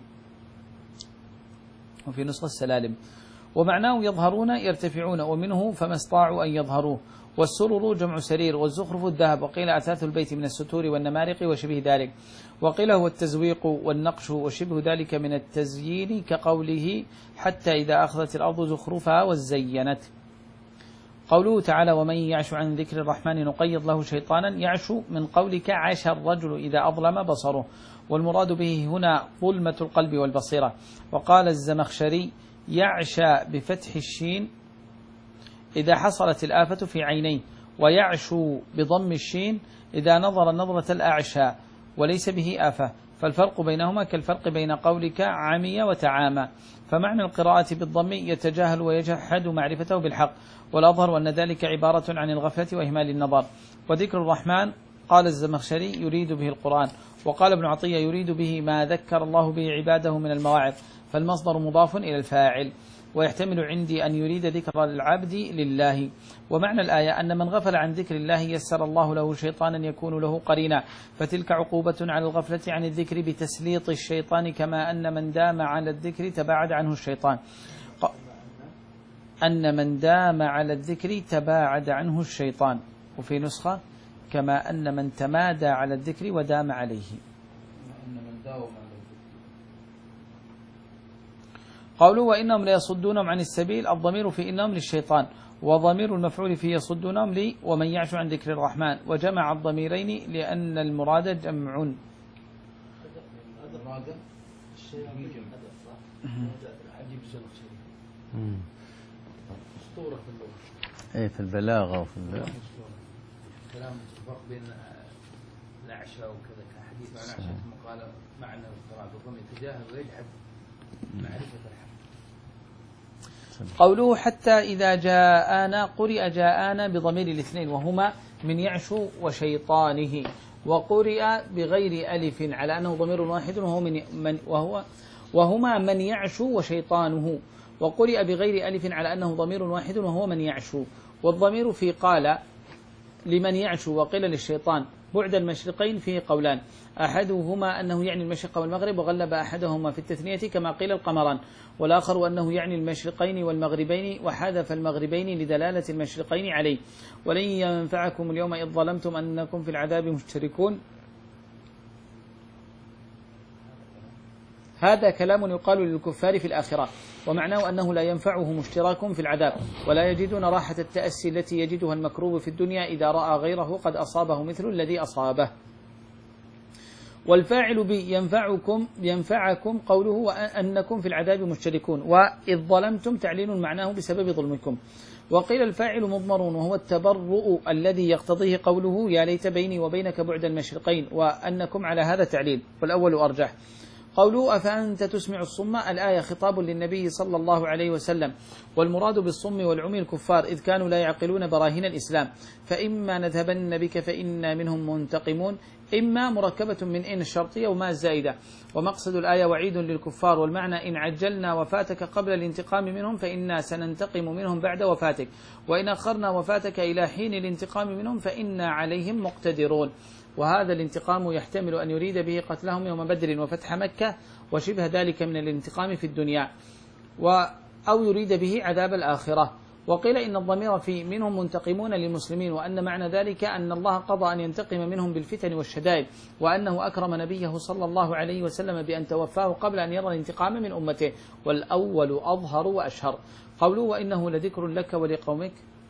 وفي نسخة السلالم، ومعناه يظهرون يرتفعون، ومنه فما استطاعوا أن يظهروه. والسرر جمع سرير، والزخرف الذهب، وقيل أثاث البيت من الستور والنمارق وشبه ذلك، وقيل هو التزويق والنقش وشبه ذلك من التزيين، كقوله حتى إذا أخذت الأرض زخرفها وزينت. قوله تعالى ومن يعش عن ذكر الرحمن نقيض له شيطانا، يعش من قولك عاش الرجل إذا أظلم بصره، والمراد به هنا ظلمة القلب والبصيرة. وقال الزمخشري يعشى بفتح الشين إذا حصلت الآفة في عينيه، ويعشو بضم الشين إذا نظر نظرة الأعشى وليس به آفة، فالفرق بينهما كالفرق بين قولك عمي وتعامى. فمعنى القراءة بالضم يتجاهل ويجحد معرفته بالحق، والأظهر أن ذلك عبارة عن الغفلة وإهمال النظر. وذكر الرحمن قال الزمخشري يريد به القرآن، وقال ابن عطية يريد به ما ذكر الله به عباده من المواعظ، فالمصدر مضاف إلى الفاعل، ويحتمل عندي أن يريد ذكر العبد لله. ومعنى الآية أن من غفل عن ذكر الله يسر الله له شيطانا يكون له قرينا، فتلك عقوبة على الغفلة عن الذكر بتسليط الشيطان، كما أن من دام على الذكر تباعد عنه الشيطان. أن من دام على الذكر تباعد عنه الشيطان، وفي نسخة كما أن من تمادى على الذكر ودام عليه. قالوا وإنهم ليصدونهم عن السبيل، الضمير في إنهم للشيطان، وضمير المفعول في يصدونهم لي ومن يعش عن ذكر الرحمن، وجمع الضميرين لأن المراد جمع. المراد عجيب الزمخشري أسطورة في اللغة، اي في البلاغة وفي كلام الفرق بين الأعشى وكذا كحديث عن الأعشى، ثم قال معنى القراءة بالضم يتجاهل ويجحد معرفة الحق. قوله حتى إذا جاءنا، قرئ جاءنا بضمير الاثنين وهما من يعشو وشيطانه، وقرئ بغير ألف على أنه ضمير واحد وهو من من وهو وهما من يعشو وشيطانه. وقرئ بغير ألف على أنه ضمير واحد وهو من يعشو. والضمير في قال لمن يعشو وقيل للشيطان بعد المشرقين فيه قولان، أحدهما أنه يعني المشرق والمغرب وغلب أحدهما في التثنية كما قيل القمران، والآخر أنه يعني المشرقين والمغربين وحذف المغربين لدلالة المشرقين عليه. ولن ينفعكم اليوم إذ ظلمتم أنكم في العذاب مشتركون. هذا كلام يقال للكفار في الآخرة، ومعناه أنه لا ينفعهم اشتراكهم في العذاب، ولا يجدون راحة التأسي التي يجدها المكروب في الدنيا إذا رأى غيره قد أصابه مثل الذي أصابه. والفاعل بينفعكم ينفعكم قوله أنكم في العذاب مشتركون، وإذ ظلمتم تعليل معناه بسبب ظلمكم. وقيل الفاعل مضمر وهو التبرؤ الذي يقتضيه قوله يا ليت بيني وبينك بعد المشرقين، وأنكم على هذا تعليل، والأول أرجح. قوله أفأنت تسمع الصم الآية خطاب للنبي صلى الله عليه وسلم، والمراد بالصم والعمي الكفار إذ كانوا لا يعقلون براهين الإسلام. فإما نذهبن بك فإنا منهم منتقمون، إما مركبة من إن الشرطية وما الزائدة. ومقصد الآية وعيد للكفار، والمعنى إن عجلنا وفاتك قبل الانتقام منهم فإنا سننتقم منهم بعد وفاتك، وإن أخرنا وفاتك إلى حين الانتقام منهم فإنا عليهم مقتدرون. وهذا الانتقام يحتمل أن يريد به قتلهم يوم بدر وفتح مكة وشبه ذلك من الانتقام في الدنيا، أو يريد به عذاب الآخرة. وقيل إن الضمير في منهم منتقمون للمسلمين، وأن معنى ذلك أن الله قضى أن ينتقم منهم بالفتن والشدائد، وأنه أكرم نبيه صلى الله عليه وسلم بأن توفاه قبل أن يرى الانتقام من أمته. والأول أظهر وأشهر. قوله وإنه لذكر لك ولقومك.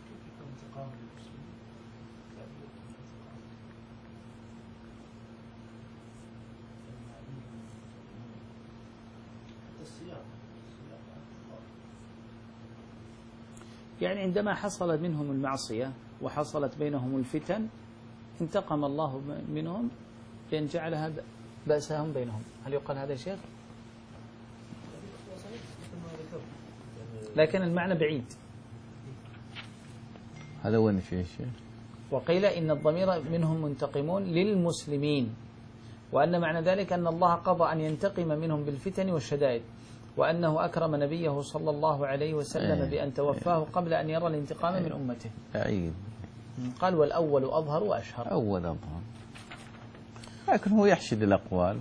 يعني عندما حصل منهم المعصية وحصلت بينهم الفتن انتقم الله منهم بأن جعلها بأسهم بينهم. هل يقال هذا يا شيخ؟ لكن المعنى بعيد. هذا وين فيه شيء؟ وقيل إن الضمير منهم منتقمون للمسلمين، وأن معنى ذلك أن الله قضى أن ينتقم منهم بالفتن والشدائد، وأنه أكرم نبيه صلى الله عليه وسلم بأن توفاه قبل أن يرى الانتقام من أمته. أعيد. قال والأول أظهر وأشهر. أول أظهر، لكن هو يحشد الأقوال.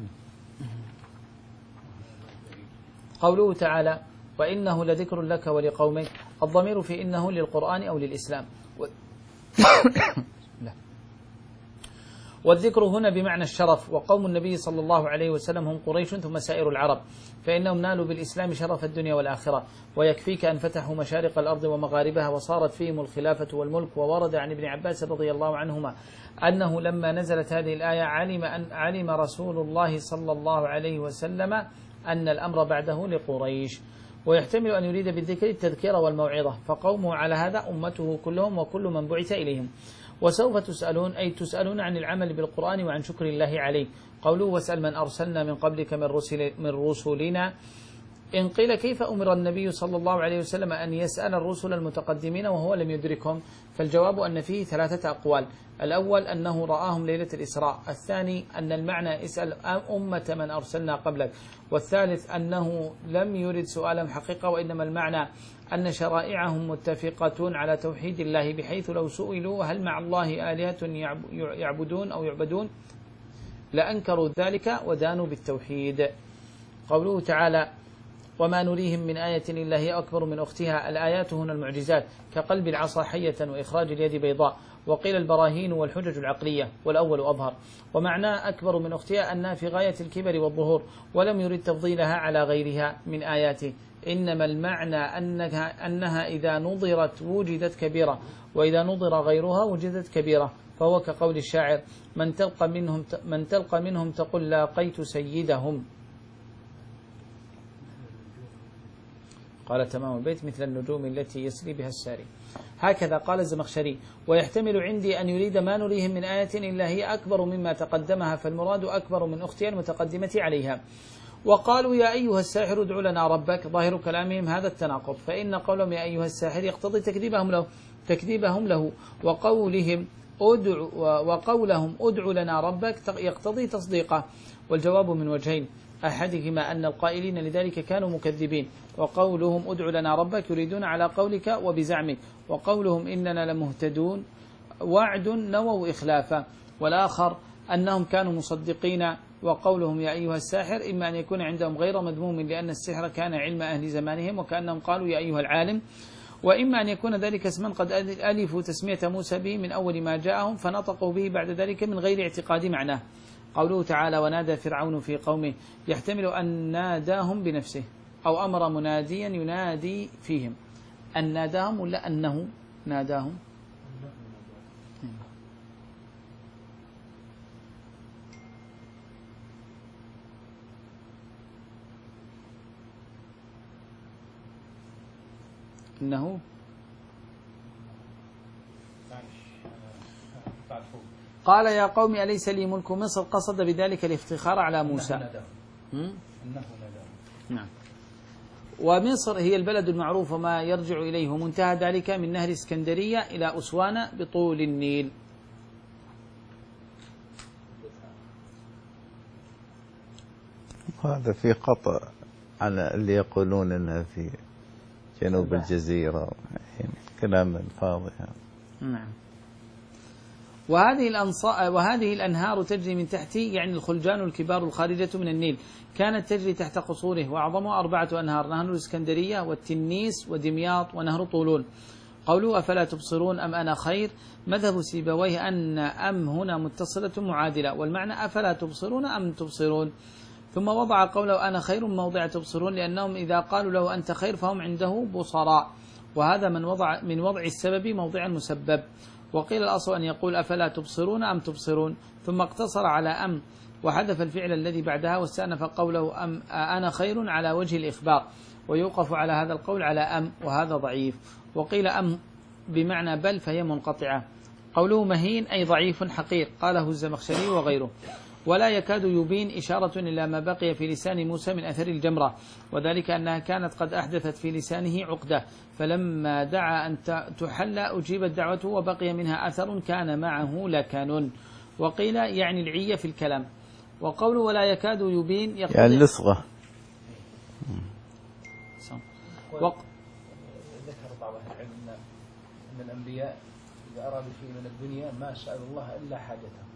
قوله تعالى وإنه لذكر لك ولقومك، الضمير في إنه للقرآن أو للإسلام و... لا. والذكر هنا بمعنى الشرف. وقوم النبي صلى الله عليه وسلم هم قريش ثم سائر العرب، فإنهم نالوا بالإسلام شرف الدنيا والآخرة. ويكفيك أن فتحوا مشارق الأرض ومغاربها وصارت فيهم الخلافة والملك. وورد عن ابن عباس رضي الله عنهما أنه لما نزلت هذه الآية علم, أن علم رسول الله صلى الله عليه وسلم أن الأمر بعده لقريش. ويحتمل أن يريد بالذكر التذكير والموعظة، فقومه على هذا أمته كلهم وكل من بعث إليهم. وسوف تسألون أي تسألون عن العمل بالقرآن وعن شكر الله عليه. قوله واسأل من أرسلنا من قبلك من, رسل من رسلنا. إن قيل كيف أمر النبي صلى الله عليه وسلم أن يسأل الرسل المتقدمين وهو لم يدركهم؟ فالجواب أن فيه ثلاثة أقوال. الأول أنه رآهم ليلة الإسراء، الثاني أن المعنى اسأل أمة من أرسلنا قبلك، والثالث أنه لم يرد سؤالهم حقيقة، وإنما المعنى أن شرائعهم متفقة على توحيد الله، بحيث لو سئلوا هل مع الله آلهة يعبدون أو يعبدون لأنكروا ذلك ودانوا بالتوحيد. قوله تعالى وما نريهم من آية إلا هي أكبر من أختها. الآيات هنا المعجزات كقلب العصا حية وإخراج اليد بيضاء. وقيل البراهين والحجج العقلية، والأول أظهر. ومعناه أكبر من أختها أنها في غاية الكبر والظهور، ولم يرد تفضيلها على غيرها من آياته، إنما المعنى أنها, أنها إذا نظرت وجدت كبيرة، وإذا نظر غيرها وجدت كبيرة. فهو كقول الشاعر من تلقى منهم, من تلقى منهم تقول لاقيت سيدهم. قال تمام البيت مثل النجوم التي يسري بها الساري. هكذا قال الزمخشري. ويحتمل عندي أن يريد ما نريهم من آية إلا هي أكبر مما تقدمها، فالمراد أكبر من أختها المتقدمة عليها. وقالوا يا أيها الساحر ادع لنا ربك، ظاهر كلامهم هذا التناقض، فإن قولهم يا أيها الساحر يقتضي تكذيبهم له تكذيبهم له وقولهم أدع وقولهم أدع لنا ربك يقتضي تصديقه، والجواب من وجهين، أحدهما أن القائلين لذلك كانوا مكذبين، وقولهم أدع لنا ربك يريدون على قولك وبزعمك، وقولهم إننا لمهتدون وعد نووا إخلافا، والآخر أنهم كانوا مصدقين، وقولهم يا أيها الساحر إما أن يكون عندهم غير مذموم لأن السحر كان علم أهل زمانهم وكأنهم قالوا يا أيها العالم، وإما أن يكون ذلك اسما قد ألفوا تسمية موسى به من أول ما جاءهم فنطقوا به بعد ذلك من غير اعتقاد معناه. قوله تعالى ونادى فرعون في قومه يحتمل أن ناداهم بنفسه أو أمر مناديا ينادي فيهم، أن ناداهم ولا أنه ناداهم؟ إنه قال يا قوم أليس لي ملك مصر، قصد بذلك الافتخار على موسى. نعم. ومصر هي البلد المعروف وما يرجع إليه ومنتهى ذلك من نهر اسكندرية إلى أسوان بطول النيل. هذا في قطع على اللي يقولون أنها في جنوب الجزيرة، كلام فاضي. نعم. وهذه الأنصار وهذه الأنهار تجري من تحت، يعني الخلجان الكبار الخارجة من النيل كانت تجري تحت قصوره، وأعظمها أربعة أنهار، نهر الإسكندرية والتنيس ودمياط ونهر طولون. قولوا أفلا تبصرون أم أنا خير، مذهب سيبويه أن أم هنا متصلة معادلة، والمعنى أفلا تبصرون أم تبصرون، ثم وضع قوله أنا خير موضع تبصرون، لأنهم إذا قالوا له أنت خير فهم عنده بصراء، وهذا من وضع من وضع السبب موضع المسبب. وقيل الأصل أن يقول أفلا تبصرون أم تبصرون، ثم اقتصر على أم وحذف الفعل الذي بعدها واستأنف قوله أم أنا خير على وجه الإخبار، ويوقف على هذا القول على أم، وهذا ضعيف. وقيل أم بمعنى بل فهي منقطعة. قوله مهين أي ضعيف حقير، قاله الزمخشري وغيره. ولا يكاد يبين إشارة إلى ما بقي في لسان موسى من أثر الجمرة، وذلك أنها كانت قد أحدثت في لسانه عقدة، فلما دعا أن تحل أجيبت دعوته وبقي منها أثر كان معه لكن. وقيل يعني العية في الكلام. وقوله ولا يكاد يبين يقول يعني اللصغة. وق... ذكر بعض أهل العلم أن الأنبياء إذا أرادوا شيء من الدنيا ما سألوا الله إلا حاجتهم،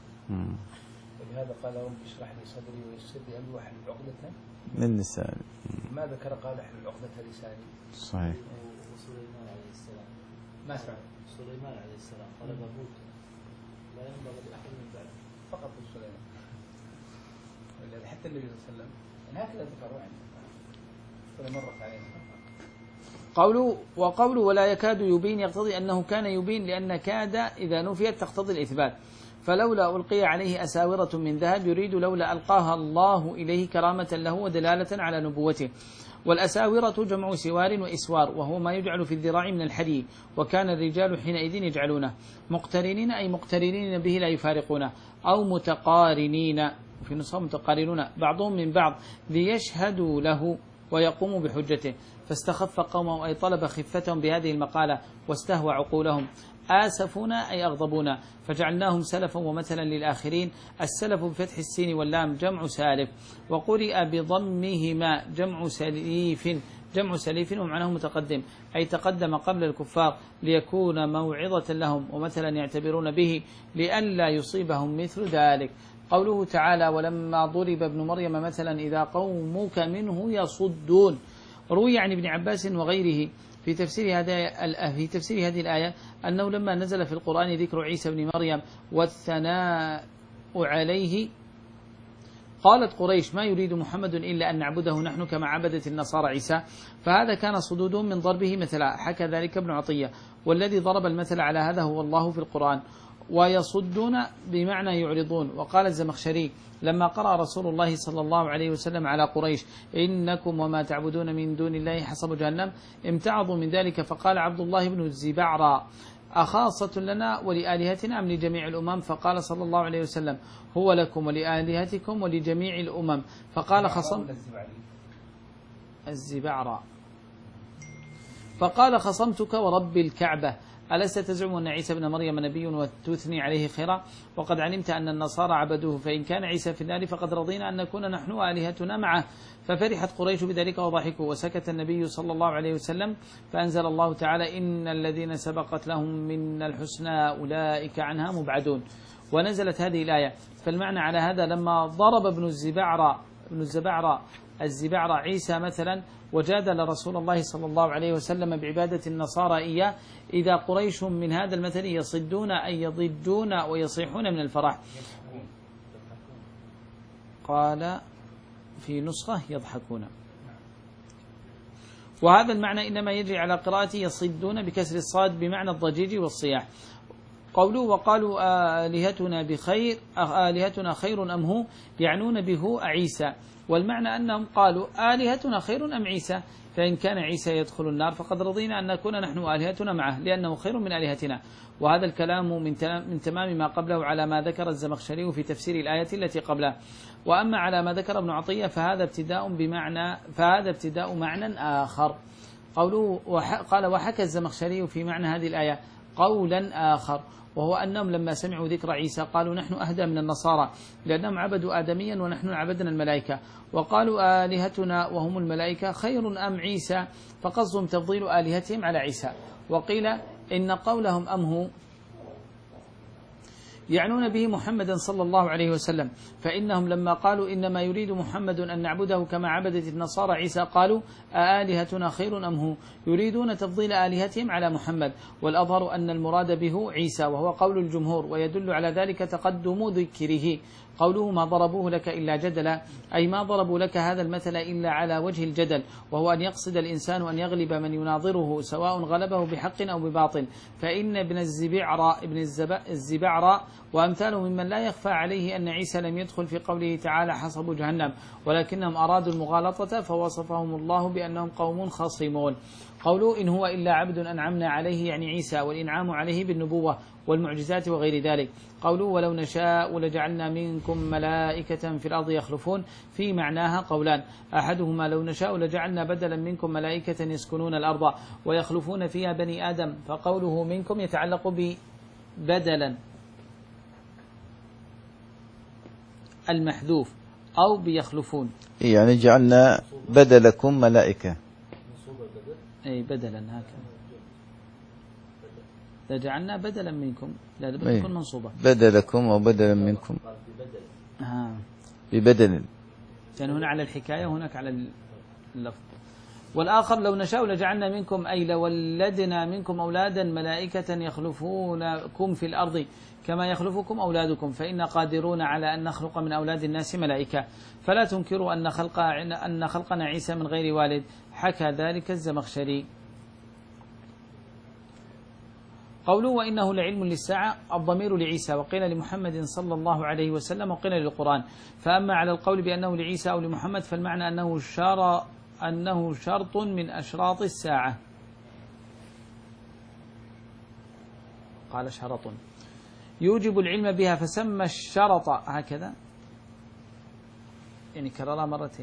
ولهذا قال رب اشرح لي صدري ويسر لي أمري واحلل عقدة من لساني. ما ذكر قال احلل عقدة لساني. صحيح. وسليمان عليه السلام ما سمع سليمان عليه السلام قال بابوت لا ينبغي لأحد من بعد فقط سليمان، حتى النبي صلى الله عليه وسلم هكذا ذكروا عنه كل مرة عليه. قوله وقوله ولا يكاد يبين يقتضي أنه كان يبين، لأن كاد إذا نفيت تقتضي الإثبات، فلولا ألقي عليه أساورة من ذهب يريد لولا ألقاها الله إليه كرامة له ودلالة على نبوته. والأساورة جمع سوار وإسوار، وهو ما يجعل في الذراع من الحديد، وكان الرجال حينئذ يجعلونه مقترنين أي مقترنين به لا يفارقونه، أو متقارنين في نسخة متقارنون بعضهم من بعض ليشهدوا له ويقوموا بحجته، فاستخف قومه أي طلب خفتهم بهذه المقالة واستهوى عقولهم. آسفونا أي أغضبونا فجعلناهم سلفا ومثلا للآخرين. السلف بفتح السين واللام جمع سالف، وقرئ بضمهما جمع سليف جمع سليف ومعناه متقدم أي تقدم قبل الكفار، ليكون موعظة لهم ومثلا يعتبرون به لئلا يصيبهم مثل ذلك. قوله تعالى ولما ضرب ابن مريم مثلا إذا قومك منه يصدون، روي عن ابن عباس وغيره في تفسير هذا في تفسير هذه الآية أنه لما نزل في القرآن ذكر عيسى بن مريم والثناء عليه قالت قريش ما يريد محمد إلا أن نعبده نحن كما عبدت النصارى عيسى، فهذا كان صدودهم من ضربه مثلا، حكى ذلك ابن عطية. والذي ضرب المثل على هذا هو الله في القرآن. ويصدون بمعنى يعرضون. وقال الزمخشري لما قرأ رسول الله صلى الله عليه وسلم على قريش إنكم وما تعبدون من دون الله حسب جهنم امتعضوا من ذلك، فقال عبد الله بن الزبعرى أخاصة لنا ولآلهتنا أم لجميع الأمم؟ فقال صلى الله عليه وسلم هو لكم ولآلهتكم ولجميع الأمم. فقال خصم الزبعرى فقال خصمتك ورب الكعبة ألست تزعم أن عيسى بن مريم نبي وتثني عليه خيرا وقد علمت أن النصارى عبدوه فإن كان عيسى في النار فقد رضينا أن نكون نحن وآلهتنا معه. ففرحت قريش بذلك وضحكوا وسكت النبي صلى الله عليه وسلم فأنزل الله تعالى إن الذين سبقت لهم من الحسنى أولئك عنها مبعدون. ونزلت هذه الآية. فالمعنى على هذا لما ضرب ابن الزبعرة ابن الزبعرة الزبعرة عيسى مثلا وجادل رسول الله صلى الله عليه وسلم بعبادة النصارى إياه إذا قريش من هذا المثل يصدون أي يضجون ويصيحون من الفرح. قال في نسخة يضحكون. وهذا المعنى إنما يجري على قراءة يصدون بكسر الصاد بمعنى الضجيج والصياح. قولوا وقالوا آلهتنا بخير آلهتنا خير أم هو يعنون به عيسى. والمعنى أنهم قالوا آلهتنا خير أم عيسى فإن كان عيسى يدخل النار فقد رضينا أن نكون نحن آلهتنا معه لأنه خير من آلهتنا. وهذا الكلام من تمام ما قبله على ما ذكر الزمخشري في تفسير الآية التي قبله. وأما على ما ذكر ابن عطية فهذا ابتداء بمعنى فهذا ابتداء معنى آخر. قوله قال وحكى الزمخشري في معنى هذه الآية قولا آخر وهو أنهم لما سمعوا ذكر عيسى قالوا نحن أهدى من النصارى لأنهم عبدوا آدميا ونحن عبدنا الملائكة وقالوا آلهتنا وهم الملائكة خير أم عيسى فقصدهم تفضيل آلهتهم على عيسى. وقيل إن قولهم أم هو يعنون به محمدا صلى الله عليه وسلم فإنهم لما قالوا إنما يريد محمد أن نعبده كما عبدت النصارى عيسى قالوا آلهتنا خير أم هو يريدون تفضيل آلهتهم على محمد. والأظهر أن المراد به عيسى وهو قول الجمهور ويدل على ذلك تقدم ذكره. قوله ما ضربوه لك إلا جدلا أي ما ضربوا لك هذا المثل إلا على وجه الجدل وهو أن يقصد الإنسان أن يغلب من يناظره سواء غلبه بحق أو بباطل. فإن ابن الزبعرة ابن الزبعرة وأمثاله ممن لا يخفى عليه أن عيسى لم يدخل في قوله تعالى حصب جهنم ولكنهم أرادوا المغالطة فوصفهم الله بأنهم قوم خصمون. قولوا إن هو إلا عبد أنعمنا عليه يعني عيسى والإنعام عليه بالنبوة والمعجزات وغير ذلك. قولوا ولو نشاء لجعلنا منكم ملائكة في الأرض يخلفون في معناها قولان أحدهما لو نشاء لجعلنا بدلا منكم ملائكة يسكنون الأرض ويخلفون فيها بني آدم فقوله منكم يتعلق ببدلا المحذوف أو بيخلفون يعني جعلنا بدلكم ملائكة أي بدلا هكذا لجعلنا بدلا منكم لا بتكون منصوبة بدلكم أو بدلا منكم آه. ببدل يعني هنا على الحكاية وهناك على اللفظ. والآخر لو نشاء لجعلنا منكم أي لولدنا منكم أولادا ملائكة يخلفونكم في الأرض كما يخلفكم أولادكم فإن قادرون على أن نخلق من أولاد الناس ملائكة فلا تنكروا أن خلق أن خلقنا عيسى من غير والد. حكى ذلك الزمخشري. قوله وإنه لعلم للساعة الضمير لعيسى وقيل لمحمد صلى الله عليه وسلم وقيل للقرآن. فأما على القول بأنه لعيسى أو لمحمد فالمعنى أنه شر أنه شرط من أشراط الساعة. قال شرط يوجب العلم بها فسمى الشرط هكذا يعني كررها مرتين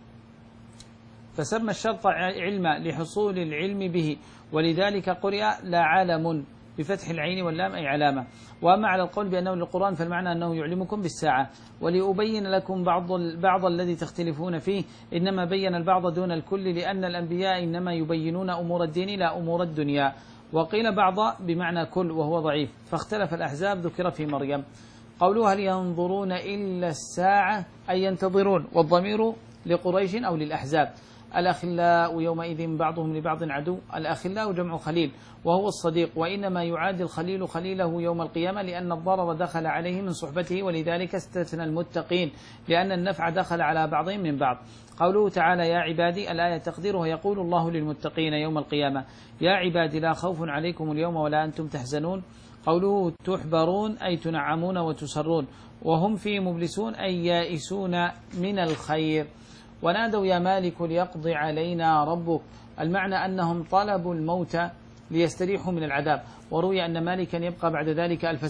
فسمى الشرط علما لحصول العلم به ولذلك قرئ لا علم بفتح العين واللام أي علامة. وأما على القول بأنه للقرآن فالمعنى أنه يعلمكم بالساعة. ولأبين لكم بعض بعض الذي تختلفون فيه إنما بين البعض دون الكل لأن الأنبياء إنما يبينون أمور الدين لا أمور الدنيا. وقيل بعض بمعنى كل وهو ضعيف فاختلف الأحزاب ذكر في مريم. قولوا هل ينظرون إلا الساعة أي ينتظرون والضمير لقريش أو للأحزاب. الأخلاء يومئذ بعضهم لبعض عدو. الأخلاء جمع خليل وهو الصديق وإنما يعادي الخليل خليله يوم القيامة لأن الضرر دخل عليه من صحبته ولذلك استثنى المتقين لأن النفع دخل على بعضهم من بعض. قوله تعالى يا عبادي الآية تقديره يقول الله للمتقين يوم القيامة يا عبادي لا خوف عليكم اليوم ولا أنتم تحزنون. قوله تحبرون أي تنعمون وتسرون وهم فيه مبلسون أي يائسون من الخير. ونادوا يا مالك ليقضي علينا ربك المعنى أنهم طلبوا الموت ليستريحوا من العذاب. وروي أن مالكا يبقى بعد ذلك ألف سنة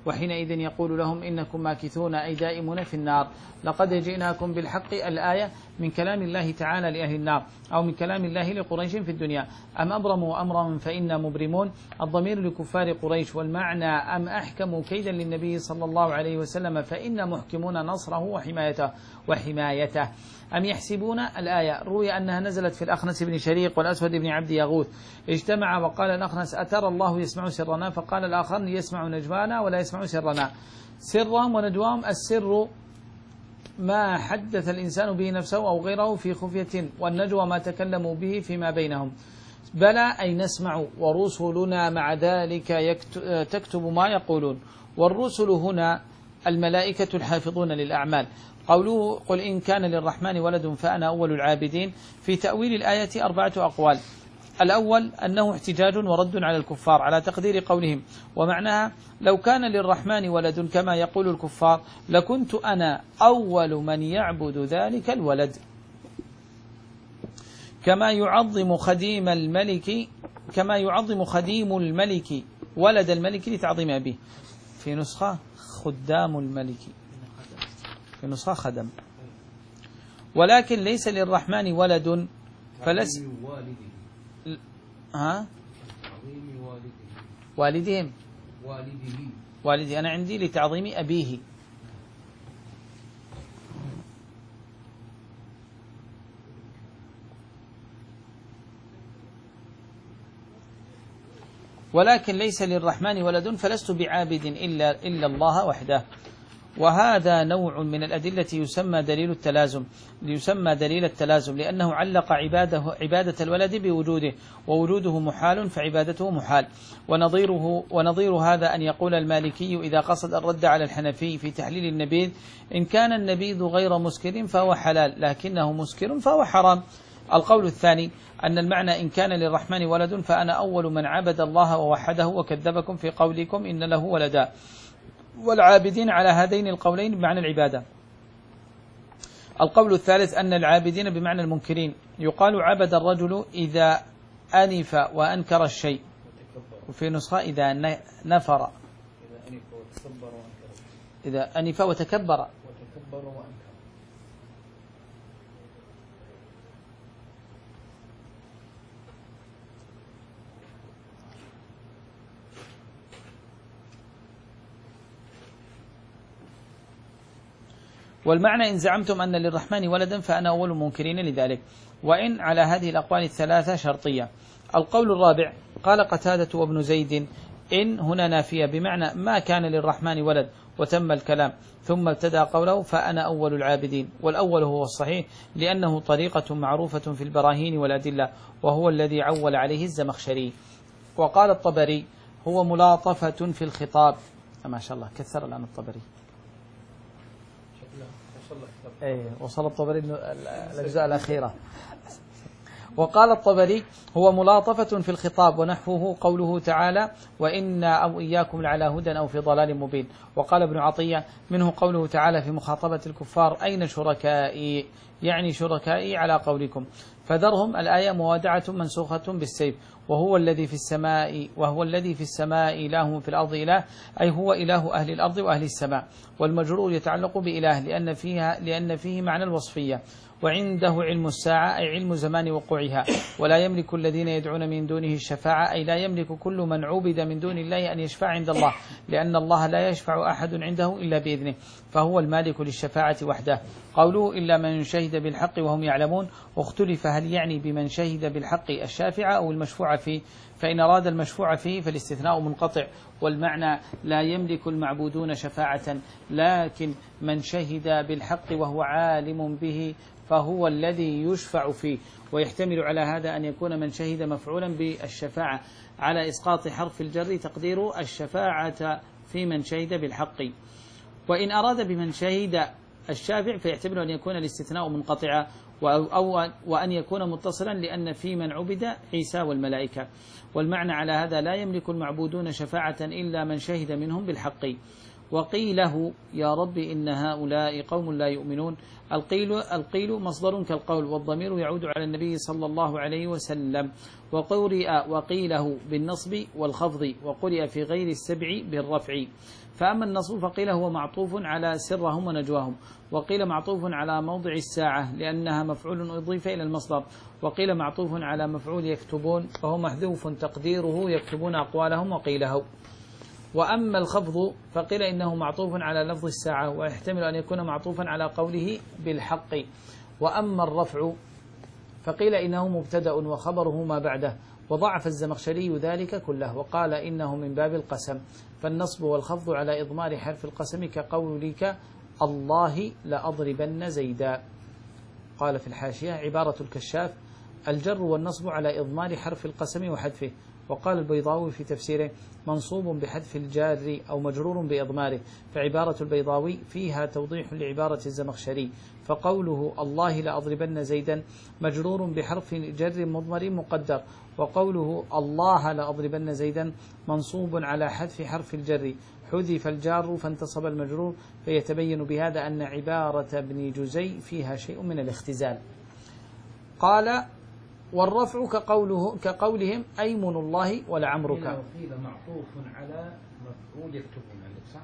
وحينئذ يقول لهم إنكم ماكثون أي دائمون في النار. لقد جئناكم بالحق الآية من كلام الله تعالى لأهل النار أو من كلام الله لقريش في الدنيا. أم أبرموا أمرا فإنا مبرمون، الضمير لكفار قريش، والمعنى أم أحكموا كيدا للنبي صلى الله عليه وسلم فإنا محكمون نصره وحمايته وحمايته. أم يحسبون الآية روي أنها نزلت في الأخنس بن شريق والأسود بن عبد يغوث، اجتمع وقال الأخنس أترى الله يسمع سرنا؟ فقال الآخر يسمع نجوانا ولا يسمع سرنا. سرهم ونجواهم، السر ما حدث الإنسان به نفسه أو غيره في خفية، والنجوى ما تكلموا به فيما بينهم. بلى أي نسمع، ورسلنا مع ذلك تكتب ما يقولون. والرسل هنا الملائكة الحافظون للأعمال. قوله قل إن كان للرحمن ولد فأنا أول العابدين، في تأويل الآية أربعة أقوال. الأول أنه احتجاج ورد على الكفار على تقدير قولهم، ومعناها لو كان للرحمن ولد كما يقول الكفار لكنت أنا أول من يعبد ذلك الولد، كما يعظم خديم الملك كما يعظم خديم الملك ولد الملك لتعظيم أبيه. في نسخة خدام الملك، في نسخة خدم. ولكن ليس للرحمن ولد فلس ها والدهم والدي أنا عندي لتعظيم أبيه. ولكن ليس للرحمن ولد فلست بعابد إلا, إلا الله وحده. وهذا نوع من الأدلة يسمى دليل التلازم يسمى دليل التلازم لأنه علق عباده عبادة الولد بوجوده، ووجوده محال فعبادته محال. ونظيره ونظير هذا أن يقول المالكي إذا قصد الرد على الحنفي في تحليل النبيذ إن كان النبيذ غير مسكر فهو حلال، لكنه مسكر فهو حرام. القول الثاني أن المعنى إن كان للرحمن ولد فأنا أول من عبد الله ووحده وكذبكم في قولكم إن له ولدا، والعابدين على هذين القولين بمعنى العبادة. القول الثالث أن العابدين بمعنى المنكرين، يقال عبد الرجل إذا أنف وأنكر الشيء، وفي نسخة إذا نفر، إذا أنف وتكبر والمعنى إن زعمتم أن للرحمن ولدا فأنا أول المنكرين لذلك، وإن على هذه الأقوال الثلاثة شرطية. القول الرابع قال قتادة وابن زيد إن هنا نافية بمعنى ما كان للرحمن ولد وتم الكلام، ثم ابتدأ قوله فأنا أول العابدين، والأول هو الصحيح لأنه طريقة معروفة في البراهين والأدلة، وهو الذي عول عليه الزمخشري. وقال الطبري هو ملاطفة في الخطاب. ما شاء الله كثر الآن الطبري. ايه وصل الطبري الأجزاء الأخيرة. وقال الطبري هو ملاطفة في الخطاب، ونحوه قوله تعالى وإنا أو إياكم لعلى هدى أو في ضلال مبين. وقال ابن عطية منه قوله تعالى في مخاطبة الكفار أين شركائي، يعني شركائي على قولكم. فذرهم الآية موادعة منسوخة بالسيف. وهو الذي في السماء وهو الذي في السماء إله في الأرض إله، أي هو إله أهل الأرض وأهل السماء. والمجرور يتعلق بإله لأن فيها لأن فيه معنى الوصفية. وعنده علم الساعة أي علم زمان وقوعها. ولا يملك الذين يدعون من دونه الشفاعة أي لا يملك كل من عبد من دون الله أن يشفع عند الله، لأن الله لا يشفع أحد عنده إلا بإذنه، فهو المالك للشفاعة وحده. قوله إلا من شهد بالحق وهم يعلمون، واختلف هل يعني بمن شهد بالحق الشافع أو المشفوع فيه، فإن أراد المشفوع فيه فالاستثناء منقطع، والمعنى لا يملك المعبودون شفاعة، لكن من شهد بالحق وهو عالم به فهو الذي يشفع فيه. ويحتمل على هذا أن يكون من شهد مفعولا بالشفاعة على إسقاط حرف الجر تقدير الشفاعة في من شهد بالحق. وإن أراد بمن شهد الشافع فيحتمل أن يكون الاستثناء منقطعا أو وأن يكون متصلا، لأن في من عبد عيسى والملائكة. والمعنى على هذا لا يملك المعبودون شفاعة إلا من شهد منهم بالحق. وقيله يا رب إن هؤلاء قوم لا يؤمنون. القيل القيل مصدر كالقول، والضمير يعود على النبي صلى الله عليه وسلم. وقرئ وقيله بالنصب والخفض، وقرئ في غير السبع بالرفع. فأما النصب فقيل هو معطوف على سرهم ونجواهم، وقيل معطوف على موضع الساعة لأنها مفعول أضيف إلى المصدر، وقيل معطوف على مفعول يكتبون فهو محذوف تقديره يكتبون أقوالهم وقيله. وأما الخفض فقيل إنه معطوف على لفظ الساعة، ويحتمل أن يكون معطوفا على قوله بالحق. وأما الرفع فقيل إنه مبتدأ وخبره ما بعده، وضعف الزمخشري ذلك كله وقال إنه من باب القسم. فالنصب والخفض على إضمار حرف القسم كقولك الله لأضربن زيدا. قال في الحاشية عبارة الكشاف الجر والنصب على إضمار حرف القسم وحذفه. وقال البيضاوي في تفسيره منصوب بحذف الجار أو مجرور بإضماره، فعبارة البيضاوي فيها توضيح لعبارة الزمخشري. فقوله الله لأضربن زيدا مجرور بحرف جر مضمر مقدر، وقوله الله لأضربن زيدا منصوب على حذف حرف الجر، حذف الجار فانتصب المجرور، فيتبين بهذا أن عبارة ابن جزي فيها شيء من الاختزال. قال والرفع كقوله كقولهم أيمن الله ولعمرك. وقيل معطوف على مفعول يكتبون عندك صح؟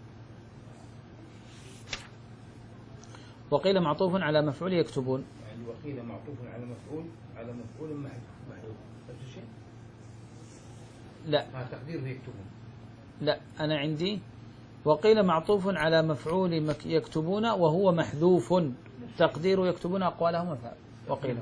وقيل معطوف على مفعول يكتبون. يعني وقيل معطوف على مفعول على مفعول محذوف نفس الشيء؟ لا آه تقديره يكتبون. لا أنا عندي وقيل معطوف على مفعول يكتبون وهو محذوف تقدير يكتبون أقوالهم. وقيل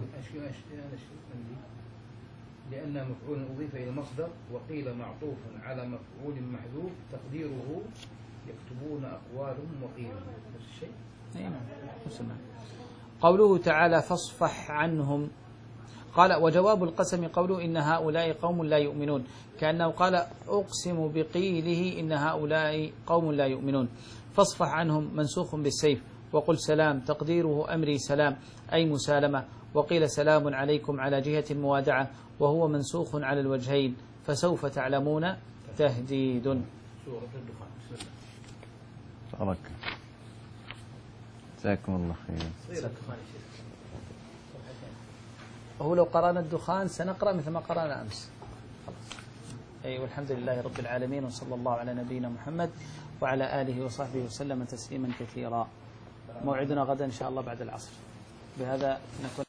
لأن مفعول أضيف إلى المصدر، وقيل معطوف على مفعول محذوف تقديره يكتبون أقوالهم وقيل نفس الشيء. نعم. قوله تعالى فاصفح عنهم، قال وجواب القسم قوله إن هؤلاء قوم لا يؤمنون، كأنه قال أقسم بقيله إن هؤلاء قوم لا يؤمنون. فاصفح عنهم منسوخ بالسيف، وقل سلام تقديره أمري سلام أي مسالمة، وقيل سلام عليكم على جهة الموادعة، وهو منسوخ على الوجهين فسوف تعلمون تهديد. سورة الدخان. بارك جزاكم الله خير. هو لو قرأنا الدخان سنقرأ مثل ما قرأنا أمس. أي والحمد لله رب العالمين، وصلى الله على نبينا محمد وعلى آله وصحبه وسلم تسليما كثيرا. موعدنا غدا إن شاء الله بعد العصر. بهذا نكون